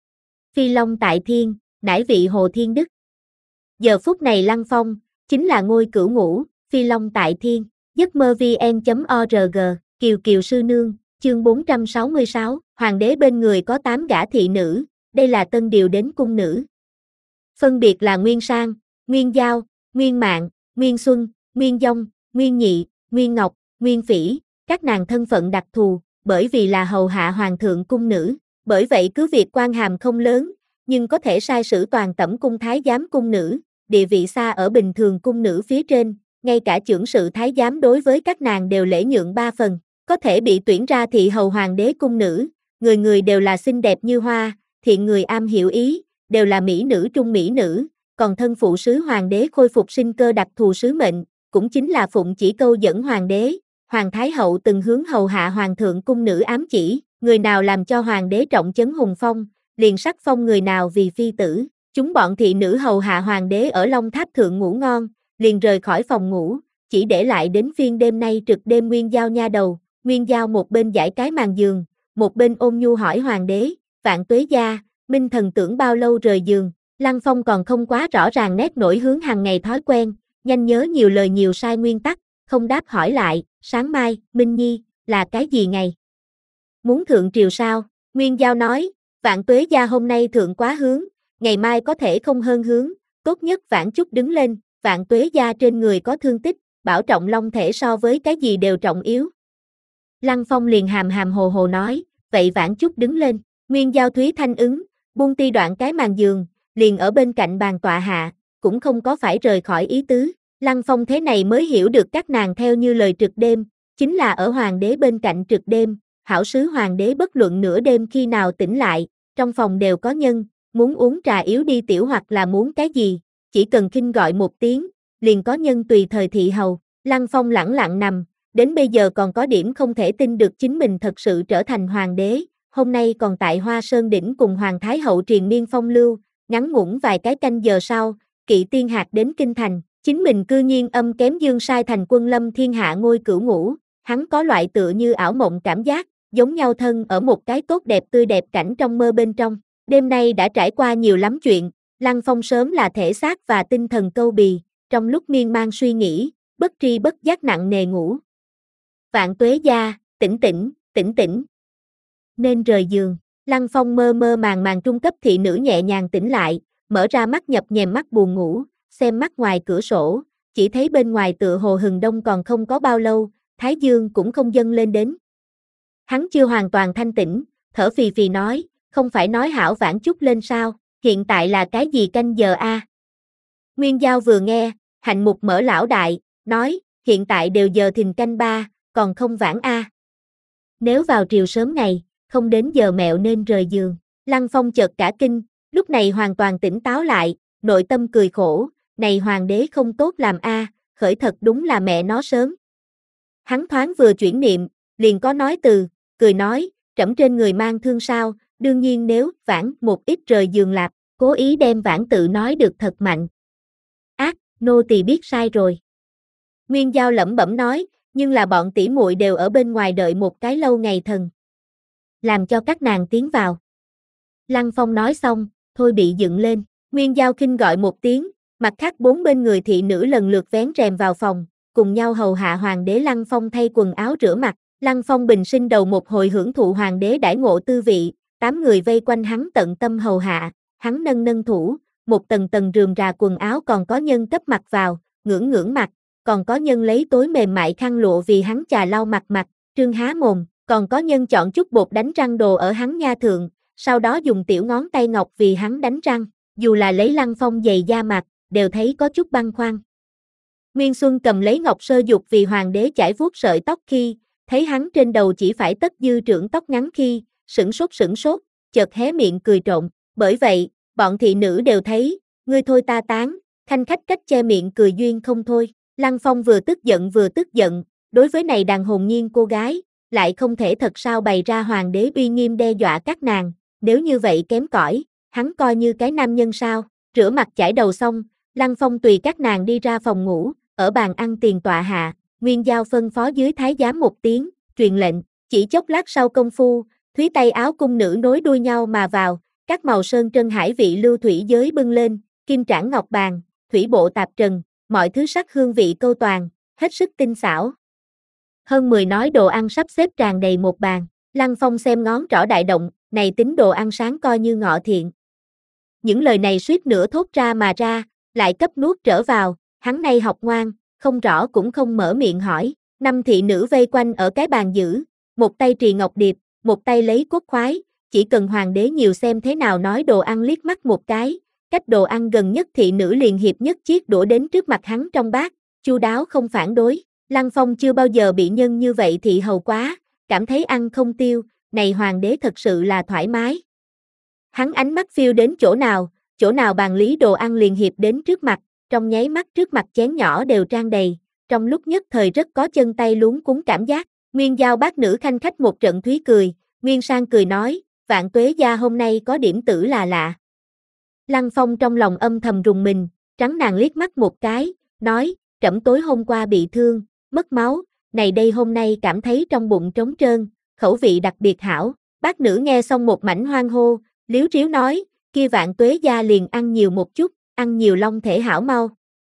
Phi Long tại thiên, nải vị Hồ Thiên Đức. Giờ phút này Lăng Phong, chính là ngôi Cửu Ngũ, Phi Long tại thiên, giấc mơ vn chấm org, Kiều Kiều sư nương, chương bốn trăm sáu mươi sáu, hoàng đế bên người có tám gã thị nữ, đây là tân điều đến cung nữ. Phân biệt là Nguyên Sang, Nguyên Giao, Nguyên Mạng, Nguyên Xuân, Nguyên Dông, Nguyên Nhị, Nguyên Ngọc, Nguyên Phỉ, các nàng thân phận đặc thù, bởi vì là hầu hạ hoàng thượng cung nữ, bởi vậy cứ việc quan hàm không lớn, nhưng có thể sai sử toàn tẩm cung thái giám cung nữ, địa vị xa ở bình thường cung nữ phía trên, ngay cả chưởng sự thái giám đối với các nàng đều lễ nhượng ba phần, có thể bị tuyển ra thị hầu hoàng đế cung nữ, người người đều là xinh đẹp như hoa, thiện người am hiểu ý, đều là mỹ nữ trung mỹ nữ, còn thân phụ sứ hoàng đế khôi phục sinh cơ đặc thù sứ mệnh, cũng chính là phụng chỉ câu dẫn hoàng đế. Hoàng Thái Hậu từng hướng hầu hạ hoàng thượng cung nữ ám chỉ, người nào làm cho hoàng đế trọng chấn hùng phong, liền sắc phong người nào vì phi tử. Chúng bọn thị nữ hầu hạ hoàng đế ở Long Tháp thượng ngủ ngon, liền rời khỏi phòng ngủ, chỉ để lại đến phiên đêm nay trực đêm Nguyên Giao nha đầu. Nguyên Giao một bên giải cái màn giường, một bên ôn nhu hỏi hoàng đế, Vạn Tuế gia, Minh thần tưởng bao lâu rời giường. Lăng Phong còn không quá rõ ràng nét nổi hướng hàng ngày thói quen, nhanh nhớ nhiều lời nhiều sai nguyên tắc, không đáp hỏi lại, sáng mai, Minh Nhi, là cái gì ngày? Muốn thượng triều sao? Nguyên Giao nói, Vạn Tuế gia hôm nay thượng quá hướng, ngày mai có thể không hơn hướng, tốt nhất vãn chút đứng lên, Vạn Tuế gia trên người có thương tích, bảo trọng long thể so với cái gì đều trọng yếu. Lăng Phong liền hàm hàm hồ hồ nói, vậy vãn chút đứng lên. Nguyên Giao Thúy thanh ứng, buông ti đoạn cái màn giường, liền ở bên cạnh bàn tọa hạ, cũng không có phải rời khỏi ý tứ. Lăng Phong thế này mới hiểu được các nàng theo như lời trực đêm, chính là ở hoàng đế bên cạnh trực đêm, hảo sứ hoàng đế bất luận nửa đêm khi nào tỉnh lại, trong phòng đều có nhân, muốn uống trà yếu đi tiểu hoặc là muốn cái gì, chỉ cần khinh gọi một tiếng, liền có nhân tùy thời thị hầu. Lăng Phong lẳng lặng nằm, đến bây giờ còn có điểm không thể tin được chính mình thật sự trở thành hoàng đế, hôm nay còn tại Hoa Sơn Đỉnh cùng Hoàng Thái Hậu triền miên phong lưu, ngắn ngủn vài cái canh giờ sau, Kỵ Tiên hạt đến kinh thành, chính mình cư nhiên âm kém dương sai thành quân lâm thiên hạ ngôi cửu ngũ, hắn có loại tựa như ảo mộng cảm giác, giống nhau thân ở một cái tốt đẹp tươi đẹp cảnh trong mơ bên trong. Đêm nay đã trải qua nhiều lắm chuyện, Lăng Phong sớm là thể xác và tinh thần câu bì, trong lúc miên man suy nghĩ, bất tri bất giác nặng nề ngủ. Vạn Tuế gia, tỉnh tỉnh, tỉnh tỉnh. Nên rời giường, Lăng Phong mơ mơ màng màng trung cấp thị nữ nhẹ nhàng tỉnh lại, mở ra mắt nhập nhèm mắt buồn ngủ, xem mắt ngoài cửa sổ, chỉ thấy bên ngoài tựa hồ hừng đông còn không có bao lâu, Thái Dương cũng không dâng lên đến. Hắn chưa hoàn toàn thanh tỉnh, thở phì phì nói, không phải nói hảo vãn chút lên sao, hiện tại là cái gì canh giờ a? Nguyên Giao vừa nghe, hạnh mục mở lão đại, nói, hiện tại đều giờ thìn canh ba, còn không vãn a. Nếu vào triều sớm ngày, không đến giờ mẹo nên rời giường. Lăng Phong chợt cả kinh, lúc này hoàn toàn tỉnh táo lại, nội tâm cười khổ, này hoàng đế không tốt làm a, khởi thật đúng là mẹ nó sớm. Hắn thoáng vừa chuyển niệm, liền có nói từ, cười nói, trẫm trên người mang thương sao, đương nhiên nếu vãn một ít rời giường lạp, cố ý đem vãn tự nói được thật mạnh. Ác, nô tỳ biết sai rồi. Nguyên Giao lẩm bẩm nói, nhưng là bọn tỷ muội đều ở bên ngoài đợi một cái lâu ngày thần. Làm cho các nàng tiến vào. Lăng Phong nói xong, thôi bị dựng lên, Nguyên Giao khinh gọi một tiếng, mặt khác bốn bên người thị nữ lần lượt vén rèm vào phòng, cùng nhau hầu hạ hoàng đế. Lăng Phong thay quần áo rửa mặt, Lăng Phong bình sinh đầu một hồi hưởng thụ hoàng đế đãi ngộ tư vị, tám người vây quanh hắn tận tâm hầu hạ, hắn nâng nâng thủ, một tầng tầng rườm rà quần áo còn có nhân cấp mặt vào, ngưỡng ngưỡng mặt, còn có nhân lấy tối mềm mại khăn lụa vì hắn chà lau mặt mặt, trương há mồm, còn có nhân chọn chút bột đánh răng đồ ở hắn nha thượng, sau đó dùng tiểu ngón tay ngọc vì hắn đánh răng, dù là lấy Lăng Phong dày da mặt, đều thấy có chút băn khoăn. Nguyên Xuân cầm lấy ngọc sơ dục vì hoàng đế chải vuốt sợi tóc khi, thấy hắn trên đầu chỉ phải tất dư trưởng tóc ngắn khi, sửng sốt sửng sốt, chợt hé miệng cười trộn, bởi vậy, bọn thị nữ đều thấy, ngươi thôi ta tán, khanh khách cách che miệng cười duyên không thôi. Lăng Phong vừa tức giận vừa tức giận, đối với này đàn hồn nhiên cô gái, lại không thể thật sao bày ra hoàng đế uy nghiêm đe dọa các nàng, nếu như vậy kém cỏi, hắn coi như cái nam nhân sao. Rửa mặt chải đầu xong, Lăng Phong tùy các nàng đi ra phòng ngủ, ở bàn ăn tiền tọa hạ, Nguyên Giao phân phó dưới thái giám một tiếng, truyền lệnh, chỉ chốc lát sau công phu, thúy tay áo cung nữ nối đuôi nhau mà vào, các màu sơn trân hải vị lưu thủy giới bưng lên, kim trảng ngọc bàn, thủy bộ tạp trần, mọi thứ sắc hương vị câu toàn, hết sức tinh xảo. Hơn mười nói đồ ăn sắp xếp tràn đầy một bàn, Lăng Phong xem ngón trỏ đại động, này tính đồ ăn sáng coi như ngọ thiện. Những lời này suýt nữa thốt ra mà ra, lại cấp nuốt trở vào, hắn nay học ngoan, không rõ cũng không mở miệng hỏi. Năm thị nữ vây quanh ở cái bàn giữ, một tay trì ngọc điệp, một tay lấy cốt khoái, chỉ cần hoàng đế nhiều xem thế nào nói đồ ăn liếc mắt một cái, cách đồ ăn gần nhất thị nữ liền hiệp nhất chiếc đũa đến trước mặt hắn trong bát, chu đáo không phản đối. Lăng Phong chưa bao giờ bị nhân như vậy thị hầu quá, cảm thấy ăn không tiêu, này hoàng đế thật sự là thoải mái. Hắn ánh mắt phiêu đến chỗ nào, chỗ nào bàn lý đồ ăn liền hiệp đến trước mặt, trong nháy mắt trước mặt chén nhỏ đều trang đầy, trong lúc nhất thời rất có chân tay luống cuống cảm giác. Nguyên Giao bác nữ khanh khách một trận thúy cười, Nguyên Sang cười nói, Vạn Tuế gia hôm nay có điểm tử là lạ. Lăng Phong trong lòng âm thầm rùng mình, trắng nàng liếc mắt một cái, nói, trẫm tối hôm qua bị thương, mất máu, này đây hôm nay cảm thấy trong bụng trống trơn, khẩu vị đặc biệt hảo. Bác nữ nghe xong một mảnh hoang hô, liếu riếu nói, kia Vạn Tuế gia liền ăn nhiều một chút, ăn nhiều long thể hảo mau.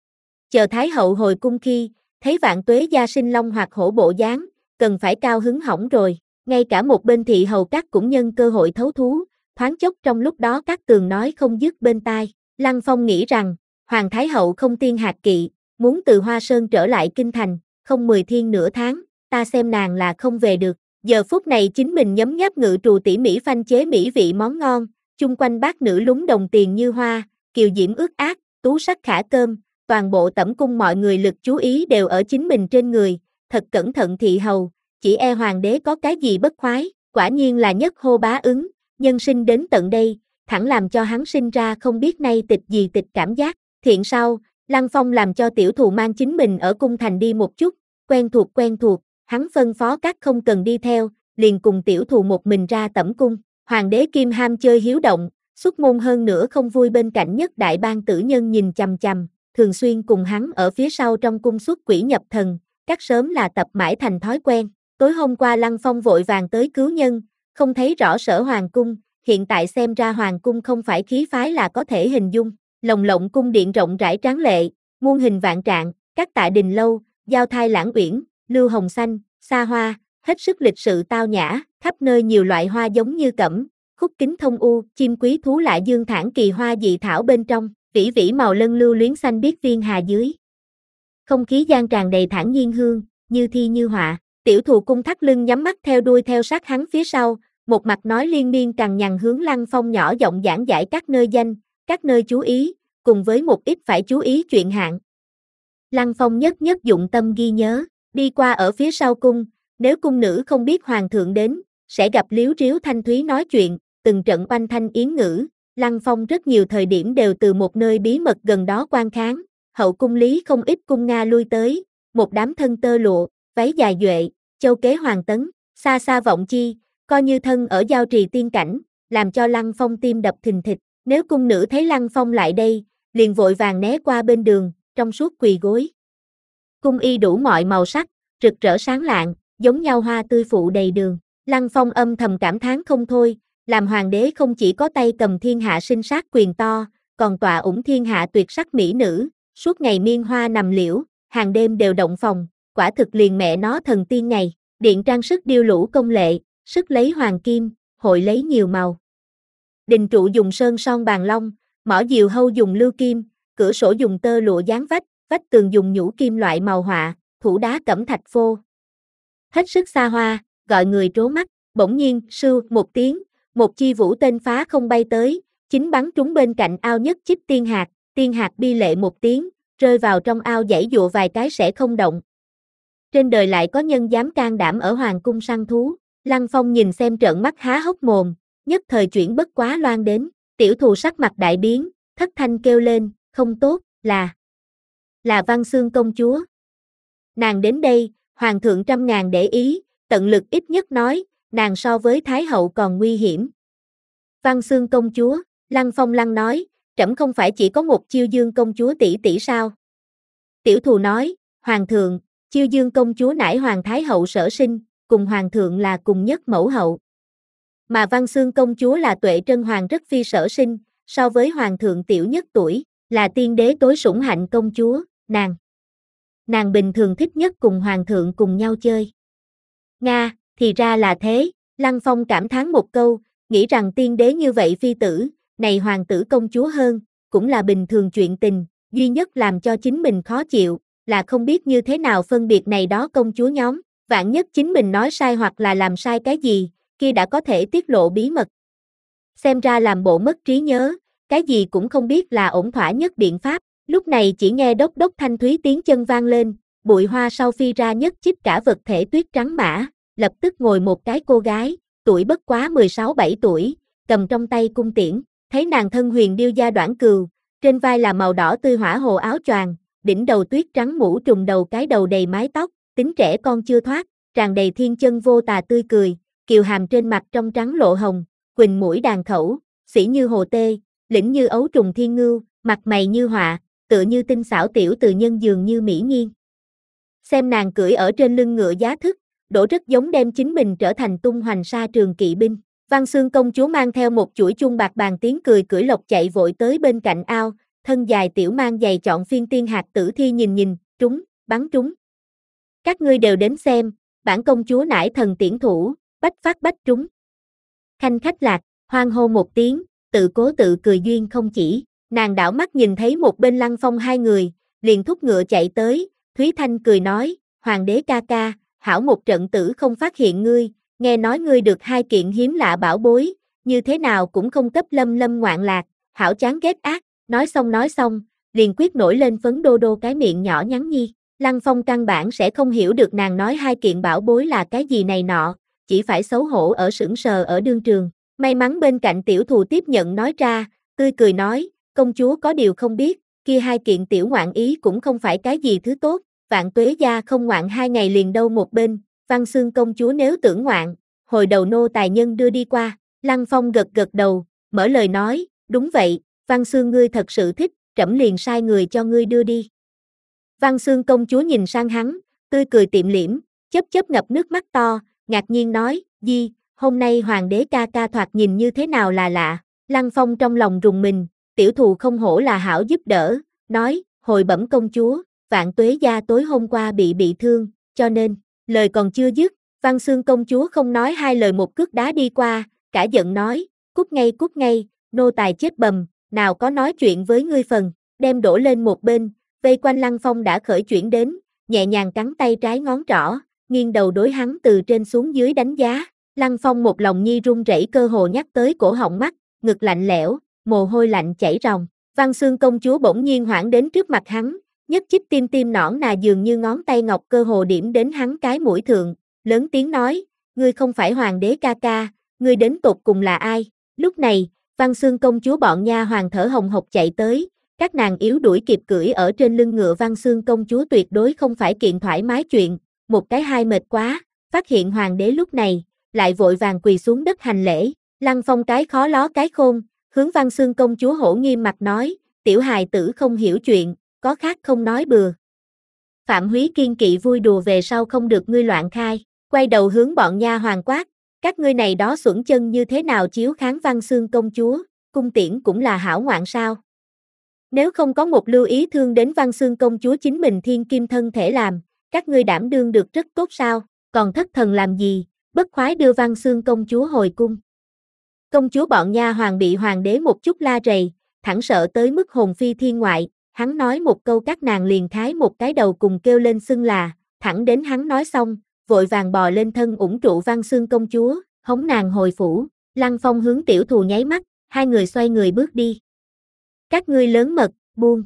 Chờ Thái hậu hồi cung khi, thấy Vạn Tuế gia sinh long hoặc hổ bộ dáng, cần phải cao hứng hỏng rồi, ngay cả một bên thị hầu các cũng nhân cơ hội thấu thú, thoáng chốc trong lúc đó các tường nói không dứt bên tai. Lăng Phong nghĩ rằng, Hoàng Thái hậu không tiên hạt kỵ, muốn từ Hoa Sơn trở lại kinh thành, không mười thiên nửa tháng, ta xem nàng là không về được. Giờ phút này chính mình nhấm nháp ngự trù tỉ mỉ phanh chế mỹ vị món ngon, chung quanh bác nữ lúng đồng tiền như hoa, kiều diễm ướt át, tú sắc khả cơm, toàn bộ tẩm cung mọi người lực chú ý đều ở chính mình trên người, thật cẩn thận thị hầu, chỉ e hoàng đế có cái gì bất khoái, quả nhiên là nhất hô bá ứng, nhân sinh đến tận đây, thẳng làm cho hắn sinh ra không biết nay tịch gì tịch cảm giác. Thiện sau, Lăng Phong làm cho tiểu thù mang chính mình ở cung thành đi một chút, quen thuộc quen thuộc, hắn phân phó các không cần đi theo, liền cùng tiểu thù một mình ra tẩm cung. Hoàng đế Kim ham chơi hiếu động, xuất môn hơn nữa không vui bên cạnh nhất đại bang tử nhân nhìn chằm chằm, thường xuyên cùng hắn ở phía sau trong cung xuất quỷ nhập thần, các sớm là tập mãi thành thói quen. Tối hôm qua Lăng Phong vội vàng tới cứu nhân, không thấy rõ sở hoàng cung, hiện tại xem ra hoàng cung không phải khí phái là có thể hình dung. Lồng lộng cung điện rộng rãi tráng lệ, muôn hình vạn trạng, các tạ đình lâu, giao thai lãng uyển, lưu hồng xanh, xa hoa, hết sức lịch sự tao nhã, khắp nơi nhiều loại hoa giống như cẩm, khúc kính thông u, chim quý thú lạ dương thản kỳ hoa dị thảo bên trong, vĩ vĩ màu lân lưu luyến xanh biếc viên hà dưới. Không khí gian tràn đầy thản nhiên hương, như thi như họa. Tiểu thù cung thắt lưng nhắm mắt theo đuôi theo sát hắn phía sau, một mặt nói liên miên cằn nhằn hướng Lăng Phong nhỏ giọng giảng giải các nơi danh, các nơi chú ý, cùng với một ít phải chú ý chuyện hạn. Lăng Phong nhất nhất dụng tâm ghi nhớ, đi qua ở phía sau cung, nếu cung nữ không biết hoàng thượng đến, sẽ gặp liếu riếu thanh thúy nói chuyện, từng trận oanh thanh yến ngữ. Lăng Phong rất nhiều thời điểm đều từ một nơi bí mật gần đó quan kháng, hậu cung lý không ít cung Nga lui tới, một đám thân tơ lụa, váy dài duệ, châu kế hoàng tấn, xa xa vọng chi, coi như thân ở giao trì tiên cảnh, làm cho Lăng Phong tim đập thình thịch. Nếu cung nữ thấy Lăng Phong lại đây, liền vội vàng né qua bên đường, trong suốt quỳ gối. Cung y đủ mọi màu sắc, rực rỡ sáng lạng, giống nhau hoa tươi phụ đầy đường. Lăng Phong âm thầm cảm thán không thôi, làm hoàng đế không chỉ có tay cầm thiên hạ sinh sát quyền to, còn tọa ủng thiên hạ tuyệt sắc mỹ nữ, suốt ngày miên hoa nằm liễu, hàng đêm đều động phòng, quả thực liền mẹ nó thần tiên ngày. Điện trang sức điêu lũ công lệ, sức lấy hoàng kim, hội lấy nhiều màu. Đình trụ dùng sơn son bàn long, mỏ diều hâu dùng lưu kim, cửa sổ dùng tơ lụa dán vách, vách tường dùng nhũ kim loại màu họa, thủ đá cẩm thạch phô. Hết sức xa hoa, gọi người trố mắt, bỗng nhiên, sưu, một tiếng, một chi vũ tên phá không bay tới, chính bắn trúng bên cạnh ao nhất chích tiên hạt, tiên hạt bi lệ một tiếng, rơi vào trong ao giãy dụa vài cái sẽ không động. Trên đời lại có nhân dám can đảm ở hoàng cung săn thú. Lăng Phong nhìn xem trợn mắt há hốc mồm, nhất thời chuyển bất quá loan đến, tiểu thù sắc mặt đại biến, thất thanh kêu lên, không tốt, là, là Văn Xương công chúa. Nàng đến đây, hoàng thượng trăm ngàn để ý, tận lực ít nhất nói, nàng so với Thái hậu còn nguy hiểm. Văn Xương công chúa, Lăng Phong lăng nói, trẫm không phải chỉ có một Chiêu Dương công chúa tỷ tỷ sao? Tiểu thù nói, hoàng thượng, Chiêu Dương công chúa nải hoàng Thái hậu sở sinh, cùng hoàng thượng là cùng nhất mẫu hậu. Mà Văn Xương công chúa là Tuệ Trân hoàng rất phi sở sinh, so với hoàng thượng tiểu nhất tuổi, là tiên đế tối sủng hạnh công chúa, nàng. Nàng bình thường thích nhất cùng hoàng thượng cùng nhau chơi. Nga, thì ra là thế, Lăng Phong cảm thán một câu, nghĩ rằng tiên đế như vậy phi tử, này hoàng tử công chúa hơn, cũng là bình thường chuyện tình, duy nhất làm cho chính mình khó chịu, là không biết như thế nào phân biệt này đó công chúa nhóm, vạn nhất chính mình nói sai hoặc là làm sai cái gì, kia đã có thể tiết lộ bí mật. Xem ra làm bộ mất trí nhớ, cái gì cũng không biết là ổn thỏa nhất biện pháp, lúc này chỉ nghe đốc đốc thanh thúy tiếng chân vang lên, bụi hoa sau phi ra nhất chích cả vật thể tuyết trắng mã, lập tức ngồi một cái cô gái, tuổi bất quá mười sáu bảy tuổi, cầm trong tay cung tiễn, thấy nàng thân huyền điêu gia đoản cừu, trên vai là màu đỏ tươi hỏa hồ áo choàng, đỉnh đầu tuyết trắng mũ trùm đầu cái đầu đầy mái tóc, tính trẻ con chưa thoát, tràn đầy thiên chân vô tà tươi cười, kiều hàm trên mặt trong trắng lộ hồng, quỳnh mũi đàn khẩu, xỉ như hồ tê, lĩnh như ấu trùng thiên ngưu, mặt mày như họa, tựa như tinh xảo tiểu từ nhân dường như mỹ nghiên. Xem nàng cưỡi ở trên lưng ngựa giá thức, đổ rất giống đem chính mình trở thành tung hoành sa trường kỵ binh. Văn Xương công chúa mang theo một chuỗi chuông bạc bàn tiếng cười cưỡi lộc chạy vội tới bên cạnh ao, thân dài tiểu mang giày chọn phiên tiên hạt tử thi nhìn nhìn, trúng, bắn trúng. Các ngươi đều đến xem, bản công chúa nải thần tiễn thủ, bách phát bách trúng. Khanh khách lạc, hoan hô một tiếng, tự cố tự cười duyên không chỉ, nàng đảo mắt nhìn thấy một bên Lăng Phong hai người, liền thúc ngựa chạy tới, Thúy Thanh cười nói, hoàng đế ca ca, hảo một trận tử không phát hiện ngươi, nghe nói ngươi được hai kiện hiếm lạ bảo bối, như thế nào cũng không cấp lâm lâm ngoạn lạc, hảo chán ghét ác, nói xong nói xong, liền quyết nổi lên phấn đô đô cái miệng nhỏ nhắn nhi. Lăng Phong căn bản sẽ không hiểu được nàng nói hai kiện bảo bối là cái gì này nọ, chỉ phải xấu hổ ở sững sờ ở đương trường. May mắn bên cạnh tiểu thù tiếp nhận nói ra, tươi cười nói, công chúa có điều không biết, kia hai kiện tiểu ngoạn ý cũng không phải cái gì thứ tốt, Vạn Tuế gia không ngoạn hai ngày liền đâu một bên, Văn Xương công chúa nếu tưởng ngoạn, hồi đầu nô tài nhân đưa đi qua. Lăng Phong gật gật đầu, mở lời nói, đúng vậy, Văn Xương ngươi thật sự thích, trẫm liền sai người cho ngươi đưa đi. Văn Xương công chúa nhìn sang hắn, tươi cười tiệm liễm, chớp chớp ngập nước mắt to, ngạc nhiên nói, di, hôm nay hoàng đế ca ca thoạt nhìn như thế nào là lạ. Lăng Phong trong lòng rùng mình, tiểu thù không hổ là hảo giúp đỡ, nói, hồi bẩm công chúa, Vạn Tuế gia tối hôm qua bị bị thương, cho nên, lời còn chưa dứt, Văn Xương công chúa không nói hai lời một cước đá đi qua, cả giận nói, cút ngay cút ngay, nô tài chết bầm, nào có nói chuyện với ngươi phần, đem đổ lên một bên, vây quanh Lăng Phong đã khởi chuyển đến, nhẹ nhàng cắn tay trái ngón trỏ, nghiêng đầu đối hắn từ trên xuống dưới đánh giá. Lăng Phong một lòng nhi run rẩy cơ hồ nhắc tới cổ họng mắt, ngực lạnh lẽo, mồ hôi lạnh chảy ròng. Văn Xương công chúa bỗng nhiên hoảng đến trước mặt hắn, nhất chích tim tim nõn nà dường như ngón tay ngọc cơ hồ điểm đến hắn cái mũi thượng, lớn tiếng nói, ngươi không phải hoàng đế ca ca, ngươi đến tột cùng là ai? Lúc này, Văn Xương công chúa bọn nha hoàng thở hồng hộc chạy tới, các nàng yếu đuổi kịp cưỡi ở trên lưng ngựa. Văn Xương công chúa tuyệt đối không phải kiện thoải mái chuyện, một cái hai mệt quá, phát hiện hoàng đế lúc này, lại vội vàng quỳ xuống đất hành lễ. Lăng Phong cái khó ló cái khôn, hướng Văn Xương công chúa hổ nghiêm mặt nói, tiểu hài tử không hiểu chuyện, có khác không nói bừa. Phạm Húy kiên kỵ vui đùa về sau không được ngươi loạn khai, quay đầu hướng bọn nha hoàng quát, các ngươi này đó xuẩn chân như thế nào chiếu kháng Văn Xương công chúa, cung tiễn cũng là hảo ngoạn sao. Nếu không có một lưu ý thương đến Văn Xương công chúa chính mình thiên kim thân thể làm, các ngươi đảm đương được rất tốt sao, còn thất thần làm gì, bất khoái đưa Văn Xương công chúa hồi cung. Công chúa bọn nha hoàng bị hoàng đế một chút la rầy, thẳng sợ tới mức hồn phi thiên ngoại, hắn nói một câu các nàng liền thái một cái đầu cùng kêu lên xưng là, thẳng đến hắn nói xong, vội vàng bò lên thân ủng trụ Văn Xương công chúa, hống nàng hồi phủ. Lăng Phong hướng tiểu thù nháy mắt, hai người xoay người bước đi. Các ngươi lớn mật, buông.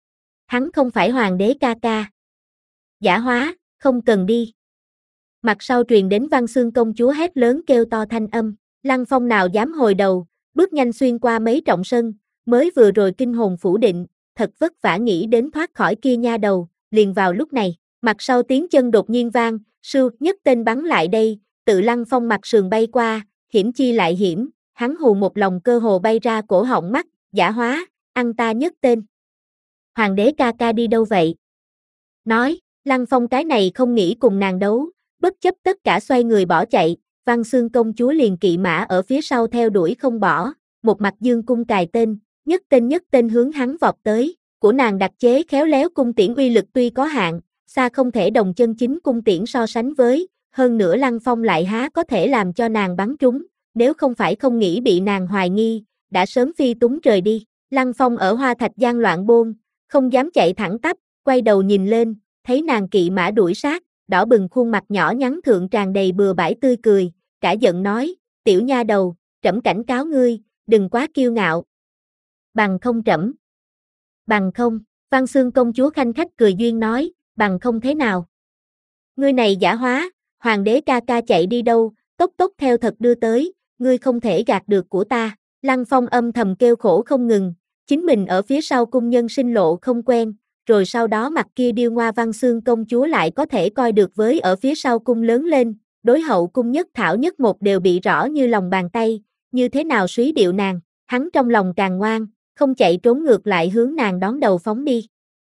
Hắn không phải hoàng đế ca ca. Giả hóa, không cần đi. Mặt sau truyền đến Văn Xương công chúa hét lớn kêu to thanh âm, Lăng Phong nào dám hồi đầu, bước nhanh xuyên qua mấy trọng sân, mới vừa rồi kinh hồn phủ định, thật vất vả nghĩ đến thoát khỏi kia nha đầu, liền vào lúc này, mặt sau tiếng chân đột nhiên vang, sưu nhất tên bắn lại đây, tự Lăng Phong mặt sườn bay qua, hiểm chi lại hiểm, hắn hù một lòng cơ hồ bay ra cổ họng mắt, giả hóa, ăn ta nhất tên. Hoàng đế ca ca đi đâu vậy? Nói, Lăng Phong cái này không nghĩ cùng nàng đấu, bất chấp tất cả xoay người bỏ chạy, Văn Xương công chúa liền kỵ mã ở phía sau theo đuổi không bỏ, một mặt dương cung cài tên, nhất tên nhất tên hướng hắn vọt tới, của nàng đặc chế khéo léo cung tiễn uy lực tuy có hạn, xa không thể đồng chân chính cung tiễn so sánh với, hơn nữa Lăng Phong lại há có thể làm cho nàng bắn trúng, nếu không phải không nghĩ bị nàng hoài nghi, đã sớm phi túng rời đi. Lăng Phong ở Hoa Thạch Giang loạn bôn, không dám chạy thẳng tắp, quay đầu nhìn lên, thấy nàng kỵ mã đuổi sát, đỏ bừng khuôn mặt nhỏ nhắn thượng tràn đầy bừa bãi tươi cười, cả giận nói, tiểu nha đầu, trẫm cảnh cáo ngươi, đừng quá kiêu ngạo. Bằng không trẫm. Bằng không, Văn Xương công chúa khanh khách cười duyên nói, bằng không thế nào. Ngươi này giả hóa, hoàng đế ca ca chạy đi đâu, tốc tốc theo thật đưa tới, ngươi không thể gạt được của ta. Lăng Phong âm thầm kêu khổ không ngừng, chính mình ở phía sau cung nhân sinh lộ không quen, rồi sau đó mặt kia điêu ngoa Văn Xương công chúa lại có thể coi được với ở phía sau cung lớn lên, đối hậu cung nhất thảo nhất một đều bị rõ như lòng bàn tay, như thế nào súy điệu nàng, hắn trong lòng càng ngoan, không chạy trốn ngược lại hướng nàng đón đầu phóng đi.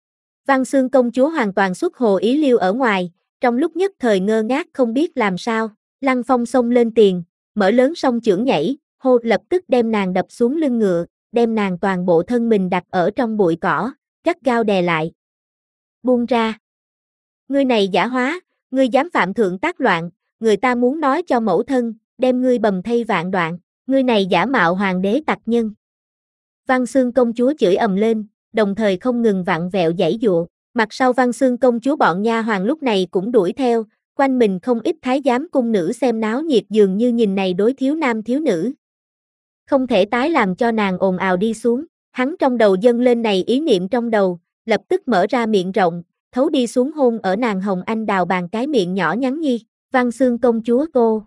Văn Xương công chúa hoàn toàn xuất hồ ý liêu ở ngoài, trong lúc nhất thời ngơ ngác không biết làm sao, Lăng Phong xông lên tiền, mở lớn song chưởng nhảy, hô lập tức đem nàng đập xuống lưng ngựa, đem nàng toàn bộ thân mình đặt ở trong bụi cỏ, gắt gao đè lại. Buông ra. Ngươi này giả hóa, ngươi dám phạm thượng tác loạn, người ta muốn nói cho mẫu thân, đem ngươi bầm thây vạn đoạn, ngươi này giả mạo hoàng đế tặc nhân. Văn Xương công chúa chửi ầm lên, đồng thời không ngừng vặn vẹo giãy giụa, mặt sau Văn Xương công chúa bọn nha hoàn lúc này cũng đuổi theo, quanh mình không ít thái giám cung nữ xem náo nhiệt dường như nhìn này đối thiếu nam thiếu nữ. Không thể tái làm cho nàng ồn ào đi xuống, hắn trong đầu dâng lên này ý niệm trong đầu, lập tức mở ra miệng rộng, thấu đi xuống hôn ở nàng hồng anh đào bàn cái miệng nhỏ nhắn nhi, Văn Xương công chúa cô.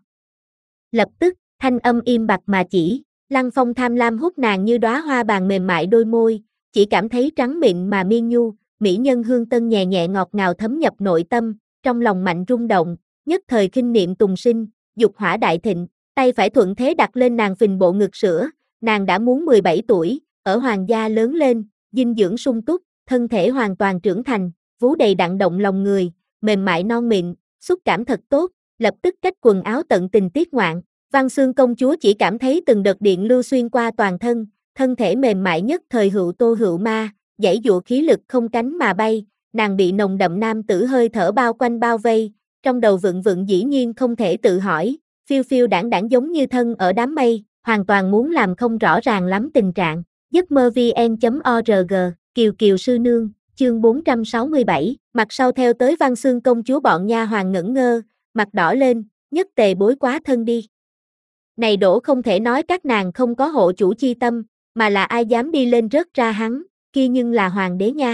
Lập tức, thanh âm im bặt mà chỉ, Lăng Phong tham lam hút nàng như đóa hoa bàn mềm mại đôi môi, chỉ cảm thấy trắng mịn mà miên nhu, mỹ nhân hương tân nhẹ nhẹ ngọt ngào thấm nhập nội tâm, trong lòng mạnh rung động, nhất thời kinh niệm tùng sinh, dục hỏa đại thịnh, tay phải thuận thế đặt lên nàng phình bộ ngực sữa, nàng đã muốn mười bảy tuổi, ở hoàng gia lớn lên, dinh dưỡng sung túc, thân thể hoàn toàn trưởng thành, vú đầy đặn động lòng người, mềm mại non mịn, xúc cảm thật tốt, lập tức cách quần áo tận tình tiết ngoạn. Văn Xương công chúa chỉ cảm thấy từng đợt điện lưu xuyên qua toàn thân, thân thể mềm mại nhất thời hữu tô hữu ma, giãy dụa khí lực không cánh mà bay, nàng bị nồng đậm nam tử hơi thở bao quanh bao vây, trong đầu vựng vựng dĩ nhiên không thể tự hỏi, phiêu phiêu đãng đãng giống như thân ở đám mây, hoàn toàn muốn làm không rõ ràng lắm tình trạng. giấc mơ vn chấm org, Kiều Kiều sư nương, chương bốn trăm sáu mươi bảy, mặt sau theo tới Văn Xương công chúa bọn nha hoàn ngẩn ngơ, mặt đỏ lên, nhất tề bối quá thân đi. Này đổ không thể nói các nàng không có hộ chủ chi tâm, mà là ai dám đi lên rớt ra hắn, kia nhưng là hoàng đế nha.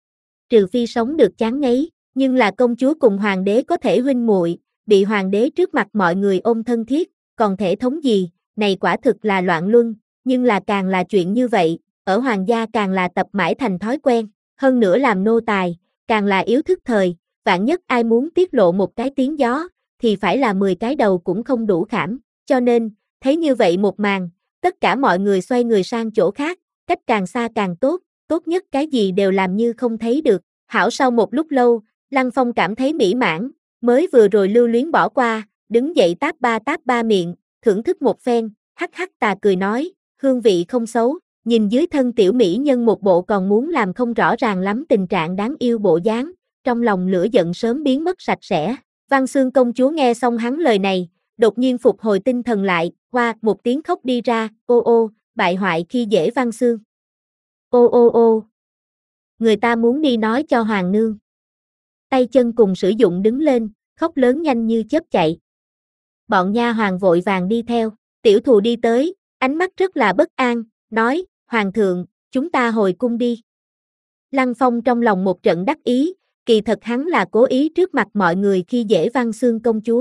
Trừ phi sống được chán ngấy, nhưng là công chúa cùng hoàng đế có thể huynh muội, bị hoàng đế trước mặt mọi người ôm thân thiết, còn thể thống gì, này quả thực là loạn luân, nhưng là càng là chuyện như vậy, ở hoàng gia càng là tập mãi thành thói quen, hơn nữa làm nô tài, càng là yếu thức thời, vạn nhất ai muốn tiết lộ một cái tiếng gió, thì phải là mười cái đầu cũng không đủ khảm, cho nên, thấy như vậy một màn, tất cả mọi người xoay người sang chỗ khác, cách càng xa càng tốt, tốt nhất cái gì đều làm như không thấy được, hảo sau một lúc lâu, Lăng Phong cảm thấy mỹ mãn, mới vừa rồi lưu luyến bỏ qua, đứng dậy táp ba táp ba miệng, thưởng thức một phen, hắc hắc tà cười nói, hương vị không xấu, nhìn dưới thân tiểu mỹ nhân một bộ còn muốn làm không rõ ràng lắm tình trạng đáng yêu bộ dáng, trong lòng lửa giận sớm biến mất sạch sẽ. Văn Xương công chúa nghe xong hắn lời này, đột nhiên phục hồi tinh thần lại, hoa một tiếng khóc đi ra, ô ô, bại hoại khi dễ Văn Xương. Ô ô ô, người ta muốn đi nói cho hoàng nương. Tay chân cùng sử dụng đứng lên, khóc lớn nhanh như chớp chạy. Bọn nha hoàn vội vàng đi theo, tiểu thù đi tới, ánh mắt rất là bất an, nói, hoàng thượng, chúng ta hồi cung đi. Lăng Phong trong lòng một trận đắc ý, kỳ thật hắn là cố ý trước mặt mọi người khi dễ Văn Xương công chúa.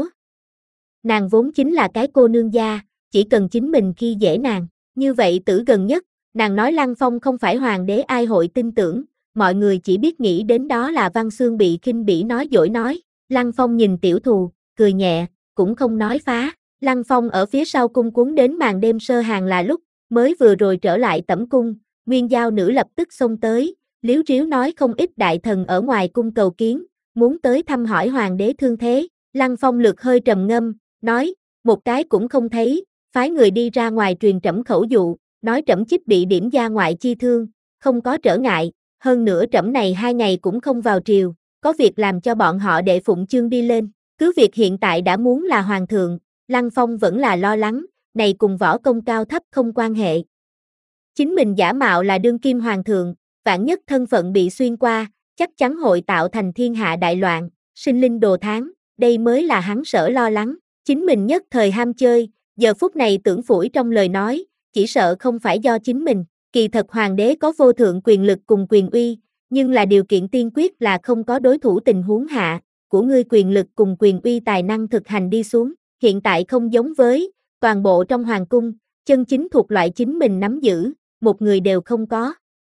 Nàng vốn chính là cái cô nương gia, chỉ cần chính mình khi dễ nàng, như vậy tử gần nhất, nàng nói Lăng Phong không phải hoàng đế ai hội tin tưởng, mọi người chỉ biết nghĩ đến đó là Văn Xương bị khinh bỉ nói dối nói. Lăng Phong nhìn tiểu thù, cười nhẹ, cũng không nói phá. Lăng Phong ở phía sau cung cuốn đến màn đêm sơ hàng là lúc, mới vừa rồi trở lại tẩm cung, Nguyên Giao nữ lập tức xông tới, liếu riếu nói không ít đại thần ở ngoài cung cầu kiến, muốn tới thăm hỏi hoàng đế thương thế. Lăng Phong lược hơi trầm ngâm, nói, một cái cũng không thấy, phái người đi ra ngoài truyền trẫm khẩu dụ, nói trẫm chích bị điểm gia ngoại chi thương, không có trở ngại, hơn nữa trẫm này hai ngày cũng không vào triều, có việc làm cho bọn họ đệ phụng chương đi lên, cứ việc hiện tại đã muốn là hoàng thượng, Lăng Phong vẫn là lo lắng, này cùng võ công cao thấp không quan hệ. Chính mình giả mạo là đương kim hoàng thượng, vạn nhất thân phận bị xuyên qua, chắc chắn hội tạo thành thiên hạ đại loạn, sinh linh đồ tháng, đây mới là hắn sở lo lắng, chính mình nhất thời ham chơi, giờ phút này tưởng phủi trong lời nói, chỉ sợ không phải do chính mình, kỳ thật hoàng đế có vô thượng quyền lực cùng quyền uy, nhưng là điều kiện tiên quyết là không có đối thủ tình huống hạ, của ngươi quyền lực cùng quyền uy tài năng thực hành đi xuống, hiện tại không giống với, toàn bộ trong hoàng cung, chân chính thuộc loại chính mình nắm giữ, một người đều không có.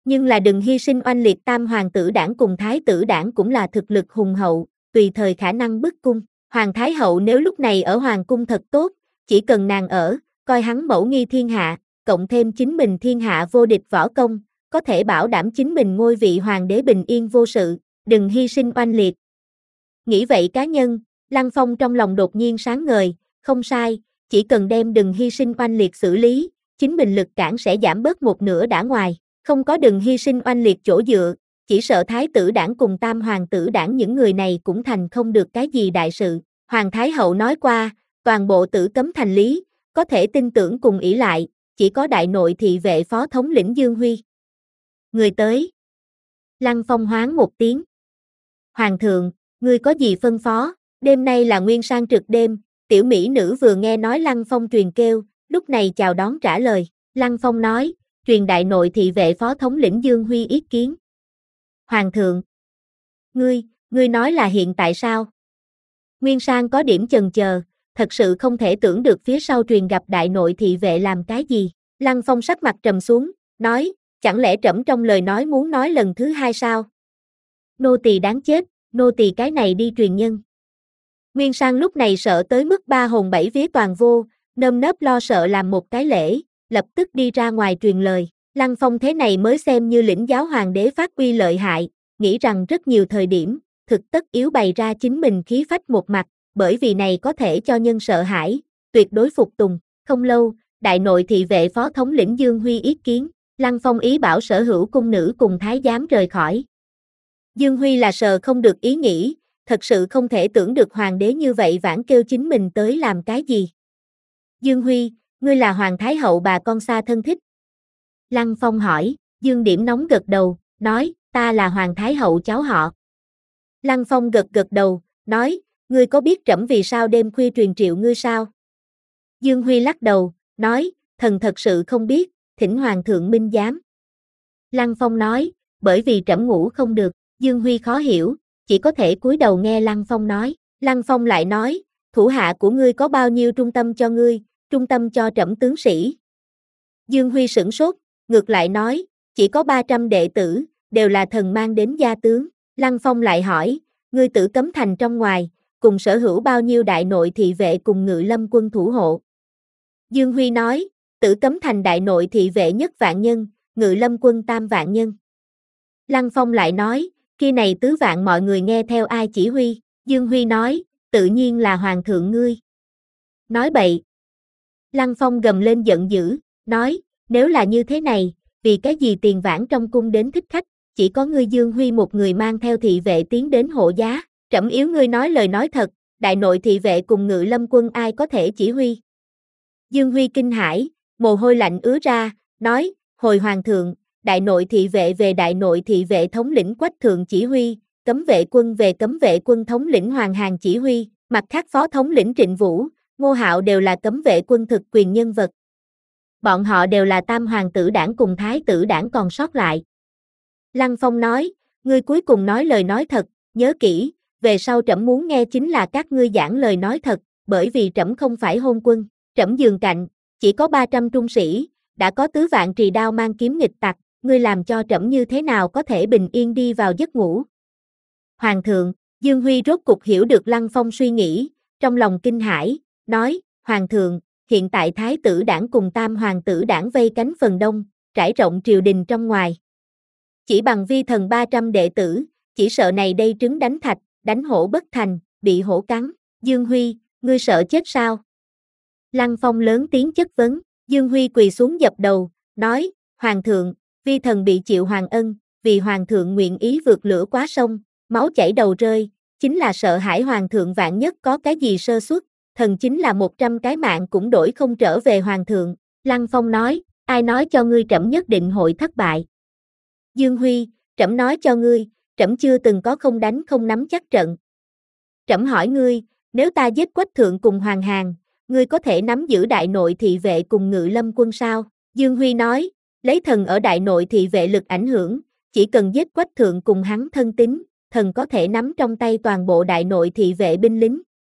Nhưng là đừng hy sinh oanh liệt tam hoàng tử đảng cùng thái tử đảng cũng là thực lực hùng hậu, tùy thời khả năng bức cung. Hoàng thái hậu nếu lúc này ở hoàng cung thật tốt, chỉ cần nàng ở, coi hắn mẫu nghi thiên hạ, cộng thêm chính mình thiên hạ vô địch võ công, có thể bảo đảm chính mình ngôi vị hoàng đế bình yên vô sự, đừng hy sinh oanh liệt. Nghĩ vậy cá nhân, Lăng Phong trong lòng đột nhiên sáng ngời, không sai, chỉ cần đem đừng hy sinh oanh liệt xử lý, chính mình lực cản sẽ giảm bớt một nửa đã ngoài, không có đừng hy sinh oanh liệt chỗ dựa, chỉ sợ thái tử đảng cùng tam hoàng tử đảng những người này cũng thành không được cái gì đại sự. Hoàng thái hậu nói qua, toàn bộ Tử Cấm Thành lý, có thể tin tưởng cùng ỷ lại, chỉ có đại nội thị vệ phó thống lĩnh Dương Huy. Người tới. Lăng Phong hoáng một tiếng. Hoàng thượng, ngươi có gì phân phó? Đêm nay là nguyên sang trực đêm, tiểu mỹ nữ vừa nghe nói Lăng Phong truyền kêu, lúc này chào đón trả lời. Lăng Phong nói, truyền đại nội thị vệ phó thống lĩnh Dương Huy ý kiến. Hoàng thượng. Ngươi, ngươi nói là hiện tại sao? Nguyên sang có điểm chần chờ, thật sự không thể tưởng được phía sau truyền gặp đại nội thị vệ làm cái gì. Lăng Phong sắc mặt trầm xuống, nói, chẳng lẽ trẫm trong lời nói muốn nói lần thứ hai sao? Nô tỳ đáng chết, nô tỳ cái này đi truyền nhân. Nguyên sang lúc này sợ tới mức ba hồn bảy vía toàn vô, nơm nớp lo sợ làm một cái lễ, lập tức đi ra ngoài truyền lời. Lăng Phong thế này mới xem như lĩnh giáo hoàng đế phát uy lợi hại, nghĩ rằng rất nhiều thời điểm, thực tất yếu bày ra chính mình khí phách một mặt, bởi vì này có thể cho nhân sợ hãi, tuyệt đối phục tùng. Không lâu, đại nội thị vệ phó thống lĩnh Dương Huy ý kiến, Lăng Phong ý bảo sở hữu cung nữ cùng thái giám rời khỏi. Dương Huy là sờ không được ý nghĩ, thật sự không thể tưởng được hoàng đế như vậy vãn kêu chính mình tới làm cái gì. Dương Huy, ngươi là hoàng thái hậu bà con xa thân thích. Lăng Phong hỏi, Dương Điểm nóng gật đầu, nói, ta là hoàng thái hậu cháu họ. Lăng Phong gật gật đầu, nói, ngươi có biết trẫm vì sao đêm khuya truyền triệu ngươi sao? Dương Huy lắc đầu, nói, thần thật sự không biết, thỉnh hoàng thượng minh giám. Lăng Phong nói, bởi vì trẫm ngủ không được. Dương Huy khó hiểu, chỉ có thể cúi đầu nghe Lăng Phong nói. Lăng Phong lại nói, thủ hạ của ngươi có bao nhiêu trung tâm cho ngươi, trung tâm cho trẫm tướng sĩ. Dương Huy sửng sốt, ngược lại nói, chỉ có ba trăm đệ tử, đều là thần mang đến gia tướng. Lăng Phong lại hỏi, ngươi Tử Cấm Thành trong ngoài, cùng sở hữu bao nhiêu đại nội thị vệ cùng ngự lâm quân thủ hộ. Dương Huy nói, Tử Cấm Thành đại nội thị vệ nhất vạn nhân, ngự lâm quân tam vạn nhân. Lăng Phong lại nói, khi này tứ vạn mọi người nghe theo ai chỉ huy? Dương Huy nói, tự nhiên là hoàng thượng ngươi. Nói bậy. Lăng Phong gầm lên giận dữ, nói, nếu là như thế này, vì cái gì tiền vãn trong cung đến thích khách, chỉ có ngươi Dương Huy một người mang theo thị vệ tiến đến hộ giá, trẫm yếu ngươi nói lời nói thật, đại nội thị vệ cùng ngự lâm quân ai có thể chỉ huy? Dương Huy kinh hãi, mồ hôi lạnh ứa ra, nói, hồi hoàng thượng, đại nội thị vệ về đại nội thị vệ thống lĩnh Quách Thượng chỉ huy, cấm vệ quân về cấm vệ quân thống lĩnh Hoàng Hàn chỉ huy, mặt khác phó thống lĩnh Trịnh Vũ, Ngô Hạo đều là cấm vệ quân thực quyền nhân vật. Bọn họ đều là tam hoàng tử đảng cùng thái tử đảng còn sót lại. Lăng Phong nói, ngươi cuối cùng nói lời nói thật, nhớ kỹ, về sau trẫm muốn nghe chính là các ngươi giảng lời nói thật, bởi vì trẫm không phải hôn quân, trẫm giường cạnh, chỉ có ba trăm trung sĩ, đã có tứ vạn trì đao mang kiếm nghịch tặc, ngươi làm cho trẫm như thế nào có thể bình yên đi vào giấc ngủ. Hoàng thượng, Dương Huy rốt cục hiểu được Lăng Phong suy nghĩ, trong lòng kinh hãi, nói, Hoàng thượng, hiện tại thái tử đảng cùng tam hoàng tử đảng vây cánh phần đông, trải rộng triều đình trong ngoài. Chỉ bằng vi thần ba trăm đệ tử, chỉ sợ này đây trứng đánh thạch, đánh hổ bất thành, bị hổ cắn. Dương Huy, ngươi sợ chết sao? Lăng Phong lớn tiếng chất vấn, Dương Huy quỳ xuống dập đầu, nói, Hoàng thượng, vi thần bị chịu hoàng ân, vì hoàng thượng nguyện ý vượt lửa quá sông, máu chảy đầu rơi, chính là sợ hãi hoàng thượng vạn nhất có cái gì sơ suất, thần chính là một trăm cái mạng cũng đổi không trở về hoàng thượng. Lăng Phong nói, ai nói cho ngươi trẫm nhất định hội thất bại? Dương Huy, trẫm nói cho ngươi, trẫm chưa từng có không đánh không nắm chắc trận. Trẫm hỏi ngươi, nếu ta giết Quách Thượng cùng Hoàng Hàn, ngươi có thể nắm giữ đại nội thị vệ cùng ngự lâm quân sao? Dương Huy nói, lấy thần ở đại nội thị vệ lực ảnh hưởng, chỉ cần giết Quách Thượng cùng hắn thân tín, thần có thể nắm trong tay toàn bộ đại nội thị vệ binh lính.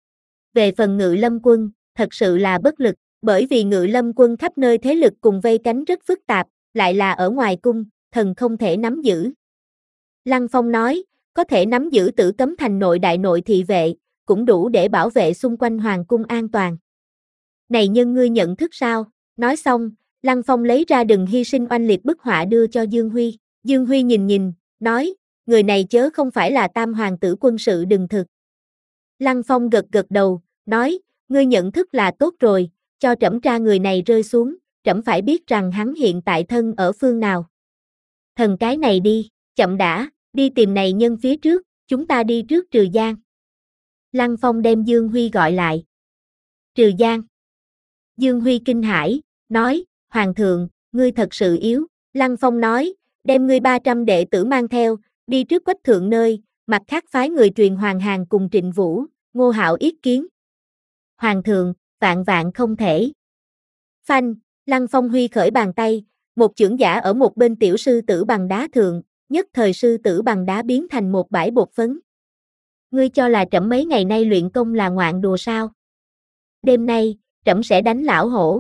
Về phần ngự lâm quân, thật sự là bất lực, bởi vì ngự lâm quân khắp nơi thế lực cùng vây cánh rất phức tạp, lại là ở ngoài cung, thần không thể nắm giữ. Lăng Phong nói, có thể nắm giữ Tử Cấm Thành nội đại nội thị vệ, cũng đủ để bảo vệ xung quanh hoàng cung an toàn. Này nhân ngươi nhận thức sao? Nói xong, Lăng Phong lấy ra đừng hy sinh oanh liệt bức họa đưa cho Dương Huy. Dương Huy nhìn nhìn, nói, người này chớ không phải là tam hoàng tử quân sự đừng thực. Lăng Phong gật gật đầu, nói, ngươi nhận thức là tốt rồi, cho trẫm tra người này rơi xuống, trẫm phải biết rằng hắn hiện tại thân ở phương nào. Thần cái này đi, chậm đã, đi tìm này nhân phía trước, chúng ta đi trước Trừ Giang. Lăng Phong đem Dương Huy gọi lại. Trừ Giang. Dương Huy kinh hãi, nói, Hoàng thượng, ngươi thật sự yếu. Lăng Phong nói, đem ngươi ba trăm đệ tử mang theo, đi trước Quách thượng nơi, mặt khác phái người truyền Hoàng Hàn cùng Trịnh Vũ, Ngô Hạo yết kiến. Hoàng thượng, vạn vạn không thể. Phanh, Lăng Phong huy khởi bàn tay, một chưởng giả ở một bên tiểu sư tử bằng đá thượng, nhất thời sư tử bằng đá biến thành một bãi bột phấn. Ngươi cho là trẫm mấy ngày nay luyện công là ngoạn đùa sao? Đêm nay, trẫm sẽ đánh lão hổ.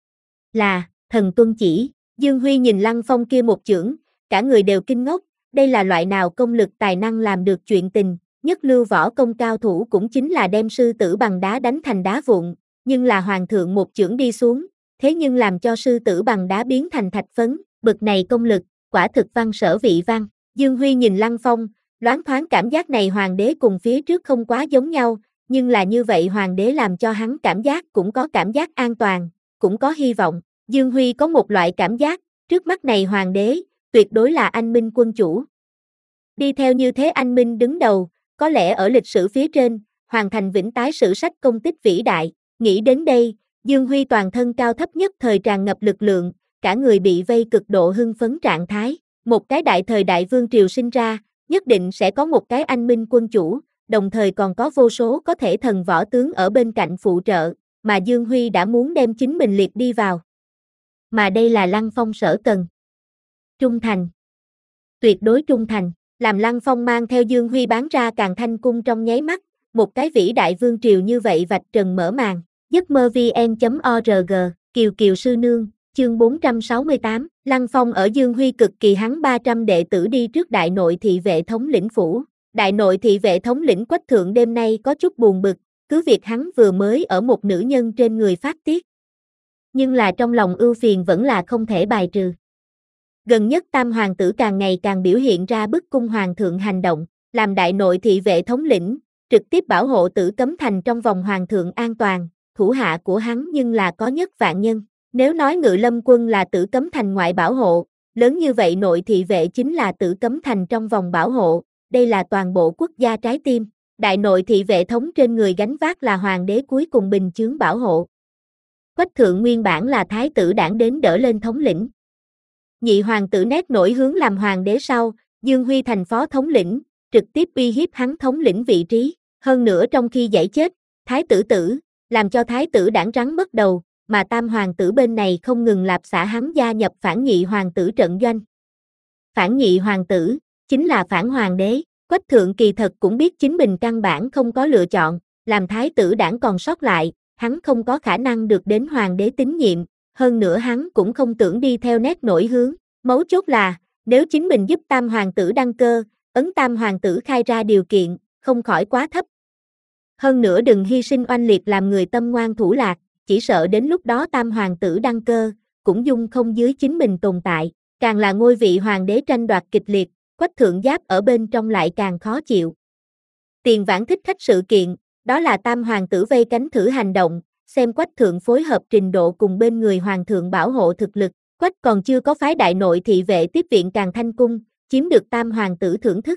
Là, thần tuân chỉ. Dương Huy nhìn Lăng Phong kia một chưởng, cả người đều kinh ngốc, đây là loại nào công lực tài năng làm được chuyện tình, nhất lưu võ công cao thủ cũng chính là đem sư tử bằng đá đánh thành đá vụn, nhưng là hoàng thượng một chưởng đi xuống, thế nhưng làm cho sư tử bằng đá biến thành thạch phấn, bực này công lực, quả thực văn sở vị văn. Dương Huy nhìn Lăng Phong, loáng thoáng cảm giác này hoàng đế cùng phía trước không quá giống nhau, nhưng là như vậy hoàng đế làm cho hắn cảm giác cũng có cảm giác an toàn, cũng có hy vọng. Dương Huy có một loại cảm giác, trước mắt này hoàng đế, tuyệt đối là anh minh quân chủ. Đi theo như thế anh minh đứng đầu, có lẽ ở lịch sử phía trên, hoàn thành vĩnh tái sử sách công tích vĩ đại. Nghĩ đến đây, Dương Huy toàn thân cao thấp nhất thời tràn ngập lực lượng, cả người bị vây cực độ hưng phấn trạng thái. Một cái đại thời đại vương triều sinh ra, nhất định sẽ có một cái anh minh quân chủ, đồng thời còn có vô số có thể thần võ tướng ở bên cạnh phụ trợ, mà Dương Huy đã muốn đem chính mình liệt đi vào. Mà đây là Lăng Phong sở cần. Trung thành. Tuyệt đối trung thành, làm Lăng Phong mang theo Dương Huy bán ra Càn Thanh cung trong nháy mắt, một cái vĩ đại vương triều như vậy vạch trần mở màn. giấc mơ vn chấm org, Kiều Kiều sư nương, chương bốn trăm sáu mươi tám, Lăng Phong ở Dương Huy cực kỳ hắn ba trăm đệ tử đi trước đại nội thị vệ thống lĩnh phủ. Đại nội thị vệ thống lĩnh Quách thượng đêm nay có chút buồn bực, cứ việc hắn vừa mới ở một nữ nhân trên người phát tiết. Nhưng là trong lòng ưu phiền vẫn là không thể bài trừ. Gần nhất tam hoàng tử càng ngày càng biểu hiện ra bức cung hoàng thượng hành động, làm đại nội thị vệ thống lĩnh, trực tiếp bảo hộ Tử Cấm Thành trong vòng hoàng thượng an toàn, thủ hạ của hắn nhưng là có nhất vạn nhân. Nếu nói Ngự Lâm quân là Tử Cấm Thành ngoại bảo hộ, lớn như vậy nội thị vệ chính là Tử Cấm Thành trong vòng bảo hộ, đây là toàn bộ quốc gia trái tim. Đại nội thị vệ thống trên người gánh vác là hoàng đế cuối cùng bình chướng bảo hộ. Quách thượng nguyên bản là thái tử đảng đến đỡ lên thống lĩnh. Nhị hoàng tử nét nổi hướng làm hoàng đế sau, Dương Huy thành phó thống lĩnh, trực tiếp uy hiếp hắn thống lĩnh vị trí. Hơn nữa trong khi giải chết, thái tử tử, làm cho thái tử đảng rắn mất đầu, mà tam hoàng tử bên này không ngừng lạp xả hắn gia nhập phản nhị hoàng tử trận doanh. Phản nhị hoàng tử, chính là phản hoàng đế. Quách thượng kỳ thật cũng biết chính mình căn bản không có lựa chọn, làm thái tử đảng còn sót lại, hắn không có khả năng được đến hoàng đế tín nhiệm, hơn nữa hắn cũng không tưởng đi theo nét nổi hướng. Mấu chốt là, nếu chính mình giúp tam hoàng tử đăng cơ, ấn tam hoàng tử khai ra điều kiện, không khỏi quá thấp. Hơn nữa đừng hy sinh oanh liệt làm người tâm ngoan thủ lạc, chỉ sợ đến lúc đó tam hoàng tử đăng cơ, cũng dung không dưới chính mình tồn tại, càng là ngôi vị hoàng đế tranh đoạt kịch liệt, Quách thượng giáp ở bên trong lại càng khó chịu. Tiền vãn thích khách sự kiện, đó là tam hoàng tử vây cánh thử hành động, xem Quách thượng phối hợp trình độ cùng bên người hoàng thượng bảo hộ thực lực, Quách còn chưa có phái đại nội thị vệ tiếp viện Càn Thanh cung, chiếm được tam hoàng tử thưởng thức.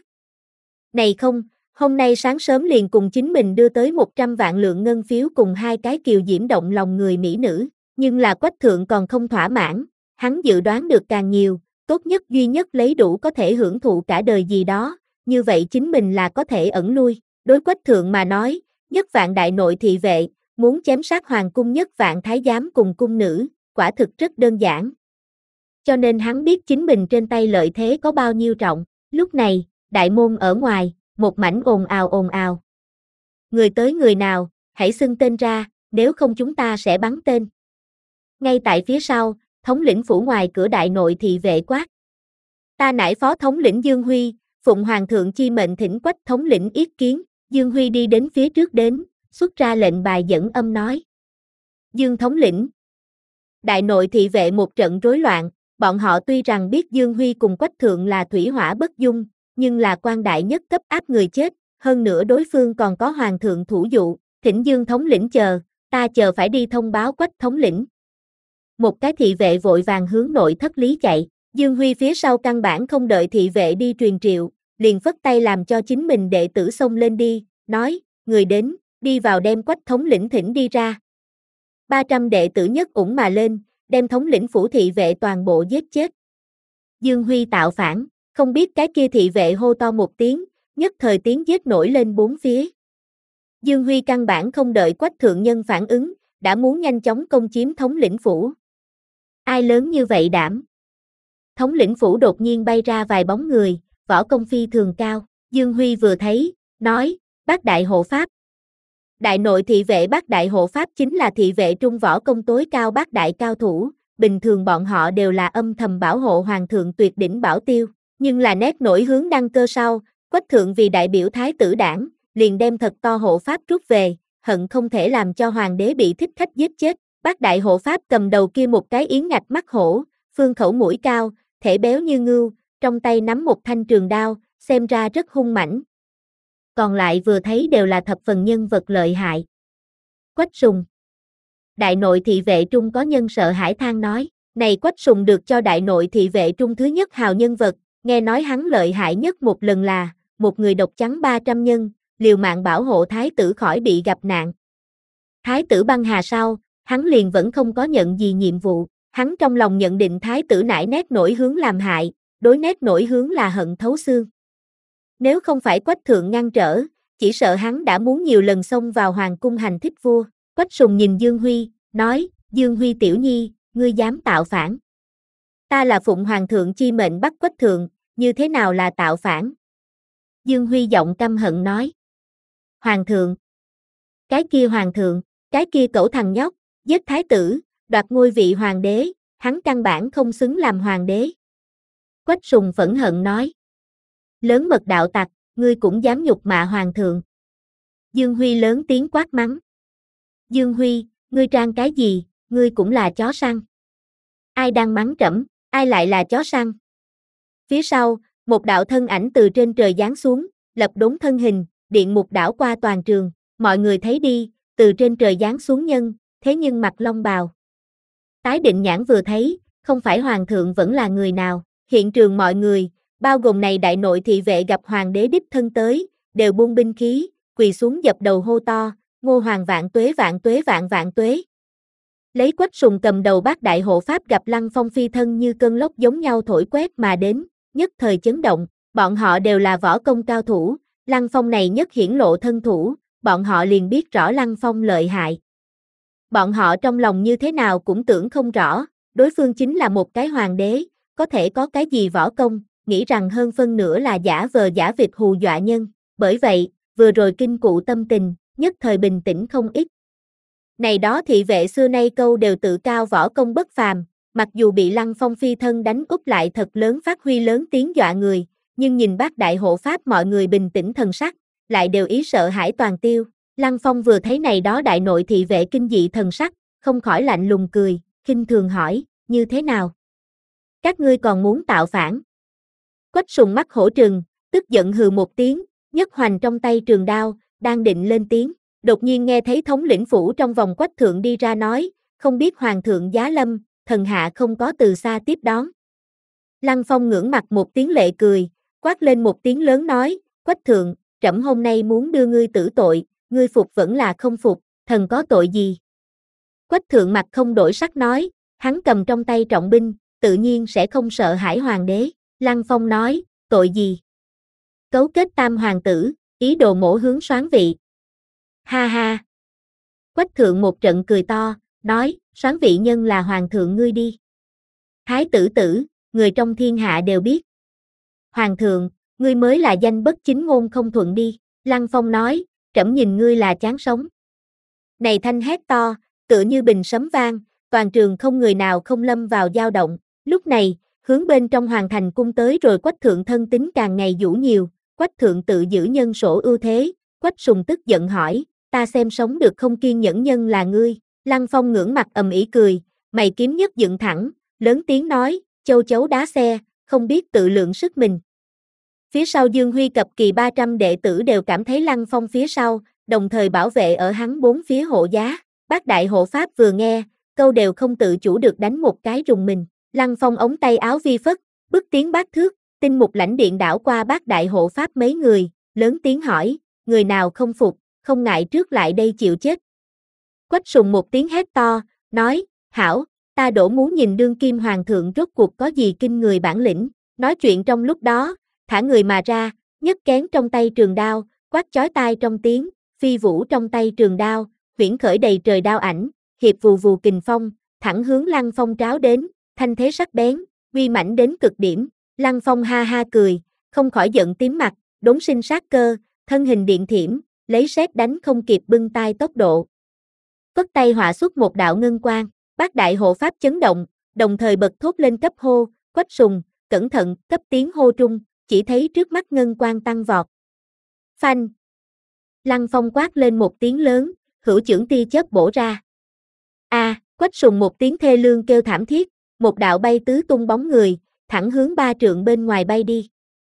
Này không, hôm nay sáng sớm liền cùng chính mình đưa tới một trăm vạn lượng ngân phiếu cùng hai cái kiều diễm động lòng người mỹ nữ, nhưng là Quách thượng còn không thỏa mãn, hắn dự đoán được càng nhiều, tốt nhất duy nhất lấy đủ có thể hưởng thụ cả đời gì đó, như vậy chính mình là có thể ẩn lui. Đối Quách thượng mà nói, nhất vạn đại nội thị vệ, muốn chém sát hoàng cung nhất vạn thái giám cùng cung nữ, quả thực rất đơn giản. Cho nên hắn biết chính mình trên tay lợi thế có bao nhiêu trọng. Lúc này, đại môn ở ngoài, một mảnh ồn ào ồn ào. Người tới người nào, hãy xưng tên ra, nếu không chúng ta sẽ bắn tên. Ngay tại phía sau, thống lĩnh phủ ngoài cửa đại nội thị vệ quát. Ta nải phó thống lĩnh Dương Huy, phụng hoàng thượng chi mệnh thỉnh Quách thống lĩnh yết kiến. Dương Huy đi đến phía trước đến, xuất ra lệnh bài dẫn âm nói. Dương thống lĩnh. Đại nội thị vệ một trận rối loạn, bọn họ tuy rằng biết Dương Huy cùng Quách thượng là thủy hỏa bất dung, nhưng là quan đại nhất cấp áp người chết, hơn nữa đối phương còn có hoàng thượng thủ dụ, thỉnh Dương thống lĩnh chờ, ta chờ phải đi thông báo Quách thống lĩnh. Một cái thị vệ vội vàng hướng nội thất lý chạy, Dương Huy phía sau căn bản không đợi thị vệ đi truyền triệu, liền phất tay làm cho chính mình đệ tử xông lên đi, nói, người đến, đi vào đem Quách thống lĩnh thỉnh đi ra. ba trăm đệ tử nhất ủng mà lên, đem thống lĩnh phủ thị vệ toàn bộ giết chết. Dương Huy tạo phản, không biết cái kia thị vệ hô to một tiếng, nhất thời tiếng giết nổi lên bốn phía. Dương Huy căn bản không đợi Quách thượng nhân phản ứng, đã muốn nhanh chóng công chiếm thống lĩnh phủ. Ai lớn như vậy đảm? Thống lĩnh phủ đột nhiên bay ra vài bóng người, võ công phi thường cao, Dương Huy vừa thấy, nói, Bát đại hộ pháp. Đại nội thị vệ Bát đại hộ pháp chính là thị vệ trung võ công tối cao bát đại cao thủ, bình thường bọn họ đều là âm thầm bảo hộ hoàng thượng tuyệt đỉnh bảo tiêu, nhưng là nét nổi hướng đăng cơ sau, Quách thượng vì đại biểu thái tử đảng, liền đem thật to hộ pháp rút về, hận không thể làm cho hoàng đế bị thích khách giết chết. Bát đại hộ pháp cầm đầu kia một cái yến ngạch mắt hổ, phương khẩu mũi cao, thể béo như ngưu, trong tay nắm một thanh trường đao, xem ra rất hung mãnh. Còn lại vừa thấy đều là thập phần nhân vật lợi hại. Quách Sùng. Đại nội thị vệ trung có nhân sợ hãi than nói, này Quách Sùng được cho đại nội thị vệ trung thứ nhất hào nhân vật, nghe nói hắn lợi hại nhất một lần là, một người độc trắng ba trăm nhân, liều mạng bảo hộ thái tử khỏi bị gặp nạn. Thái tử băng hà sau, hắn liền vẫn không có nhận gì nhiệm vụ, hắn trong lòng nhận định thái tử nải nét nổi hướng làm hại, đối nét nổi hướng là hận thấu xương. Nếu không phải Quách thượng ngăn trở, chỉ sợ hắn đã muốn nhiều lần xông vào hoàng cung hành thích vua. Quách Sùng nhìn Dương Huy, nói, Dương Huy tiểu nhi, ngươi dám tạo phản. Ta là phụng hoàng thượng chi mệnh bắt Quách thượng, như thế nào là tạo phản? Dương Huy giọng căm hận nói. Hoàng thượng. Cái kia hoàng thượng, cái kia cẩu thằng nhóc, giết thái tử, đoạt ngôi vị hoàng đế, hắn căn bản không xứng làm hoàng đế. Quách Sùng phẫn hận nói. Lớn mật đạo tặc, ngươi cũng dám nhục mạ hoàng thượng. Dương Huy lớn tiếng quát mắng. Dương Huy, ngươi trang cái gì, ngươi cũng là chó săn. Ai đang mắng trẫm, ai lại là chó săn? Phía sau, một đạo thân ảnh từ trên trời giáng xuống, lập đốn thân hình, điện mục đảo qua toàn trường, mọi người thấy đi, từ trên trời giáng xuống nhân, thế nhưng mặc long bào. Tái định nhãn vừa thấy, không phải hoàng thượng vẫn là người nào, hiện trường mọi người, bao gồm này đại nội thị vệ gặp hoàng đế đích thân tới, đều buông binh khí, quỳ xuống dập đầu hô to, Ngô hoàng vạn tuế vạn tuế vạn vạn tuế. Lấy Quách Sùng cầm đầu bát đại hộ pháp gặp Lăng Phong phi thân như cơn lốc giống nhau thổi quét mà đến, nhất thời chấn động, bọn họ đều là võ công cao thủ, Lăng Phong này nhất hiển lộ thân thủ, bọn họ liền biết rõ Lăng Phong lợi hại. Bọn họ trong lòng như thế nào cũng tưởng không rõ, đối phương chính là một cái hoàng đế, có thể có cái gì võ công, nghĩ rằng hơn phân nửa là giả vờ giả vịt hù dọa nhân, bởi vậy, vừa rồi kinh cụ tâm tình, nhất thời bình tĩnh không ít. Này đó thị vệ xưa nay câu đều tự cao võ công bất phàm, mặc dù bị Lăng Phong phi thân đánh úp lại thật lớn phát huy lớn tiếng dọa người, nhưng nhìn bát đại hộ pháp mọi người bình tĩnh thần sắc, lại đều ý sợ hãi toàn tiêu. Lăng Phong vừa thấy này đó đại nội thị vệ kinh dị thần sắc, không khỏi lạnh lùng cười, khinh thường hỏi, như thế nào? Các ngươi còn muốn tạo phản? Quách Sùng mắt hổ trừng, tức giận hừ một tiếng, nhất hoành trong tay trường đao, đang định lên tiếng, đột nhiên nghe thấy thống lĩnh phủ trong vòng Quách thượng đi ra nói, không biết hoàng thượng giá lâm, thần hạ không có từ xa tiếp đón. Lăng Phong ngưỡng mặt một tiếng lệ cười, quát lên một tiếng lớn nói, Quách thượng, trẫm hôm nay muốn đưa ngươi tử tội, ngươi phục vẫn là không phục, thần có tội gì? Quách thượng mặt không đổi sắc nói, hắn cầm trong tay trọng binh, tự nhiên sẽ không sợ hãi hoàng đế. Lăng Phong nói, tội gì? Cấu kết tam hoàng tử, ý đồ mổ hướng soán vị. Ha ha! Quách thượng một trận cười to, nói, soán vị nhân là hoàng thượng ngươi đi. Thái tử tử, người trong thiên hạ đều biết. Hoàng thượng, ngươi mới là danh bất chính ngôn không thuận đi. Lăng Phong nói, trẫm nhìn ngươi là chán sống. Này thanh hét to, tựa như bình sấm vang, toàn trường không người nào không lâm vào dao động. Lúc này, hướng bên trong hoàn thành cung tới rồi Quách Thượng thân tính càng ngày vũ nhiều, Quách Thượng tự giữ nhân sổ ưu thế, Quách Sùng tức giận hỏi, ta xem sống được không kiên nhẫn nhân là ngươi, Lăng Phong ngưỡng mặt ầm ĩ cười, mày kiếm nhất dựng thẳng, lớn tiếng nói, châu chấu đá xe, không biết tự lượng sức mình. Phía sau Dương Huy cập kỳ ba trăm đệ tử đều cảm thấy Lăng Phong phía sau, đồng thời bảo vệ ở hắn bốn phía hộ giá, Bát Đại Hộ Pháp vừa nghe, câu đều không tự chủ được đánh một cái rùng mình, Lăng Phong ống tay áo vi phất, bước tiến bát thước, tinh mục lãnh điện đảo qua Bát Đại Hộ Pháp mấy người, lớn tiếng hỏi, người nào không phục, không ngại trước lại đây chịu chết. Quách Sùng một tiếng hét to, nói, hảo, ta đổ muốn nhìn đương kim hoàng thượng rốt cuộc có gì kinh người bản lĩnh, nói chuyện trong lúc đó, thả người mà ra, nhấc kén trong tay trường đao, quát chói tai trong tiếng, phi vũ trong tay trường đao, huyễn khởi đầy trời đao ảnh, hiệp vù vù kình phong, thẳng hướng Lăng Phong tráo đến, thanh thế sắc bén, uy mãnh đến cực điểm, Lăng Phong ha ha cười, không khỏi giận tím mặt, đốn sinh sát cơ, thân hình điện thiểm, lấy sét đánh không kịp bưng tay tốc độ. Vất tay họa xuất một đạo ngân quang, Bát Đại Hộ Pháp chấn động, đồng thời bật thốt lên cấp hô, Quách Sùng, cẩn thận, cấp tiếng hô trung, chỉ thấy trước mắt ngân quang tăng vọt. Phanh! Lăng Phong quát lên một tiếng lớn, hữu chưởng tia chớp bổ ra. A, à, Quách Sùng một tiếng thê lương kêu thảm thiết, một đạo bay tứ tung bóng người, thẳng hướng ba trượng bên ngoài bay đi.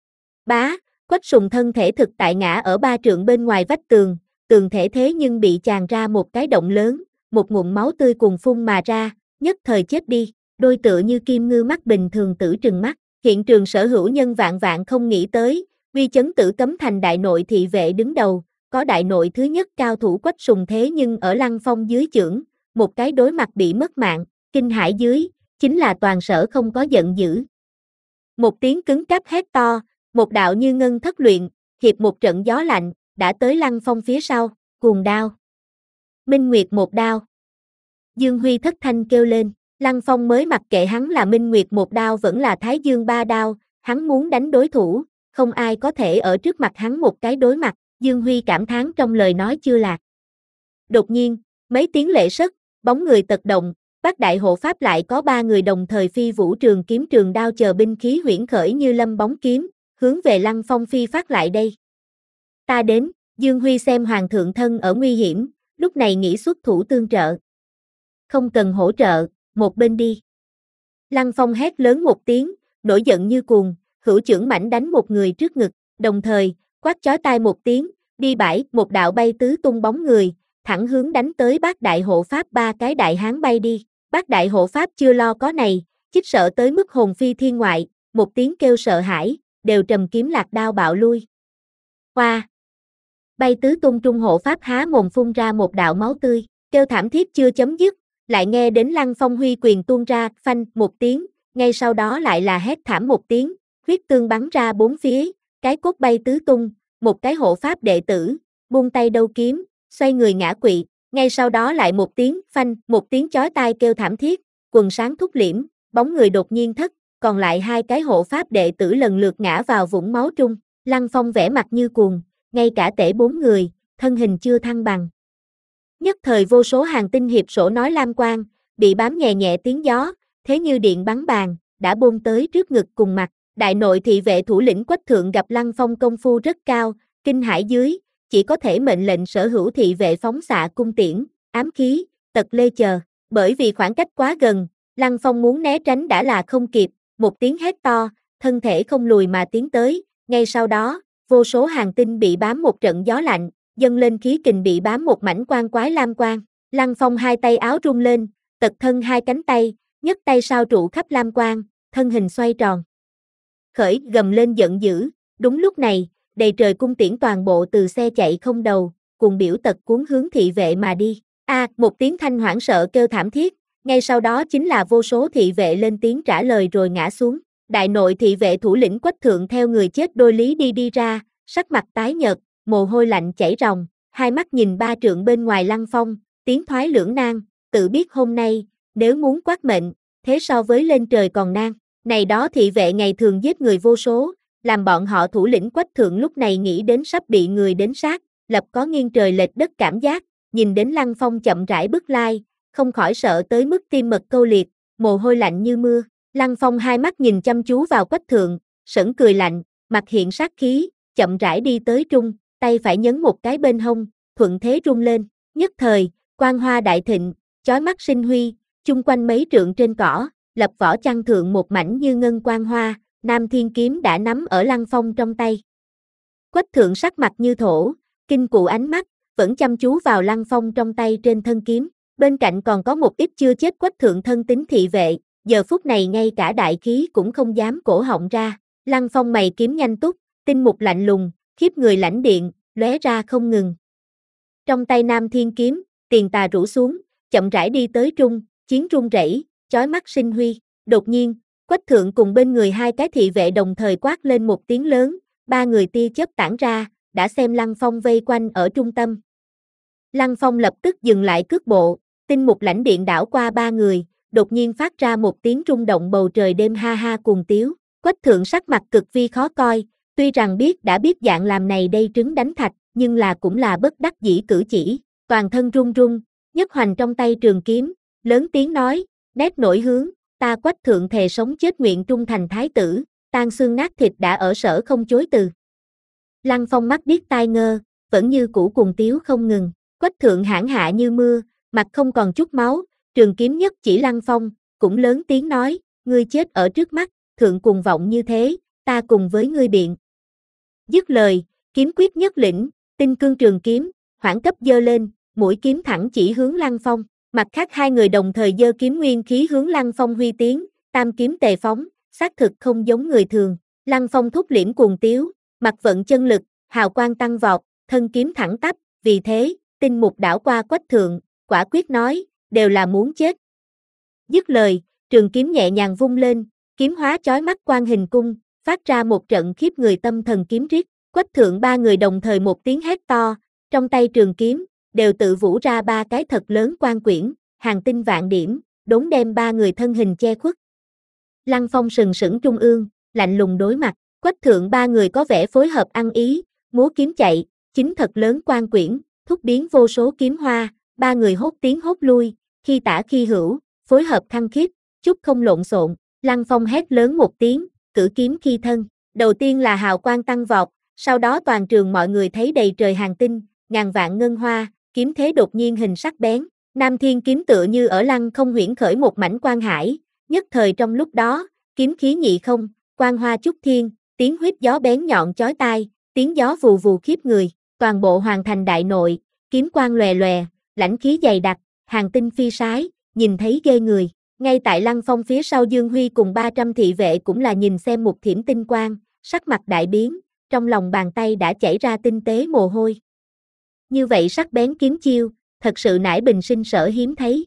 Bá, Quách Sùng thân thể thực tại ngã ở ba trượng bên ngoài vách tường, tường thể thế nhưng bị tràn ra một cái động lớn, một ngụm máu tươi cuồn phun mà ra, nhất thời chết đi, đôi tựa như kim ngư mắt bình thường tử trừng mắt, hiện trường sở hữu nhân vạn vạn không nghĩ tới, uy chấn Tử Cấm Thành đại nội thị vệ đứng đầu, có đại nội thứ nhất cao thủ Quách Sùng thế nhưng ở Lăng Phong dưới chưởng, một cái đối mặt bị mất mạng, kinh hãi dưới, chính là toàn sở không có giận dữ. Một tiếng cứng cáp hét to, một đạo như ngân thất luyện, hiệp một trận gió lạnh, đã tới Lăng Phong phía sau, cuồng đao. Minh Nguyệt một đao. Dương Huy thất thanh kêu lên, Lăng Phong mới mặc kệ hắn là Minh Nguyệt một đao vẫn là Thái Dương ba đao, hắn muốn đánh đối thủ, không ai có thể ở trước mặt hắn một cái đối mặt, Dương Huy cảm thán trong lời nói chưa lạc. Đột nhiên, mấy tiếng lệ sất, bóng người tật động, Bát Đại Hộ Pháp lại có ba người đồng thời phi vũ trường kiếm trường đao chờ binh khí huyễn khởi như lâm bóng kiếm, hướng về Lăng Phong phi phát lại đây. Ta đến, Dương Huy xem hoàng thượng thân ở nguy hiểm, lúc này nghĩ xuất thủ tương trợ. Không cần hỗ trợ, một bên đi. Lăng Phong hét lớn một tiếng, nổi giận như cuồng, hữu chưởng mảnh đánh một người trước ngực, đồng thời, quát chói tai một tiếng, đi bãi, một đạo bay tứ tung bóng người, thẳng hướng đánh tới Bát Đại Hộ Pháp ba cái đại hán bay đi. Bát Đại Hộ Pháp chưa lo có này, chích sợ tới mức hồn phi thiên ngoại, một tiếng kêu sợ hãi, đều trầm kiếm lạc đao bạo lui. Hoa! Bay tứ tung trung hộ Pháp há mồm phun ra một đạo máu tươi, kêu thảm thiết chưa chấm dứt, lại nghe đến Lăng Phong huy quyền tuôn ra, phanh một tiếng, ngay sau đó lại là hét thảm một tiếng, huyết tương bắn ra bốn phía, cái cốt bay tứ tung, một cái hộ Pháp đệ tử, buông tay đâu kiếm, xoay người ngã quỵ, ngay sau đó lại một tiếng, phanh, một tiếng chói tai kêu thảm thiết, quần sáng thúc liễm, bóng người đột nhiên thất, còn lại hai cái hộ Pháp đệ tử lần lượt ngã vào vũng máu trung, Lăng Phong vẻ mặt như cuồng, ngay cả tể bốn người, thân hình chưa thăng bằng. Nhất thời vô số hàng tinh hiệp sổ nói lam quang, bị bám nhẹ nhẹ tiếng gió, thế như điện bắn bàn, đã bôn tới trước ngực cùng mặt. Đại nội thị vệ thủ lĩnh Quách Thượng gặp Lăng Phong công phu rất cao, kinh hãi dưới, chỉ có thể mệnh lệnh sở hữu thị vệ phóng xạ cung tiễn, ám khí, tật lê chờ. Bởi vì khoảng cách quá gần, Lăng Phong muốn né tránh đã là không kịp, một tiếng hét to, thân thể không lùi mà tiến tới, ngay sau đó, vô số hàng tinh bị bám một trận gió lạnh, dâng lên khí kình bị bám một mảnh quang quái lam quang. Lăng Phong hai tay áo rung lên, tật thân hai cánh tay, nhấc tay sao trụ khắp lam quang, thân hình xoay tròn. Khởi gầm lên giận dữ, đúng lúc này, đầy trời cung tiễn toàn bộ từ xe chạy không đầu, cùng biểu tật cuốn hướng thị vệ mà đi. A, à, một tiếng thanh hoảng sợ kêu thảm thiết, ngay sau đó chính là vô số thị vệ lên tiếng trả lời rồi ngã xuống. Đại nội thị vệ thủ lĩnh Quách Thượng theo người chết đôi lý đi đi ra, sắc mặt tái nhợt, mồ hôi lạnh chảy ròng, hai mắt nhìn ba trượng bên ngoài Lăng Phong, tiến thoái lưỡng nan, tự biết hôm nay, nếu muốn quát mệnh, thế so với lên trời còn nan. Này đó thị vệ ngày thường giết người vô số, làm bọn họ thủ lĩnh Quách Thượng lúc này nghĩ đến sắp bị người đến sát, lập có nghiêng trời lệch đất cảm giác, nhìn đến Lăng Phong chậm rãi bước lai, không khỏi sợ tới mức tim mật câu liệt, mồ hôi lạnh như mưa. Lăng Phong hai mắt nhìn chăm chú vào Quách Thượng, sững cười lạnh, mặt hiện sát khí, chậm rãi đi tới trung, tay phải nhấn một cái bên hông, thuận thế rung lên, nhất thời, quang hoa đại thịnh, chói mắt sinh huy, chung quanh mấy trượng trên cỏ, lập vỏ chăn thượng một mảnh như ngân quang hoa, Nam Thiên kiếm đã nắm ở Lăng Phong trong tay. Quách Thượng sắc mặt như thổ, kinh cụ ánh mắt, vẫn chăm chú vào Lăng Phong trong tay trên thân kiếm, bên cạnh còn có một ít chưa chết Quách Thượng thân tín thị vệ, giờ phút này ngay cả đại khí cũng không dám cổ họng ra. Lăng Phong mày kiếm nhanh túc, tinh mục lạnh lùng, khiếp người lãnh điện, lóe ra không ngừng. Trong tay Nam Thiên kiếm, tiền tà rủ xuống, chậm rãi đi tới trung, chiến rung rẩy, chói mắt sinh huy. Đột nhiên, Quách Thượng cùng bên người hai cái thị vệ đồng thời quát lên một tiếng lớn, ba người tia chớp tản ra, đã xem Lăng Phong vây quanh ở trung tâm. Lăng Phong lập tức dừng lại cước bộ, tinh mục lãnh điện đảo qua ba người, đột nhiên phát ra một tiếng rung động bầu trời đêm ha ha cùng tiếu. Quách Thượng sắc mặt cực vi khó coi, tuy rằng biết đã biết dạng làm này đây trứng đánh thạch, nhưng là cũng là bất đắc dĩ cử chỉ, toàn thân run run, nhất hoành trong tay trường kiếm, lớn tiếng nói, nét nổi hướng, ta Quách Thượng thề sống chết nguyện trung thành thái tử, tan xương nát thịt đã ở sở không chối từ. Lăng Phong mắt điếc tai ngơ, vẫn như cũ cùng tiếu không ngừng, Quách Thượng hãn hạ như mưa, mặt không còn chút máu, trường kiếm nhất chỉ Lăng Phong, cũng lớn tiếng nói, ngươi chết ở trước mắt, thượng cùng vọng như thế, ta cùng với ngươi biện. Dứt lời, kiếm quyết nhất lĩnh, tinh cương trường kiếm, hoảng cấp giơ lên, mũi kiếm thẳng chỉ hướng Lăng Phong, mặt khác hai người đồng thời giơ kiếm nguyên khí hướng Lăng Phong huy tiến, tam kiếm tề phóng, xác thực không giống người thường. Lăng Phong thúc liễm cuồng tiếu, mặt vận chân lực, hào quang tăng vọt, thân kiếm thẳng tắp, vì thế, tinh mục đảo qua Quách Thượng, quả quyết nói, đều là muốn chết. Dứt lời, trường kiếm nhẹ nhàng vung lên, kiếm hóa chói mắt quang hình cung, phát ra một trận khiếp người tâm thần kiếm rít. Quách Thượng ba người đồng thời một tiếng hét to, trong tay trường kiếm, đều tự vũ ra ba cái thật lớn quan quyển, hàng tinh vạn điểm, đốn đem ba người thân hình che khuất. Lăng Phong sừng sững trung ương, lạnh lùng đối mặt, Quách Thượng ba người có vẻ phối hợp ăn ý, múa kiếm chạy, chính thật lớn quan quyển, thúc biến vô số kiếm hoa, ba người hốt tiếng hốt lui, khi tả khi hữu, phối hợp khăng khít, chút không lộn xộn. Lăng Phong hét lớn một tiếng, cử kiếm khi thân, đầu tiên là hào quang tăng vọt, sau đó toàn trường mọi người thấy đầy trời hàng tinh, ngàn vạn ngân hoa, kiếm thế đột nhiên hình sắc bén, Nam Thiên kiếm tựa như ở Lăng không huyễn khởi một mảnh quang hải, nhất thời trong lúc đó, kiếm khí nhị không, quang hoa chúc thiên, tiếng huýt gió bén nhọn chói tai, tiếng gió vù vù khiếp người, toàn bộ hoàng thành đại nội, kiếm quang lòe lòe, lãnh khí dày đặc, hàng tinh phi sái, nhìn thấy ghê người. Ngay tại Lăng Phong phía sau Dương Huy cùng ba trăm thị vệ cũng là nhìn xem một thiểm tinh quang, sắc mặt đại biến, trong lòng bàn tay đã chảy ra tinh tế mồ hôi. Như vậy sắc bén kiếm chiêu, thật sự nải bình sinh sở hiếm thấy.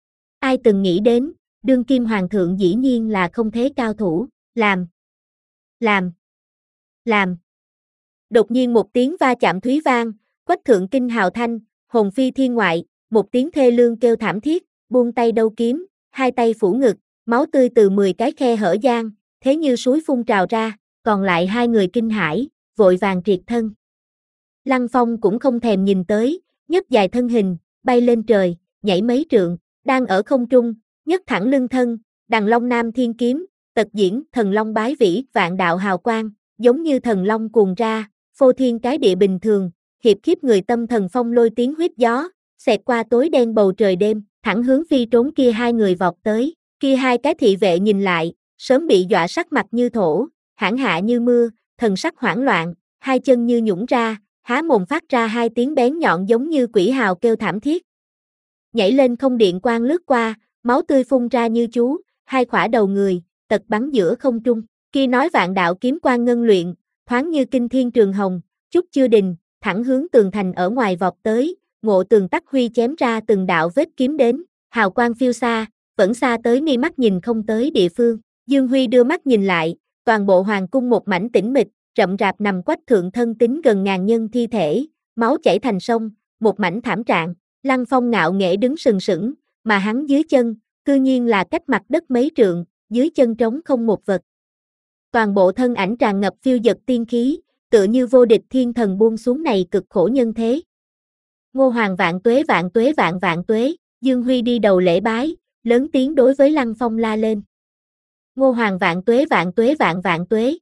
Ai từng nghĩ đến, đương kim hoàng thượng dĩ nhiên là không thế cao thủ, làm, làm, làm. Đột nhiên một tiếng va chạm thúy vang, Quách Thượng kinh hào thanh, hồn phi thiên ngoại, một tiếng thê lương kêu thảm thiết, buông tay đâu kiếm, hai tay phủ ngực, máu tươi từ mười cái khe hở giang, thế như suối phun trào ra, còn lại hai người kinh hãi, vội vàng triệt thân. Lăng Phong cũng không thèm nhìn tới, nhấc dài thân hình, bay lên trời, nhảy mấy trượng, đang ở không trung, nhấc thẳng lưng thân, đằng long Nam Thiên kiếm, tật diễn thần long bái vĩ, vạn đạo hào quang, giống như thần long cuồn ra, phô thiên cái địa bình thường, hiệp khiếp người tâm thần phong lôi tiếng huýt gió, xẹt qua tối đen bầu trời đêm, thẳng hướng phi trốn kia hai người vọt tới, kia hai cái thị vệ nhìn lại, sớm bị dọa sắc mặt như thổ, hãn hạ như mưa, thần sắc hoảng loạn, hai chân như nhũn ra, há mồm phát ra hai tiếng bén nhọn giống như quỷ hào kêu thảm thiết. Nhảy lên không điện quang lướt qua, máu tươi phun ra như chú, hai khỏa đầu người, tật bắn giữa không trung, kia nói vạn đạo kiếm quang ngân luyện, thoáng như kinh thiên trường hồng, chút chưa đình, thẳng hướng tường thành ở ngoài vọt tới, ngộ tường tắc huy chém ra từng đạo vết kiếm đến, hào quang phiêu xa, vẫn xa tới mi mắt nhìn không tới địa phương. Dương Huy đưa mắt nhìn lại, toàn bộ hoàng cung một mảnh tĩnh mịch, rậm rạp nằm Quách Thượng thân tín gần ngàn nhân thi thể, máu chảy thành sông, một mảnh thảm trạng. Lăng Phong ngạo nghễ đứng sừng sững, mà hắn dưới chân, cư nhiên là cách mặt đất mấy trượng, dưới chân trống không một vật. Toàn bộ thân ảnh tràn ngập phiêu dật tiên khí, tựa như vô địch thiên thần buông xuống này cực khổ nhân thế. Ngô Hoàng vạn tuế vạn tuế vạn vạn tuế, Dương Huy đi đầu lễ bái, lớn tiếng đối với Lăng Phong la lên. Ngô Hoàng vạn tuế vạn tuế vạn vạn tuế.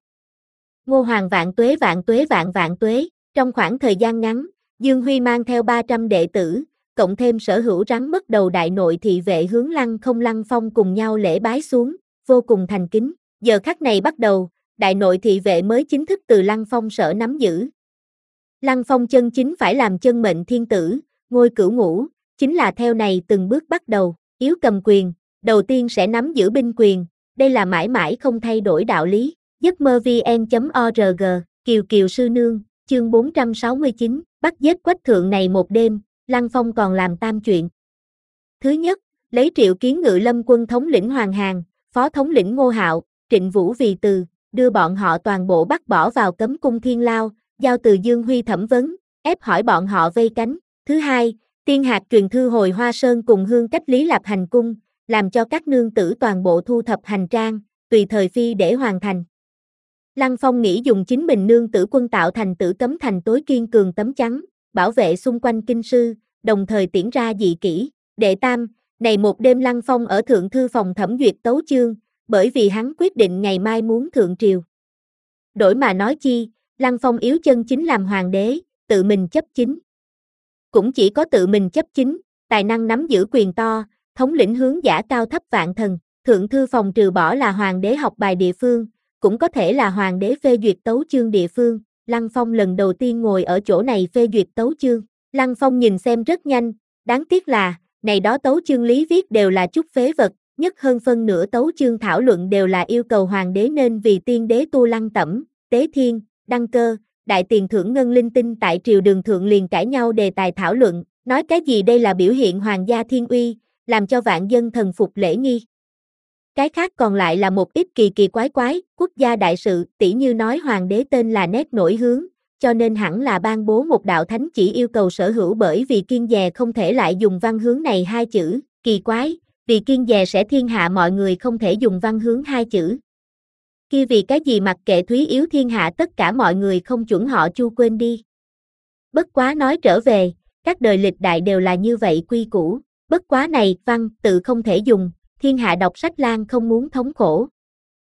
Ngô Hoàng vạn tuế vạn tuế vạn vạn tuế. Trong khoảng thời gian ngắn, Dương Huy mang theo ba trăm đệ tử, cộng thêm sở hữu rắn mất đầu đại nội thị vệ hướng Lăng Không Lăng Phong cùng nhau lễ bái xuống, vô cùng thành kính. Giờ khắc này bắt đầu, đại nội thị vệ mới chính thức từ Lăng Phong sở nắm giữ. Lăng Phong chân chính phải làm chân mệnh thiên tử, ngôi cửu ngũ, chính là theo này từng bước bắt đầu, yếu cầm quyền, đầu tiên sẽ nắm giữ binh quyền, đây là mãi mãi không thay đổi đạo lý. giấc mơ vn chấm org, Kiều Kiều Sư Nương, chương bốn trăm sáu mươi chín, bắt giết Quách Thượng này một đêm, Lăng Phong còn làm tam chuyện. Thứ nhất, lấy Triệu Kiến Ngự Lâm quân thống lĩnh Hoàng Hàn, phó thống lĩnh Ngô Hạo, Trịnh Vũ vì từ, đưa bọn họ toàn bộ bắt bỏ vào cấm cung Thiên Lao, giao từ Dương Huy thẩm vấn, ép hỏi bọn họ vây cánh. Thứ hai, tiên hạt truyền thư hồi Hoa Sơn cùng hương cách Lý Lạp hành cung, làm cho các nương tử toàn bộ thu thập hành trang, tùy thời phi để hoàn thành. Lăng Phong nghĩ dùng chính mình nương tử quân tạo thành Tử Cấm Thành tối kiên cường tấm chắn, bảo vệ xung quanh kinh sư, đồng thời tiễn ra dị kỷ. Đệ tam, này một đêm Lăng Phong ở thượng thư phòng thẩm duyệt tấu chương, bởi vì hắn quyết định ngày mai muốn thượng triều. Đổi mà nói chi, Lăng Phong yếu chân chính làm hoàng đế, tự mình chấp chính. Cũng chỉ có tự mình chấp chính, tài năng nắm giữ quyền to, thống lĩnh hướng giả cao thấp vạn thần. Thượng thư phòng trừ bỏ là hoàng đế học bài địa phương, cũng có thể là hoàng đế phê duyệt tấu chương địa phương. Lăng Phong lần đầu tiên ngồi ở chỗ này phê duyệt tấu chương. Lăng Phong nhìn xem rất nhanh, đáng tiếc là, này đó tấu chương lý viết đều là chút phế vật, nhất hơn phân nửa tấu chương thảo luận đều là yêu cầu hoàng đế nên vì tiên đế tu lăng tẩm, tế thiên, đăng cơ, đại tiền thưởng ngân linh tinh tại triều đường thượng liền cãi nhau đề tài thảo luận, nói cái gì đây là biểu hiện hoàng gia thiên uy, làm cho vạn dân thần phục lễ nghi. Cái khác còn lại là một ít kỳ kỳ quái quái, quốc gia đại sự, tỉ như nói hoàng đế tên là nét nổi hướng, cho nên hẳn là ban bố một đạo thánh chỉ yêu cầu sở hữu bởi vì kiên dè không thể lại dùng văn hướng này hai chữ, kỳ quái, vì kiên dè sẽ thiên hạ mọi người không thể dùng văn hướng hai chữ. Kia vì cái gì mặc kệ Thúy yếu thiên hạ tất cả mọi người không chuẩn họ Chu quên đi. Bất quá nói trở về, các đời lịch đại đều là như vậy quy củ, bất quá này văn tự không thể dùng, thiên hạ đọc sách lan không muốn thống khổ.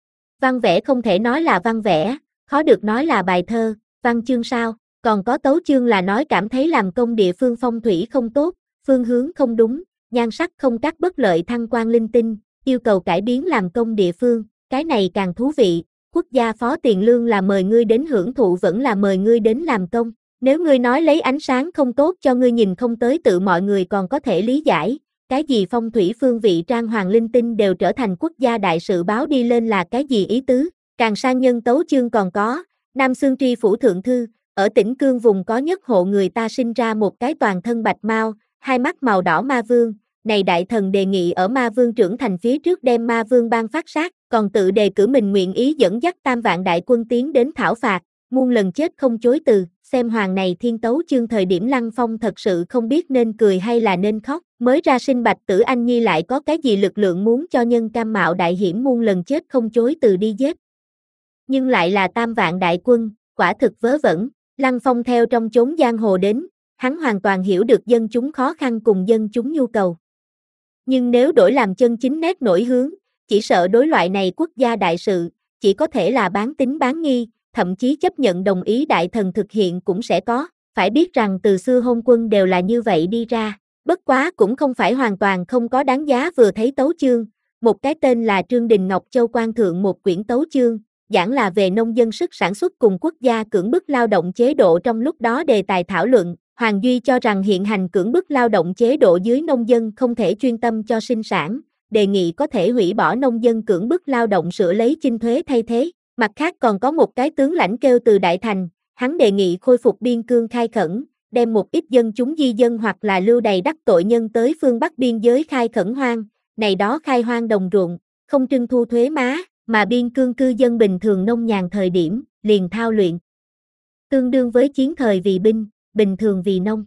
Văn vẽ không thể nói là văn vẽ, khó được nói là bài thơ, văn chương sao, còn có tấu chương là nói cảm thấy làm công địa phương phong thủy không tốt, phương hướng không đúng, nhan sắc không cắt bất lợi thăng quan linh tinh, yêu cầu cải biến làm công địa phương, cái này càng thú vị, quốc gia phó tiền lương là mời ngươi đến hưởng thụ vẫn là mời ngươi đến làm công, nếu ngươi nói lấy ánh sáng không tốt cho ngươi nhìn không tới tự mọi người còn có thể lý giải, cái gì phong thủy phương vị trang hoàng linh tinh đều trở thành quốc gia đại sự báo đi lên là cái gì ý tứ, càng sang nhân tấu chương còn có, Nam Xương Tri Phủ Thượng Thư, ở tỉnh Cương vùng có nhất hộ người ta sinh ra một cái toàn thân bạch mau, hai mắt màu đỏ ma vương, này đại thần đề nghị ở ma vương trưởng thành phía trước đem ma vương ban phát sát, còn tự đề cử mình nguyện ý dẫn dắt tam vạn đại quân tiến đến thảo phạt, muôn lần chết không chối từ, xem hoàng này thiên tấu chương thời điểm Lăng Phong thật sự không biết nên cười hay là nên khóc, mới ra sinh Bạch Tử Anh Nhi lại có cái gì lực lượng muốn cho nhân cam mạo đại hiểm muôn lần chết không chối từ đi giết. Nhưng lại là tam vạn đại quân, quả thực vớ vẩn, Lăng Phong theo trong chốn giang hồ đến, hắn hoàn toàn hiểu được dân chúng khó khăn cùng dân chúng nhu cầu. Nhưng nếu đổi làm chân chính nét nổi hướng, chỉ sợ đối loại này quốc gia đại sự, chỉ có thể là bán tín bán nghi, thậm chí chấp nhận đồng ý đại thần thực hiện cũng sẽ có, phải biết rằng từ xưa hôn quân đều là như vậy đi ra, bất quá cũng không phải hoàn toàn không có đáng giá vừa thấy tấu chương, một cái tên là Trương Đình Ngọc Châu quan thượng một quyển tấu chương, giảng là về nông dân sức sản xuất cùng quốc gia cưỡng bức lao động chế độ trong lúc đó đề tài thảo luận, Hoàng Duy cho rằng hiện hành cưỡng bức lao động chế độ dưới nông dân không thể chuyên tâm cho sinh sản, đề nghị có thể hủy bỏ nông dân cưỡng bức lao động sửa lấy chinh thuế thay thế. Mặt khác còn có một cái tướng lãnh kêu từ Đại Thành, hắn đề nghị khôi phục biên cương khai khẩn, đem một ít dân chúng di dân hoặc là lưu đày đắc tội nhân tới phương Bắc biên giới khai khẩn hoang, này đó khai hoang đồng ruộng, không trưng thu thuế má, mà biên cương cư dân bình thường nông nhàn thời điểm, liền thao luyện. Tương đương với chiến thời vì binh, bình thường vì nông.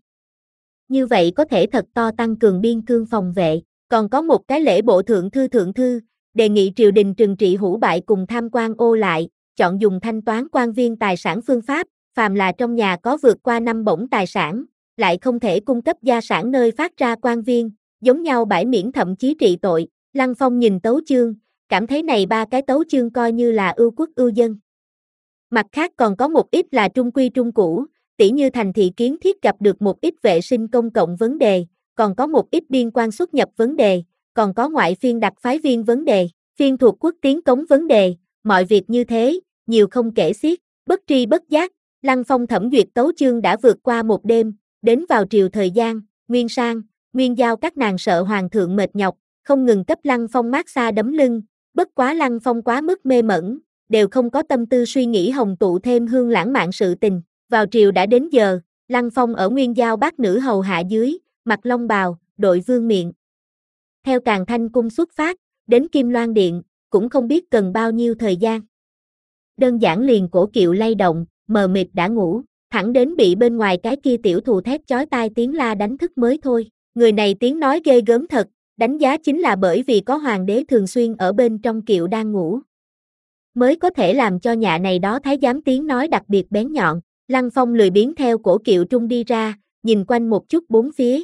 Như vậy có thể thật to tăng cường biên cương phòng vệ, còn có một cái lễ bộ thượng thư thượng thư, đề nghị triều đình trừng trị hủ bại cùng tham quan ô lại, chọn dùng thanh toán quan viên tài sản phương pháp, phàm là trong nhà có vượt qua năm bổng tài sản, lại không thể cung cấp gia sản nơi phát ra quan viên, giống nhau bãi miễn thậm chí trị tội. Lăng Phong nhìn tấu chương, cảm thấy này ba cái tấu chương coi như là ưu quốc ưu dân. Mặt khác còn có một ít là trung quy trung cũ, tỉ như thành thị kiến thiết gặp được một ít vệ sinh công cộng vấn đề, còn có một ít biên quan xuất nhập vấn đề, còn có ngoại phiên đặc phái viên vấn đề, phiên thuộc quốc tiến cống vấn đề, mọi việc như thế, nhiều không kể xiết, bất tri bất giác, Lăng Phong thẩm duyệt tấu chương đã vượt qua một đêm, đến vào triều thời gian, Nguyên Sang, Nguyên Giao các nàng sợ hoàng thượng mệt nhọc, không ngừng cấp Lăng Phong mát xa đấm lưng, bất quá Lăng Phong quá mức mê mẩn, đều không có tâm tư suy nghĩ hồng tụ thêm hương lãng mạn sự tình, vào triều đã đến giờ, Lăng Phong ở Nguyên Giao bác nữ hầu hạ dưới, mặc long bào, đội vương miện. Theo Càn Thanh cung xuất phát, đến Kim Loan Điện, cũng không biết cần bao nhiêu thời gian. Đơn giản liền cổ kiệu lay động, mờ mịt đã ngủ, thẳng đến bị bên ngoài cái kia tiểu thù thét chói tai tiếng la đánh thức mới thôi. Người này tiếng nói ghê gớm thật, đánh giá chính là bởi vì có hoàng đế thường xuyên ở bên trong kiệu đang ngủ, mới có thể làm cho nhạ này đó thái giám tiếng nói đặc biệt bén nhọn. Lăng Phong lười biếng theo cổ kiệu trung đi ra, nhìn quanh một chút bốn phía.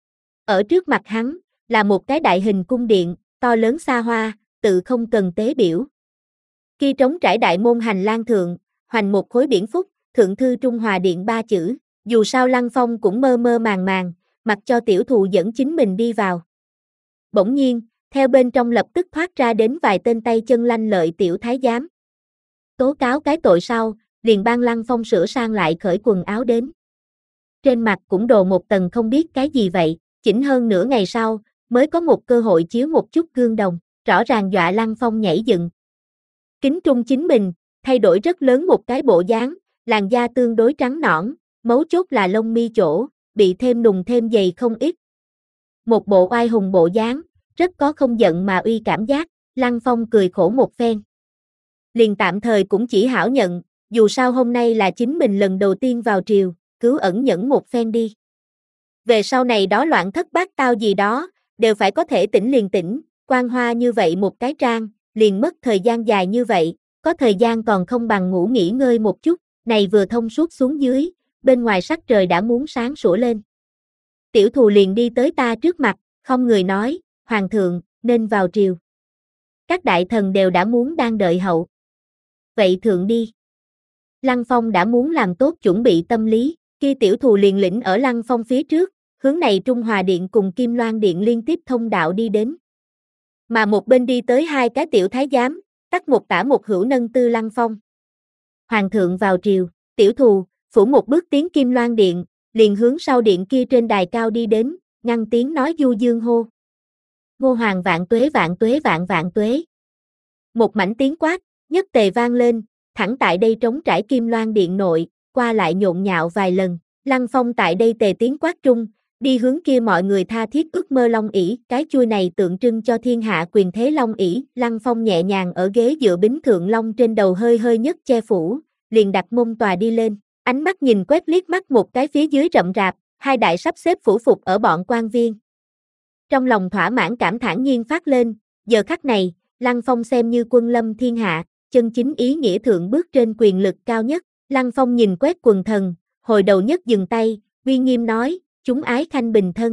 Ở trước mặt hắn, là một cái đại hình cung điện, to lớn xa hoa, tự không cần tế biểu. Kia trống trải đại môn hành lang thượng, hoành một khối biển phúc, thượng thư Trung Hòa Điện ba chữ, dù sao Lăng Phong cũng mơ mơ màng màng, mặc cho tiểu thù dẫn chính mình đi vào. Bỗng nhiên, theo bên trong lập tức thoát ra đến vài tên tay chân lanh lợi tiểu thái giám. Tố cáo cái tội sau, liền ban Lăng Phong sửa sang lại khởi quần áo đến. Trên mặt cũng đồ một tầng không biết cái gì vậy, chỉnh hơn nửa ngày sau, mới có một cơ hội chiếu một chút gương đồng, rõ ràng dọa Lăng Phong nhảy dựng. Kính trung chính mình, thay đổi rất lớn một cái bộ dáng, làn da tương đối trắng nõn, mấu chốt là lông mi chỗ, bị thêm nùng thêm dày không ít. Một bộ oai hùng bộ dáng, rất có không giận mà uy cảm giác, Lăng Phong cười khổ một phen. Liền tạm thời cũng chỉ hảo nhận, dù sao hôm nay là chính mình lần đầu tiên vào triều, cứu ẩn nhẫn một phen đi. Về sau này đó loạn thất bát tao gì đó, đều phải có thể tỉnh liền tỉnh, quan hoa như vậy một cái trang, liền mất thời gian dài như vậy, có thời gian còn không bằng ngủ nghỉ ngơi một chút, này vừa thông suốt xuống dưới, bên ngoài sắc trời đã muốn sáng sủa lên. Tiểu thù liền đi tới ta trước mặt, không người nói, hoàng thượng, nên vào triều. Các đại thần đều đã muốn đang đợi hậu. Vậy thượng đi. Lăng Phong đã muốn làm tốt chuẩn bị tâm lý, kia tiểu thù liền lĩnh ở Lăng Phong phía trước, hướng này Trung Hòa Điện cùng Kim Loan Điện liên tiếp thông đạo đi đến. Mà một bên đi tới hai cái tiểu thái giám, tắt một tả một hữu nâng tư Lăng Phong. Hoàng thượng vào triều, tiểu thù, phủ một bước tiến Kim Loan Điện, liền hướng sau điện kia trên đài cao đi đến, ngăn tiếng nói du dương hô. Ngô hoàng vạn tuế vạn tuế vạn vạn tuế. Một mảnh tiếng quát, nhất tề vang lên, thẳng tại đây trống trải Kim Loan Điện nội, qua lại nhộn nhạo vài lần, Lăng Phong tại đây tề tiếng quát trung, đi hướng kia mọi người tha thiết ước mơ long ỷ, cái chuôi này tượng trưng cho thiên hạ quyền thế long ỷ, Lăng Phong nhẹ nhàng ở ghế dựa bính thượng long trên đầu hơi hơi nhất che phủ, liền đặt mông tòa đi lên, ánh mắt nhìn quét liếc mắt một cái phía dưới rậm rạp, hai đại sắp xếp phủ phục ở bọn quan viên. Trong lòng thỏa mãn cảm thản nhiên phát lên, giờ khắc này, Lăng Phong xem như quân lâm thiên hạ, chân chính ý nghĩa thượng bước trên quyền lực cao nhất, Lăng Phong nhìn quét quần thần, hồi đầu nhất dừng tay, uy nghiêm nói, chúng ái khanh bình thân.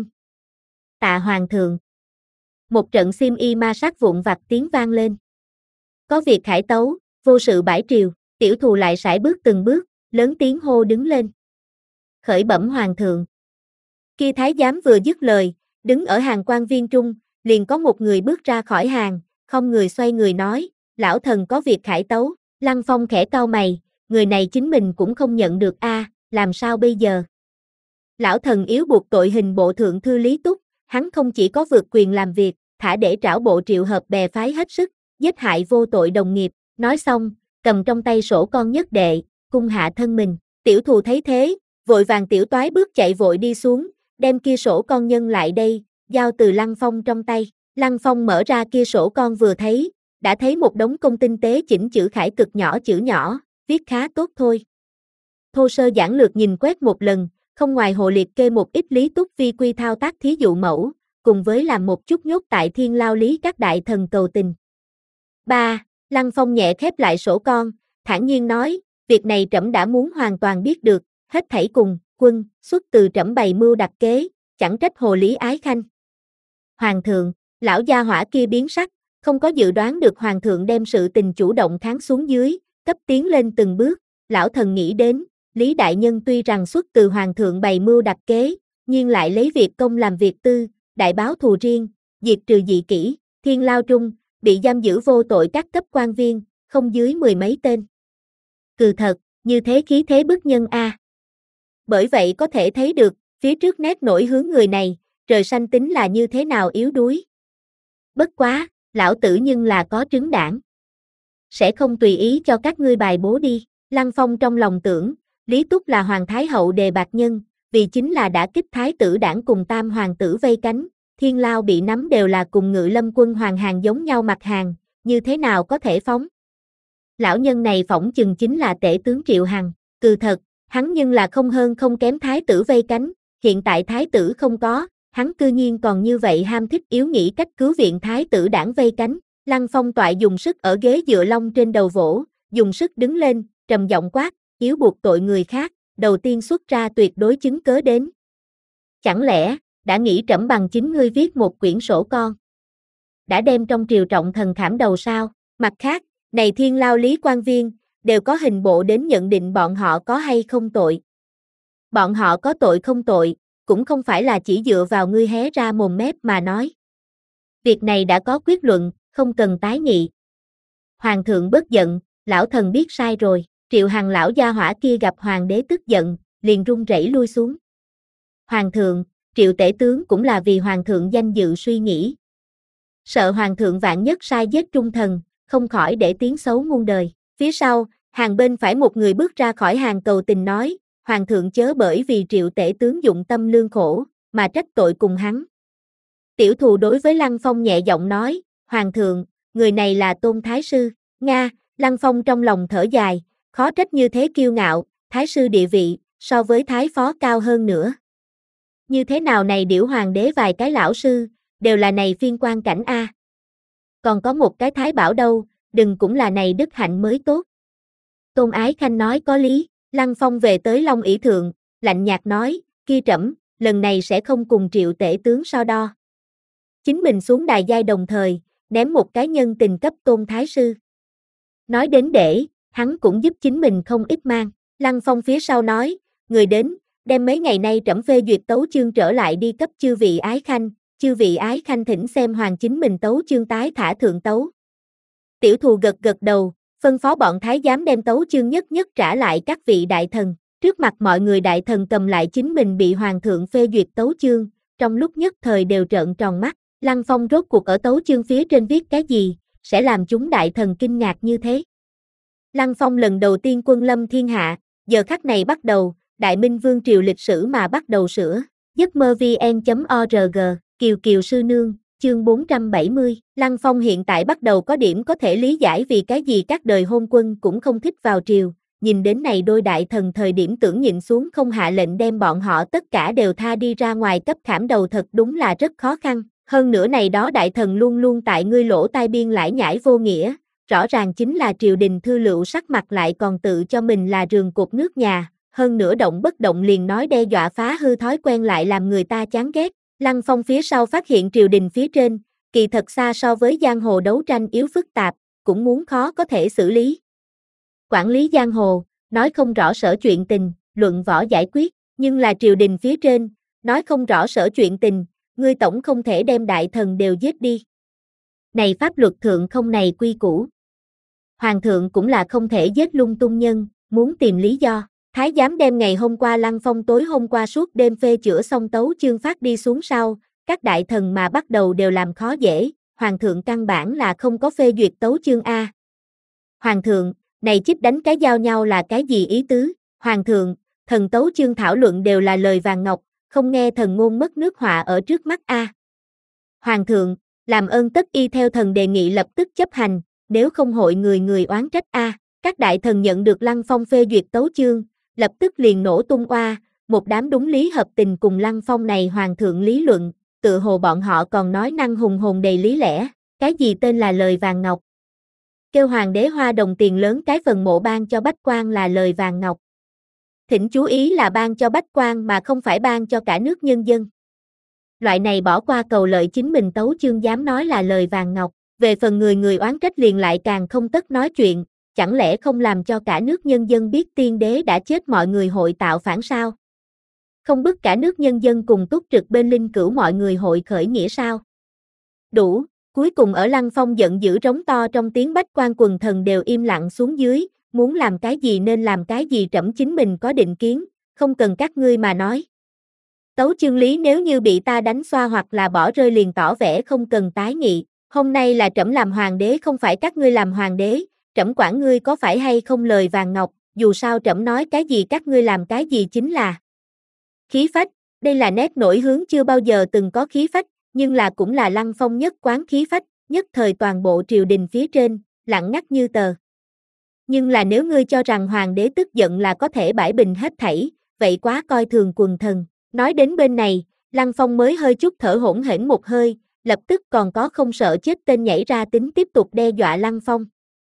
Tạ hoàng thượng. Một trận xiêm y ma sát vụn vặt tiếng vang lên. Có việc khải tấu, vô sự bãi triều, tiểu thù lại sải bước từng bước, lớn tiếng hô đứng lên. Khởi bẩm hoàng thượng. Kia thái giám vừa dứt lời, đứng ở hàng quan viên trung, liền có một người bước ra khỏi hàng, không người xoay người nói, lão thần có việc khải tấu, Lăng Phong khẽ cau mày, người này chính mình cũng không nhận được a, à, làm sao bây giờ? Lão thần yếu buộc tội hình bộ thượng thư Lý Túc, hắn không chỉ có vượt quyền làm việc, thả để trảo bộ triệu hợp bè phái hết sức, giết hại vô tội đồng nghiệp, nói xong, cầm trong tay sổ con nhất đệ, cung hạ thân mình, tiểu thù thấy thế, vội vàng tiểu toái bước chạy vội đi xuống, đem kia sổ con nhân lại đây, giao từ Lăng Phong trong tay, Lăng Phong mở ra kia sổ con vừa thấy, đã thấy một đống công tinh tế chỉnh chữ khải cực nhỏ chữ nhỏ, viết khá tốt thôi. Thô sơ giản lược nhìn quét một lần, không ngoài hồ liệt kê một ít lý túc vi quy thao tác thí dụ mẫu, cùng với làm một chút nhốt tại thiên lao lý các đại thần cầu tình. ba. Lăng Phong nhẹ khép lại sổ con, thản nhiên nói, việc này trẫm đã muốn hoàn toàn biết được, hết thảy cùng, quân, xuất từ trẫm bày mưu đặt kế, chẳng trách hồ lý ái khanh. Hoàng thượng, lão gia hỏa kia biến sắc, Không có dự đoán được hoàng thượng đem sự tình chủ động kháng xuống dưới, cấp tiến lên từng bước, lão thần nghĩ đến, Lý Đại Nhân tuy rằng xuất từ hoàng thượng bày mưu đặt kế, nhưng lại lấy việc công làm việc tư, đại báo thù riêng, diệt trừ dị kỷ, thiên lao trung, bị giam giữ vô tội các cấp quan viên, không dưới mười mấy tên. Cừ thật, như thế khí thế bức nhân a. Bởi vậy có thể thấy được, phía trước nét nổi hướng người này, trời xanh tính là như thế nào yếu đuối. Bất quá, lão tử nhưng là có trứng đảng. Sẽ không tùy ý cho các ngươi bài bố đi. Lăng Phong trong lòng tưởng, Lý Túc là hoàng thái hậu đề bạt nhân, vì chính là đã kích thái tử đảng cùng tam hoàng tử vây cánh, thiên lao bị nắm đều là cùng Ngự Lâm quân hoàng hàng giống nhau mặt hàng, như thế nào có thể phóng. Lão nhân này phỏng chừng chính là tể tướng Triệu Hằng, cừ thật, hắn nhưng là không hơn không kém thái tử vây cánh, hiện tại thái tử không có, hắn cư nhiên còn như vậy ham thích yếu nghĩ cách cứu viện thái tử đảng vây cánh. Lăng Phong toại dùng sức ở ghế dựa lông trên đầu vỗ, dùng sức đứng lên, trầm giọng quát, yếu buộc tội người khác, đầu tiên xuất ra tuyệt đối chứng cớ đến. Chẳng lẽ, đã nghĩ trẫm bằng chính ngươi viết một quyển sổ con? Đã đem trong triều trọng thần khảm đầu sao? Mặt khác, này thiên lao lý quan viên, đều có hình bộ đến nhận định bọn họ có hay không tội. Bọn họ có tội không tội, cũng không phải là chỉ dựa vào ngươi hé ra mồm mép mà nói. Việc này đã có quyết luận, không cần tái nghị. Hoàng thượng bất giận, lão thần biết sai rồi. Triệu Hằng lão gia hỏa kia gặp hoàng đế tức giận, liền run rẩy lui xuống. Hoàng thượng, Triệu tể tướng cũng là vì hoàng thượng danh dự suy nghĩ. Sợ hoàng thượng vạn nhất sai giết trung thần, không khỏi để tiếng xấu muôn đời. Phía sau, hàng bên phải một người bước ra khỏi hàng cầu tình nói, hoàng thượng chớ bởi vì Triệu tể tướng dụng tâm lương khổ, mà trách tội cùng hắn. Tiểu thù đối với Lăng Phong nhẹ giọng nói, hoàng thượng, người này là Tôn Thái Sư. Nga, Lăng Phong trong lòng thở dài, khó trách như thế kiêu ngạo, Thái Sư địa vị, so với Thái Phó cao hơn nữa. Như thế nào này điểu hoàng đế vài cái lão sư, đều là này phiên quan cảnh a. Còn có một cái Thái Bảo đâu, đừng cũng là này đức hạnh mới tốt. Tôn Ái Khanh nói có lý, Lăng Phong về tới Long ỷ thượng, lạnh nhạt nói, kia trẫm, lần này sẽ không cùng Triệu tể tướng so đo. Chính mình xuống đài giai đồng thời, ném một cái nhân tình cấp Tôn Thái Sư. Nói đến để, hắn cũng giúp chính mình không ít mang. Lăng Phong phía sau nói, người đến, đem mấy ngày nay trẫm phê duyệt tấu chương trở lại đi cấp chư vị ái khanh, chư vị ái khanh thỉnh xem hoàng chính mình tấu chương tái thả thượng tấu. Tiểu thù gật gật đầu, phân phó bọn thái giám đem tấu chương nhất nhất trả lại các vị đại thần. Trước mặt mọi người đại thần cầm lại chính mình bị hoàng thượng phê duyệt tấu chương, trong lúc nhất thời đều trợn tròn mắt. Lăng Phong rốt cuộc ở tấu chương phía trên viết cái gì, sẽ làm chúng đại thần kinh ngạc như thế. Lăng Phong lần đầu tiên quân lâm thiên hạ, giờ khắc này bắt đầu, Đại Minh Vương triều lịch sử mà bắt đầu sửa. giấc mơ vn chấm org, Kiều Kiều Sư Nương, chương bốn trăm bảy mươi. Lăng Phong hiện tại bắt đầu có điểm có thể lý giải vì cái gì các đời hôn quân cũng không thích vào triều, nhìn đến này đôi đại thần thời điểm tưởng nhịn xuống không hạ lệnh đem bọn họ tất cả đều tha đi ra ngoài cấp khảm đầu thật đúng là rất khó khăn. Hơn nữa này đó đại thần luôn luôn tại ngươi lỗ tai biên lải nhải vô nghĩa, rõ ràng chính là triều đình thư lựu sắc mặt lại còn tự cho mình là rường cột nước nhà, hơn nữa động bất động liền nói đe dọa phá hư thói quen lại làm người ta chán ghét. Lăng Phong phía sau phát hiện triều đình phía trên, kỳ thật xa so với giang hồ đấu tranh yếu phức tạp, cũng muốn khó có thể xử lý. Quản lý giang hồ, nói không rõ sở chuyện tình, luận võ giải quyết, nhưng là triều đình phía trên, nói không rõ sở chuyện tình, ngươi tổng không thể đem đại thần đều giết đi. Này pháp luật thượng không này quy củ. Hoàng thượng cũng là không thể giết lung tung nhân, muốn tìm lý do. Thái giám đem ngày hôm qua Lăng Phong tối hôm qua suốt đêm phê chữa xong tấu chương phát đi xuống sau, các đại thần mà bắt đầu đều làm khó dễ, hoàng thượng căn bản là không có phê duyệt tấu chương A. Hoàng thượng, này chích đánh cái giao nhau là cái gì ý tứ? Hoàng thượng, thần tấu chương thảo luận đều là lời vàng ngọc, không nghe thần ngôn mất nước họa ở trước mắt A. Hoàng thượng, làm ơn tất y theo thần đề nghị lập tức chấp hành, nếu không hội người người oán trách A. Các đại thần nhận được Lăng Phong phê duyệt tấu chương, lập tức liền nổ tung oa, một đám đúng lý hợp tình cùng Lăng Phong này hoàng thượng lý luận, tự hồ bọn họ còn nói năng hùng hồn đầy lý lẽ, cái gì tên là lời vàng ngọc. Kêu hoàng đế hoa đồng tiền lớn cái phần mộ ban cho bách quan là lời vàng ngọc. Thỉnh chú ý là ban cho bách quan mà không phải ban cho cả nước nhân dân. Loại này bỏ qua cầu lợi chính mình tấu chương dám nói là lời vàng ngọc, Về phần người người oán trách liền lại càng không tất nói chuyện, chẳng lẽ không làm cho cả nước nhân dân biết tiên đế đã chết mọi người hội tạo phản sao? Không bức cả nước nhân dân cùng túc trực bên linh cữu mọi người hội khởi nghĩa sao? Đủ, cuối cùng ở Lăng Phong giận dữ rống to trong tiếng bách quan quần thần đều im lặng xuống dưới, muốn làm cái gì nên làm cái gì trẫm chính mình có định kiến, không cần các ngươi mà nói. Tấu chương lý nếu như bị ta đánh xoa hoặc là bỏ rơi liền tỏ vẻ không cần tái nghị, hôm nay là trẫm làm hoàng đế không phải các ngươi làm hoàng đế, trẫm quản ngươi có phải hay không lời vàng ngọc, dù sao trẫm nói cái gì các ngươi làm cái gì chính là. Khí phách, đây là nét nổi hướng chưa bao giờ từng có khí phách, nhưng là cũng là Lăng Phong nhất quán khí phách, nhất thời toàn bộ triều đình phía trên, lặng ngắt như tờ. Nhưng là nếu ngươi cho rằng hoàng đế tức giận là có thể bãi bình hết thảy, vậy quá coi thường quần thần. Nói đến bên này, Lăng Phong mới hơi chút thở hổn hển một hơi, lập tức còn có không sợ chết tên nhảy ra tính tiếp tục đe dọa Lăng Phong.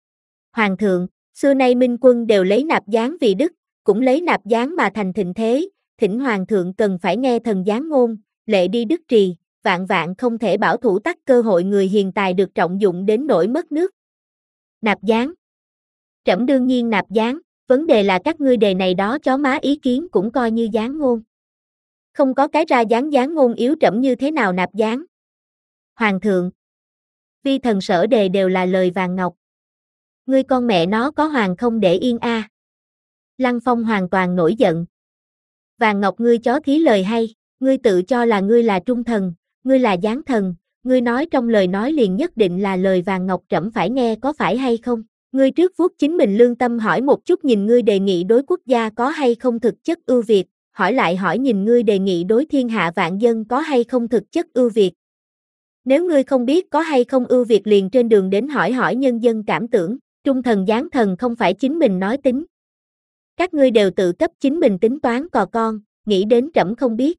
Hoàng thượng, xưa nay minh quân đều lấy nạp gián vì đức, cũng lấy nạp gián mà thành thịnh thế, thỉnh hoàng thượng cần phải nghe thần gián ngôn, lệ đi đức trì, vạn vạn không thể bảo thủ tắc cơ hội người hiền tài được trọng dụng đến nỗi mất nước. Nạp gián. Trẫm đương nhiên nạp gián, vấn đề là các ngươi đề này đó chó má ý kiến cũng coi như gián ngôn. Không có cái ra gián gián ngôn yếu trẫm như thế nào nạp gián. Hoàng thượng. Vi thần sở đề đều là lời vàng ngọc. Ngươi con mẹ nó có hoàng không để yên a. À. Lăng Phong hoàn toàn nổi giận. Vàng ngọc ngươi chó thí lời hay, ngươi tự cho là ngươi là trung thần, ngươi là gián thần, ngươi nói trong lời nói liền nhất định là lời vàng ngọc trẫm phải nghe có phải hay không? Ngươi trước vuốt chính mình lương tâm hỏi một chút nhìn ngươi đề nghị đối quốc gia có hay không thực chất ưu việt, hỏi lại hỏi nhìn ngươi đề nghị đối thiên hạ vạn dân có hay không thực chất ưu việt. Nếu ngươi không biết có hay không ưu việt liền trên đường đến hỏi hỏi nhân dân cảm tưởng, trung thần gián thần không phải chính mình nói tính. Các ngươi đều tự cấp chính mình tính toán cò con, nghĩ đến trẫm không biết.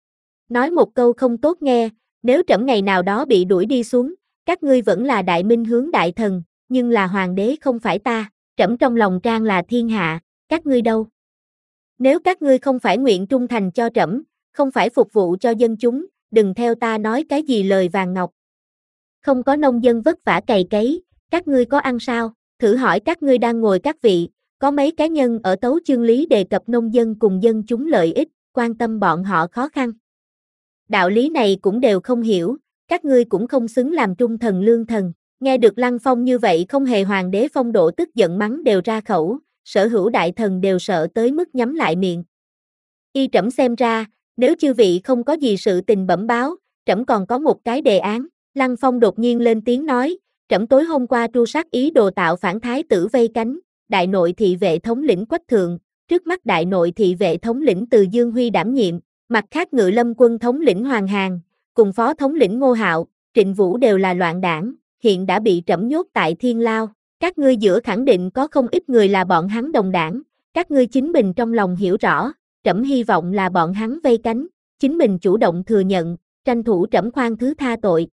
Nói một câu không tốt nghe, nếu trẫm ngày nào đó bị đuổi đi xuống, các ngươi vẫn là đại minh hướng đại thần, nhưng là hoàng đế không phải ta, trẫm trong lòng trang là thiên hạ, các ngươi đâu? Nếu các ngươi không phải nguyện trung thành cho trẫm, không phải phục vụ cho dân chúng, đừng theo ta nói cái gì lời vàng ngọc. Không có nông dân vất vả cày cấy, các ngươi có ăn sao? Thử hỏi các ngươi đang ngồi các vị, có mấy cá nhân ở tấu chương lý đề cập nông dân cùng dân chúng lợi ích, quan tâm bọn họ khó khăn. Đạo lý này cũng đều không hiểu, các ngươi cũng không xứng làm trung thần lương thần. Nghe được Lăng Phong như vậy không hề hoàng đế phong độ tức giận mắng đều ra khẩu, sở hữu đại thần đều sợ tới mức nhắm lại miệng. Y trẫm xem ra, nếu chư vị không có gì sự tình bẩm báo, trẫm còn có một cái đề án. Lăng Phong đột nhiên lên tiếng nói, trẫm tối hôm qua tru sát ý đồ tạo phản thái tử vây cánh, đại nội thị vệ thống lĩnh Quách Thượng, trước mắt đại nội thị vệ thống lĩnh Từ Dương Huy đảm nhiệm, mặt khác ngự lâm quân thống lĩnh Hoàng Hàn, cùng phó thống lĩnh Ngô Hạo, Trịnh Vũ đều là loạn đảng, hiện đã bị trẫm nhốt tại Thiên Lao. Các ngươi giữa khẳng định có không ít người là bọn hắn đồng đảng, các ngươi chính mình trong lòng hiểu rõ, trẫm hy vọng là bọn hắn vây cánh, chính mình chủ động thừa nhận, tranh thủ trẫm khoan thứ tha tội.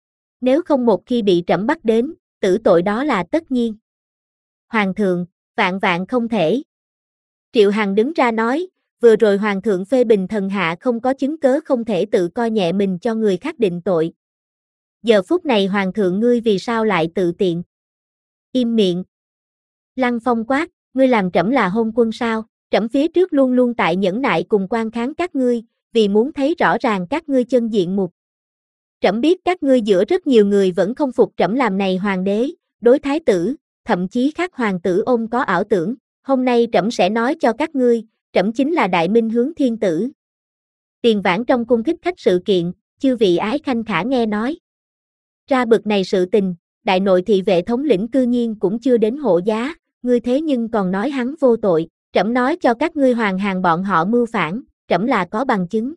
Nếu không một khi bị trẫm bắt đến, tử tội đó là tất nhiên. Hoàng thượng, vạn vạn không thể. Triệu Hằng đứng ra nói, vừa rồi hoàng thượng phê bình thần hạ không có chứng cớ không thể tự coi nhẹ mình cho người khác định tội. Giờ phút này hoàng thượng ngươi vì sao lại tự tiện? Im miệng. Lăng Phong quát, ngươi làm trẫm là hôn quân sao? Trẫm phía trước luôn luôn tại nhẫn nại cùng quan kháng các ngươi, vì muốn thấy rõ ràng các ngươi chân diện mục. Trẫm biết các ngươi giữa rất nhiều người vẫn không phục trẫm làm này hoàng đế, đối thái tử, thậm chí khác hoàng tử ôm có ảo tưởng. Hôm nay trẫm sẽ nói cho các ngươi, trẫm chính là đại minh hướng thiên tử. Tiền vãn trong cung thích khách sự kiện, chư vị ái khanh khả nghe nói. Ra bực này sự tình, đại nội thị vệ thống lĩnh cư nhiên cũng chưa đến hộ giá, ngươi thế nhưng còn nói hắn vô tội, trẫm nói cho các ngươi Hoàng Hàn bọn họ mưu phản, trẫm là có bằng chứng.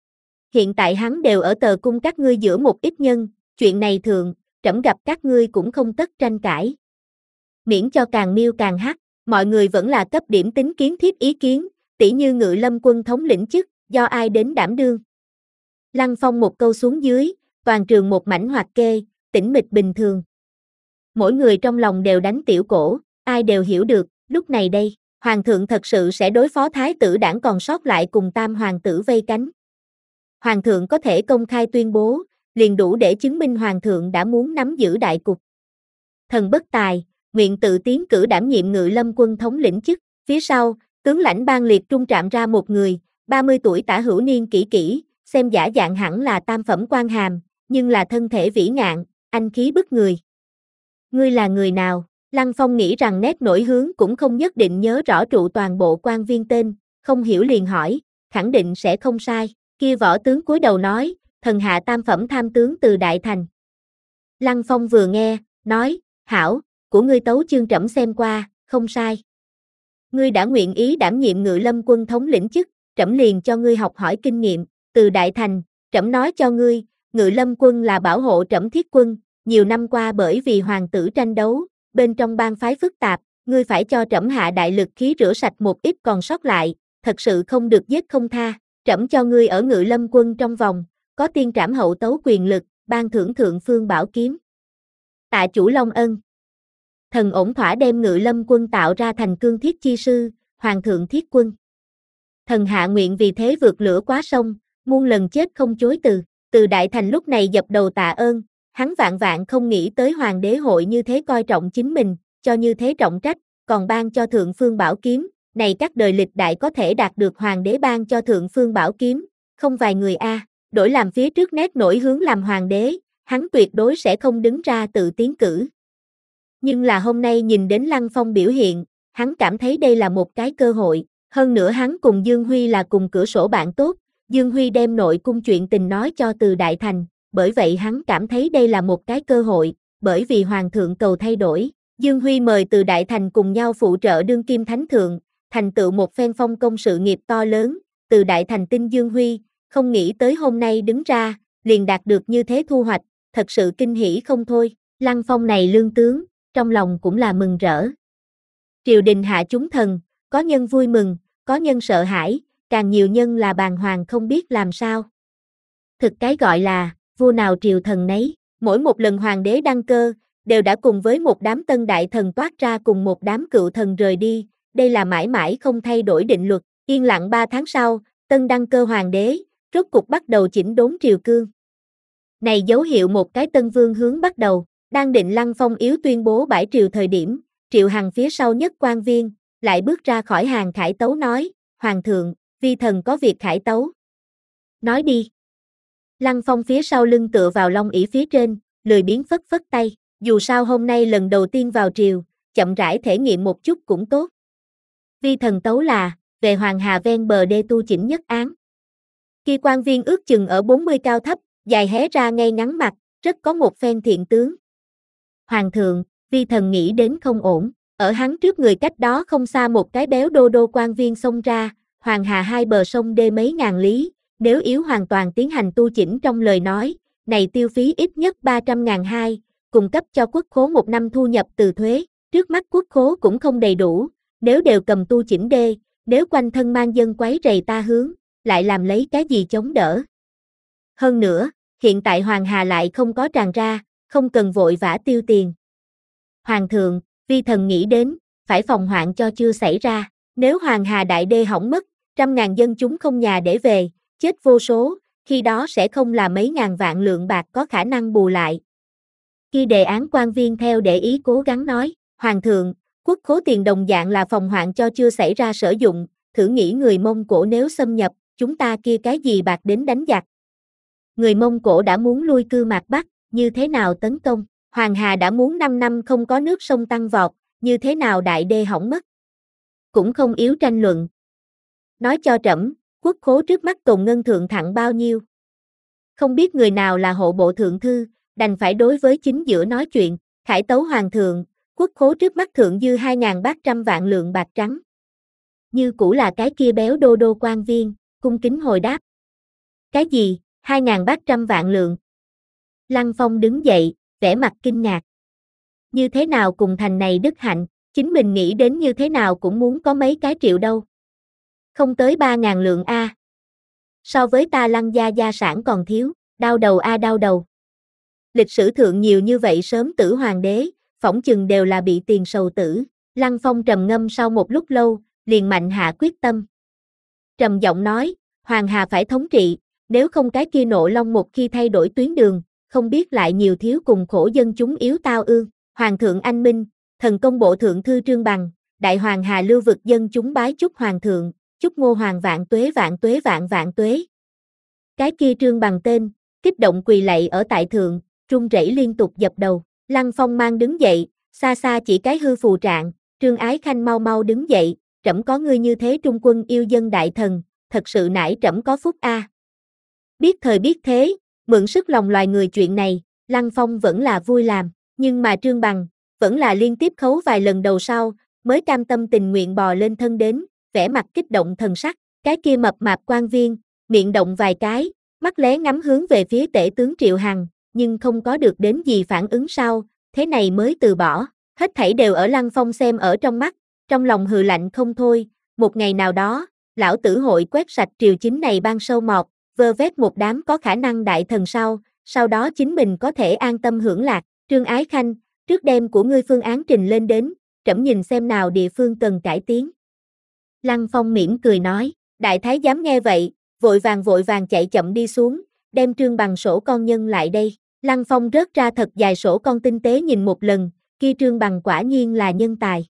Hiện tại hắn đều ở tờ cung các ngươi giữa một ít nhân, chuyện này thường, trẫm gặp các ngươi cũng không tất tranh cãi. Miễn cho càng miêu càng hắc, mọi người vẫn là cấp điểm tính kiến thiết ý kiến, tỉ như ngự lâm quân thống lĩnh chức, do ai đến đảm đương. Lăng Phong một câu xuống dưới, toàn trường một mảnh hoạt kê, tĩnh mịch bình thường. Mỗi người trong lòng đều đánh tiểu cổ, ai đều hiểu được, lúc này đây, hoàng thượng thật sự sẽ đối phó thái tử đảng còn sót lại cùng tam hoàng tử vây cánh. Hoàng thượng có thể công khai tuyên bố, liền đủ để chứng minh hoàng thượng đã muốn nắm giữ đại cục. Thần bất tài, nguyện tự tiến cử đảm nhiệm Ngự Lâm Quân thống lĩnh chức. Phía sau, tướng lãnh Ban Liệt trung trạm ra một người, ba mươi tuổi tả hữu niên kỷ kỹ, xem giả dạng hẳn là tam phẩm quan hàm, nhưng là thân thể vĩ ngạn, anh khí bức người. Ngươi là người nào? Lăng Phong nghĩ rằng nét nổi hướng cũng không nhất định nhớ rõ trụ toàn bộ quan viên tên, không hiểu liền hỏi, khẳng định sẽ không sai. Kia võ tướng cúi đầu nói, thần hạ tam phẩm tham tướng từ Đại Thành. Lăng Phong vừa nghe, nói, hảo, của ngươi tấu chương trẫm xem qua, không sai. Ngươi đã nguyện ý đảm nhiệm Ngự Lâm Quân thống lĩnh chức, trẫm liền cho ngươi học hỏi kinh nghiệm. Từ Đại Thành, trẫm nói cho ngươi, Ngự Lâm Quân là bảo hộ trẫm thiết quân, nhiều năm qua bởi vì hoàng tử tranh đấu, bên trong bang phái phức tạp, ngươi phải cho trẫm hạ đại lực khí rửa sạch một ít còn sót lại, thật sự không được giết không tha. Trẫm cho ngươi ở Ngự Lâm Quân trong vòng, có tiên trảm hậu tấu quyền lực, ban thưởng thượng phương bảo kiếm. Tạ chủ Long ân. Thần ổn thỏa đem Ngự Lâm Quân tạo ra thành cương thiết chi sư, hoàng thượng thiết quân. Thần hạ nguyện vì thế vượt lửa quá sông, muôn lần chết không chối từ. Từ Đại Thành lúc này dập đầu tạ ơn, hắn vạn vạn không nghĩ tới hoàng đế hội như thế coi trọng chính mình, cho như thế trọng trách, còn ban cho thượng phương bảo kiếm, này các đời lịch đại có thể đạt được hoàng đế ban cho thượng phương bảo kiếm, không vài người a. Đổi làm phía trước nét nổi hướng làm hoàng đế, hắn tuyệt đối sẽ không đứng ra tự tiến cử. Nhưng là hôm nay nhìn đến Lăng Phong biểu hiện, hắn cảm thấy đây là một cái cơ hội, hơn nữa hắn cùng Dương Huy là cùng cửa sổ bạn tốt, Dương Huy đem nội cung chuyện tình nói cho Từ Đại Thành, bởi vậy hắn cảm thấy đây là một cái cơ hội, bởi vì hoàng thượng cầu thay đổi, Dương Huy mời Từ Đại Thành cùng nhau phụ trợ đương kim thánh thượng, thành tựu một phen phong công sự nghiệp to lớn. Từ Đại Thành tin Dương Huy, không nghĩ tới hôm nay đứng ra, liền đạt được như thế thu hoạch, thật sự kinh hỉ không thôi. Lăng Phong này lương tướng, trong lòng cũng là mừng rỡ. Triều đình hạ chúng thần, có nhân vui mừng, có nhân sợ hãi, càng nhiều nhân là bàng hoàng không biết làm sao. Thực cái gọi là, vua nào triều thần nấy, mỗi một lần hoàng đế đăng cơ, đều đã cùng với một đám tân đại thần toát ra cùng một đám cựu thần rời đi, đây là mãi mãi không thay đổi định luật. Yên lặng ba tháng sau, tân đăng cơ hoàng đế, rốt cục bắt đầu chỉnh đốn triều cương. Này dấu hiệu một cái tân vương hướng bắt đầu, đang định Lăng Phong yếu tuyên bố bãi triều thời điểm, Triệu Hằng phía sau nhất quan viên, lại bước ra khỏi hàng khải tấu nói, Hoàng thượng, vi thần có việc khải tấu. Nói đi. Lăng Phong phía sau lưng tựa vào long ỷ phía trên, lười biếng phất phất tay, dù sao hôm nay lần đầu tiên vào triều, chậm rãi thể nghiệm một chút cũng tốt. Vi thần tấu là, về Hoàng Hà ven bờ đê tu chỉnh nhất án. Kia quan viên ước chừng ở bốn mươi cao thấp, dài hé ra ngay ngắn mặt, rất có một phen thiện tướng. Hoàng thượng, vi thần nghĩ đến không ổn, ở hắn trước người cách đó không xa một cái béo đô đô quan viên xông ra, Hoàng Hà hai bờ sông đê mấy ngàn lý, nếu yếu hoàn toàn tiến hành tu chỉnh trong lời nói, này tiêu phí ít nhất ba trăm ngàn hai, cung cấp cho quốc khố một năm thu nhập từ thuế, trước mắt quốc khố cũng không đầy đủ, nếu đều cầm tu chỉnh đê, nếu quanh thân mang dân quấy rầy ta hướng, lại làm lấy cái gì chống đỡ. Hơn nữa, hiện tại Hoàng Hà lại không có tràn ra, không cần vội vã tiêu tiền. Hoàng thượng, vi thần nghĩ đến, phải phòng hoạn cho chưa xảy ra, nếu Hoàng Hà đại đê hỏng mất, trăm ngàn dân chúng không nhà để về, chết vô số, khi đó sẽ không là mấy ngàn vạn lượng bạc có khả năng bù lại. Khi đề án quan viên theo để ý cố gắng nói, Hoàng thượng, quốc khố tiền đồng dạng là phòng hoạn cho chưa xảy ra sử dụng, thử nghĩ người Mông Cổ nếu xâm nhập, chúng ta kia cái gì bạc đến đánh giặc. Người Mông Cổ đã muốn lui cư mạc Bắc, như thế nào tấn công, Hoàng Hà đã muốn năm năm không có nước sông tăng vọt, như thế nào đại đê hỏng mất. Cũng không yếu tranh luận. Nói cho trẫm, quốc khố trước mắt tồn ngân thượng thặng bao nhiêu. Không biết người nào là hộ bộ thượng thư, đành phải đối với chính giữa nói chuyện, khải tấu Hoàng thượng, quốc khố trước mắt thượng dư hai ngàn bát trăm vạn lượng bạc trắng. Như cũ là cái kia béo đô đô quan viên, cung kính hồi đáp. Cái gì, hai ngàn bát trăm vạn lượng? Lăng Phong đứng dậy, vẻ mặt kinh ngạc. Như thế nào cùng thành này đức hạnh, chính mình nghĩ đến như thế nào cũng muốn có mấy cái triệu đâu. Không tới ba ngàn lượng a. So với ta Lăng gia gia sản còn thiếu, đau đầu a đau đầu. Lịch sử thượng nhiều như vậy sớm tử hoàng đế, phỏng chừng đều là bị tiền sầu tử. Lăng Phong trầm ngâm sau một lúc lâu, liền mạnh hạ quyết tâm. Trầm giọng nói, Hoàng Hà phải thống trị, Nếu không cái kia nộ long một khi thay đổi tuyến đường, không biết lại nhiều thiếu cùng khổ dân chúng yếu tao ương. Hoàng thượng anh minh, thần công bộ thượng thư Trương Bằng, đại hoàng hà lưu vực dân chúng bái chúc hoàng thượng, chúc ngô hoàng vạn tuế vạn tuế vạn vạn tuế. Cái kia Trương Bằng tên, kích động quỳ lạy ở tại thượng, run rẩy liên tục dập đầu. Lăng Phong mang đứng dậy, xa xa chỉ cái hư phù trạng, Trương Ái Khanh mau mau đứng dậy, trẫm có ngươi như thế trung quân yêu dân đại thần, thật sự nải trẫm có phúc a. Biết thời biết thế, mượn sức lòng loài người chuyện này, Lăng Phong vẫn là vui làm, nhưng mà Trương Bằng, vẫn là liên tiếp khấu vài lần đầu sau, mới cam tâm tình nguyện bò lên thân đến, vẻ mặt kích động thần sắc, cái kia mập mạp quan viên, miệng động vài cái, mắt lé ngắm hướng về phía tể tướng Triệu Hằng, nhưng không có được đến gì phản ứng sau, thế này mới từ bỏ, hết thảy đều ở Lăng Phong xem ở trong mắt, trong lòng hừ lạnh không thôi, một ngày nào đó, lão tử hội quét sạch triều chính này ban sâu mọt, vơ vét một đám có khả năng đại thần sau, sau đó chính mình có thể an tâm hưởng lạc. Trương Ái Khanh, trước đem của ngươi phương án trình lên đến, trẫm nhìn xem nào địa phương cần cải tiến. Lăng Phong mỉm cười nói, đại thái giám nghe vậy, vội vàng vội vàng chạy chậm đi xuống, đem Trương Bằng sổ con nhân lại đây. Lăng Phong rớt ra thật dài sổ con tinh tế nhìn một lần, kia Trương Bằng quả nhiên là nhân tài.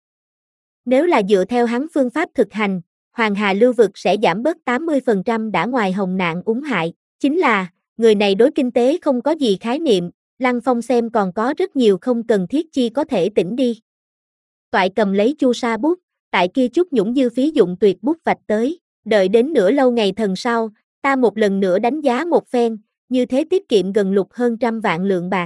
Nếu là dựa theo hắn phương pháp thực hành, Hoàng Hà lưu vực sẽ giảm bớt tám mươi phần trăm đã ngoài hồng nạn úng hại, chính là, người này đối kinh tế không có gì khái niệm, Lăng Phong xem còn có rất nhiều không cần thiết chi có thể tỉnh đi. Toại cầm lấy chu sa bút, tại kia chút nhũng dư phí dụng tuyệt bút vạch tới, đợi đến nửa lâu ngày thần sau, ta một lần nữa đánh giá một phen, như thế tiết kiệm gần lục hơn trăm vạn lượng bạc.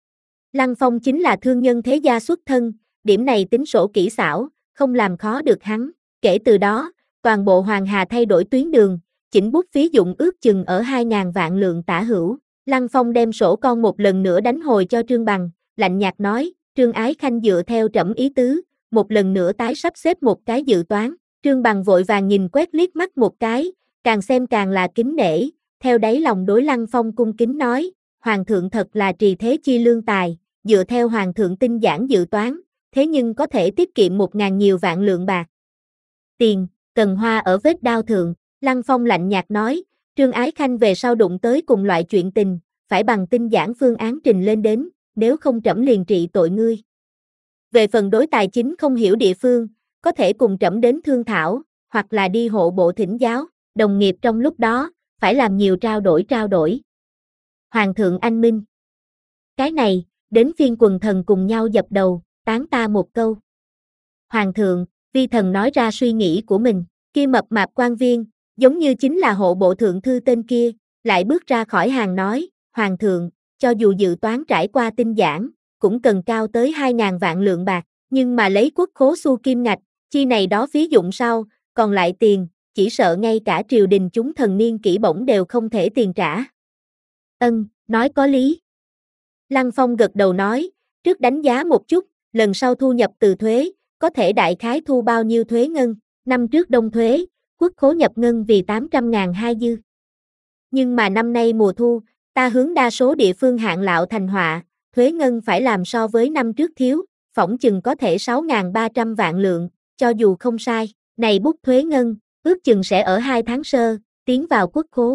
Lăng Phong chính là thương nhân thế gia xuất thân, điểm này tính sổ kỹ xảo, không làm khó được hắn, kể từ đó, toàn bộ Hoàng Hà thay đổi tuyến đường, chỉnh bút phí dụng ước chừng ở hai ngàn vạn lượng tả hữu. Lăng Phong đem sổ con một lần nữa đánh hồi cho Trương Bằng, lạnh nhạt nói, Trương Ái Khanh dựa theo trẫm ý tứ, một lần nữa tái sắp xếp một cái dự toán. Trương Bằng vội vàng nhìn quét liếc mắt một cái, càng xem càng là kính nể, theo đáy lòng đối Lăng Phong cung kính nói, Hoàng thượng thật là trì thế chi lương tài, dựa theo Hoàng thượng tinh giản dự toán, thế nhưng có thể tiết kiệm một ngàn nhiều vạn lượng bạc. Tiền, cần hoa ở vết đao thượng, Lăng Phong lạnh nhạt nói, Trương Ái Khanh về sau đụng tới cùng loại chuyện tình, phải bằng tinh giản phương án trình lên đến, nếu không trẫm liền trị tội ngươi. Về phần đối tài chính không hiểu địa phương, có thể cùng trẫm đến thương thảo, hoặc là đi hộ bộ thỉnh giáo, đồng nghiệp trong lúc đó, phải làm nhiều trao đổi trao đổi. Hoàng thượng anh minh. Cái này, đến phiên quần thần cùng nhau dập đầu, tán ta một câu. Hoàng thượng, vi thần nói ra suy nghĩ của mình, kia mập mạp quan viên, giống như chính là hộ bộ thượng thư tên kia, lại bước ra khỏi hàng nói, Hoàng thượng, cho dù dự toán trải qua tinh giản, cũng cần cao tới hai ngàn vạn lượng bạc, nhưng mà lấy quốc khố xu kim ngạch, chi này đó phí dụng sau, còn lại tiền, chỉ sợ ngay cả triều đình chúng thần niên kỷ bổng đều không thể tiền trả. Ân, nói có lý. Lăng Phong gật đầu nói, trước đánh giá một chút, lần sau thu nhập từ thuế, có thể đại khái thu bao nhiêu thuế ngân, năm trước đông thuế, quốc khố nhập ngân vì tám trăm ngàn hai dư. Nhưng mà năm nay mùa thu, ta hướng đa số địa phương hạn lạo thành họa, thuế ngân phải làm so với năm trước thiếu, phỏng chừng có thể sáu ngàn ba trăm vạn lượng, cho dù không sai, này bút thuế ngân, ước chừng sẽ ở hai tháng sơ, tiến vào quốc khố.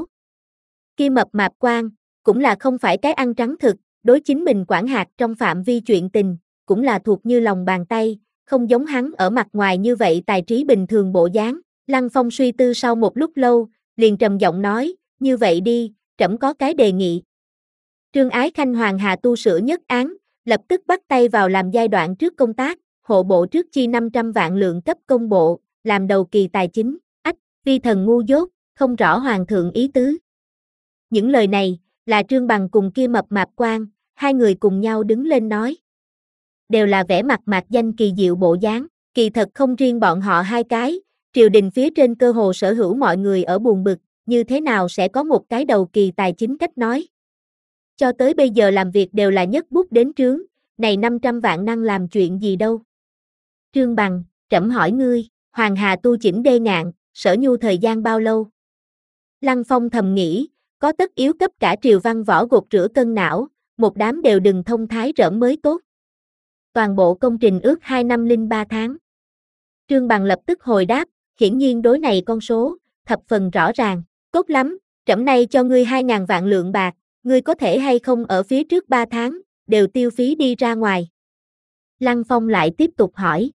Kia mập mạp quan, cũng là không phải cái ăn trắng thực, đối chính mình quản hạt trong phạm vi chuyện tình, cũng là thuộc như lòng bàn tay, không giống hắn ở mặt ngoài như vậy tài trí bình thường bộ dáng. Lăng Phong suy tư sau một lúc lâu, liền trầm giọng nói, như vậy đi, trẫm có cái đề nghị. Trương Ái Khanh Hoàng Hà tu sửa nhất án, lập tức bắt tay vào làm giai đoạn trước công tác, hộ bộ trước chi năm trăm vạn lượng cấp công bộ, làm đầu kỳ tài chính, ách, vi thần ngu dốt, không rõ Hoàng thượng ý tứ. Những lời này, là Trương Bằng cùng kia mập mạp quan, hai người cùng nhau đứng lên nói. Đều là vẻ mặt mạc danh kỳ diệu bộ dáng, kỳ thật không riêng bọn họ hai cái, triều đình phía trên cơ hồ sở hữu mọi người ở buồn bực, như thế nào sẽ có một cái đầu kỳ tài chính cách nói. Cho tới bây giờ làm việc đều là nhất bút đến trướng, này năm trăm vạn năng làm chuyện gì đâu. Trương Bằng, trẫm hỏi ngươi, Hoàng Hà tu chỉnh đê ngạn, sở nhu thời gian bao lâu? Lăng Phong thầm nghĩ, có tất yếu cấp cả triều văn võ gột rửa cân não, một đám đều đừng thông thái rỡm mới tốt. Toàn bộ công trình ước hai năm linh ba tháng. Trương Bằng lập tức hồi đáp, hiển nhiên đối này con số, thập phần rõ ràng, tốt lắm, Trẫm nay cho ngươi hai ngàn vạn lượng bạc, ngươi có thể hay không ở phía trước ba tháng, đều tiêu phí đi ra ngoài. Lăng Phong lại tiếp tục hỏi.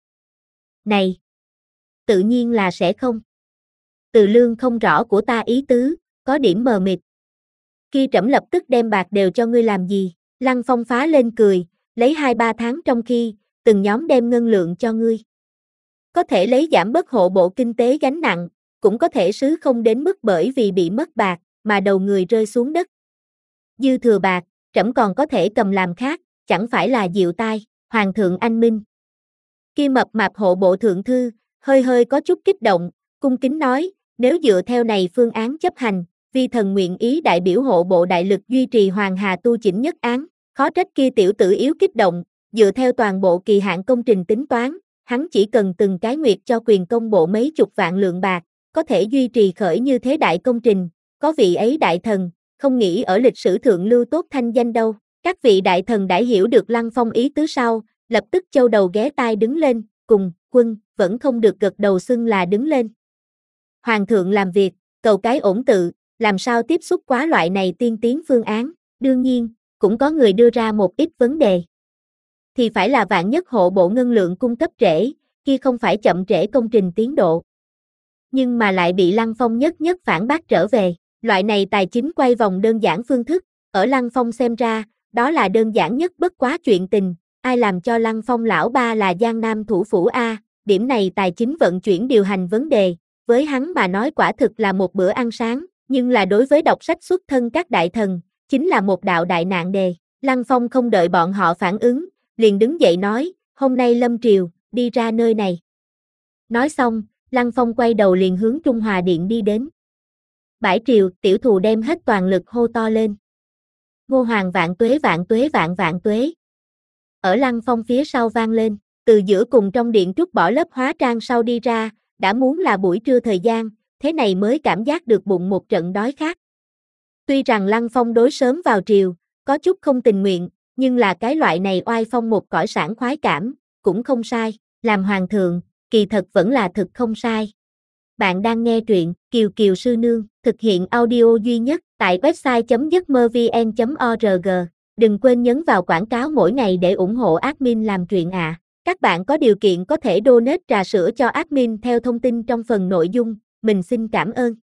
Này! Tự nhiên là sẽ không. Từ Lương không rõ của ta ý tứ, có điểm mờ mịt. Khi trẫm lập tức đem bạc đều cho ngươi làm gì? Lăng Phong phá lên cười, lấy hai ba tháng trong khi, từng nhóm đem ngân lượng cho ngươi. Có thể lấy giảm bớt hộ bộ kinh tế gánh nặng, cũng có thể sứ không đến mức bởi vì bị mất bạc, mà đầu người rơi xuống đất. Dư thừa bạc, trẫm còn có thể cầm làm khác, chẳng phải là diệu tai, Hoàng thượng anh minh. Kia mập mạp hộ bộ thượng thư, hơi hơi có chút kích động, cung kính nói, nếu dựa theo này phương án chấp hành, vi thần nguyện ý đại biểu hộ bộ đại lực duy trì Hoàng Hà tu chỉnh nhất án, khó trách kia tiểu tử yếu kích động, dựa theo toàn bộ kỳ hạn công trình tính toán, hắn chỉ cần từng cái nguyệt cho quyền công bộ mấy chục vạn lượng bạc, có thể duy trì khởi như thế đại công trình, có vị ấy đại thần, không nghĩ ở lịch sử thượng lưu tốt thanh danh đâu. Các vị đại thần đã hiểu được Lăng Phong ý tứ sau, lập tức châu đầu ghé tai đứng lên, cùng, quân, vẫn không được gật đầu xưng là đứng lên. Hoàng thượng làm việc, cầu cái ổn tự, làm sao tiếp xúc quá loại này tiên tiến phương án, đương nhiên, cũng có người đưa ra một ít vấn đề. Thì phải là vạn nhất hộ bộ ngân lượng cung cấp trễ, kia không phải chậm trễ công trình tiến độ. Nhưng mà lại bị Lăng Phong nhất nhất phản bác trở về, loại này tài chính quay vòng đơn giản phương thức, ở Lăng Phong xem ra, đó là đơn giản nhất bất quá chuyện tình, ai làm cho Lăng Phong lão ba là Giang Nam thủ phủ A, điểm này tài chính vận chuyển điều hành vấn đề, với hắn mà nói quả thực là một bữa ăn sáng, nhưng là đối với đọc sách xuất thân các đại thần, chính là một đạo đại nạn đề. Lăng Phong không đợi bọn họ phản ứng, liền đứng dậy nói, hôm nay lâm triều, đi ra nơi này. Nói xong, Lăng Phong quay đầu liền hướng Trung Hòa Điện đi đến. Bãi triều, tiểu thù đem hết toàn lực hô to lên. Ngô Hoàng vạn tuế vạn tuế vạn vạn tuế. Ở Lăng Phong phía sau vang lên, từ giữa cùng trong điện trút bỏ lớp hóa trang sau đi ra, đã muốn là buổi trưa thời gian, thế này mới cảm giác được bụng một trận đói khát. Tuy rằng Lăng Phong đối sớm vào triều, có chút không tình nguyện, nhưng là cái loại này oai phong một cõi sảng khoái cảm, cũng không sai, làm hoàng thượng, kỳ thật vẫn là thực không sai. Bạn đang nghe truyện Kiều Kiều Sư Nương, thực hiện audio duy nhất tại website chấm giấc mơ vn chấm org. Đừng quên nhấn vào quảng cáo mỗi ngày để ủng hộ admin làm truyện ạ. À. Các bạn có điều kiện có thể donate trà sữa cho admin theo thông tin trong phần nội dung, mình xin cảm ơn.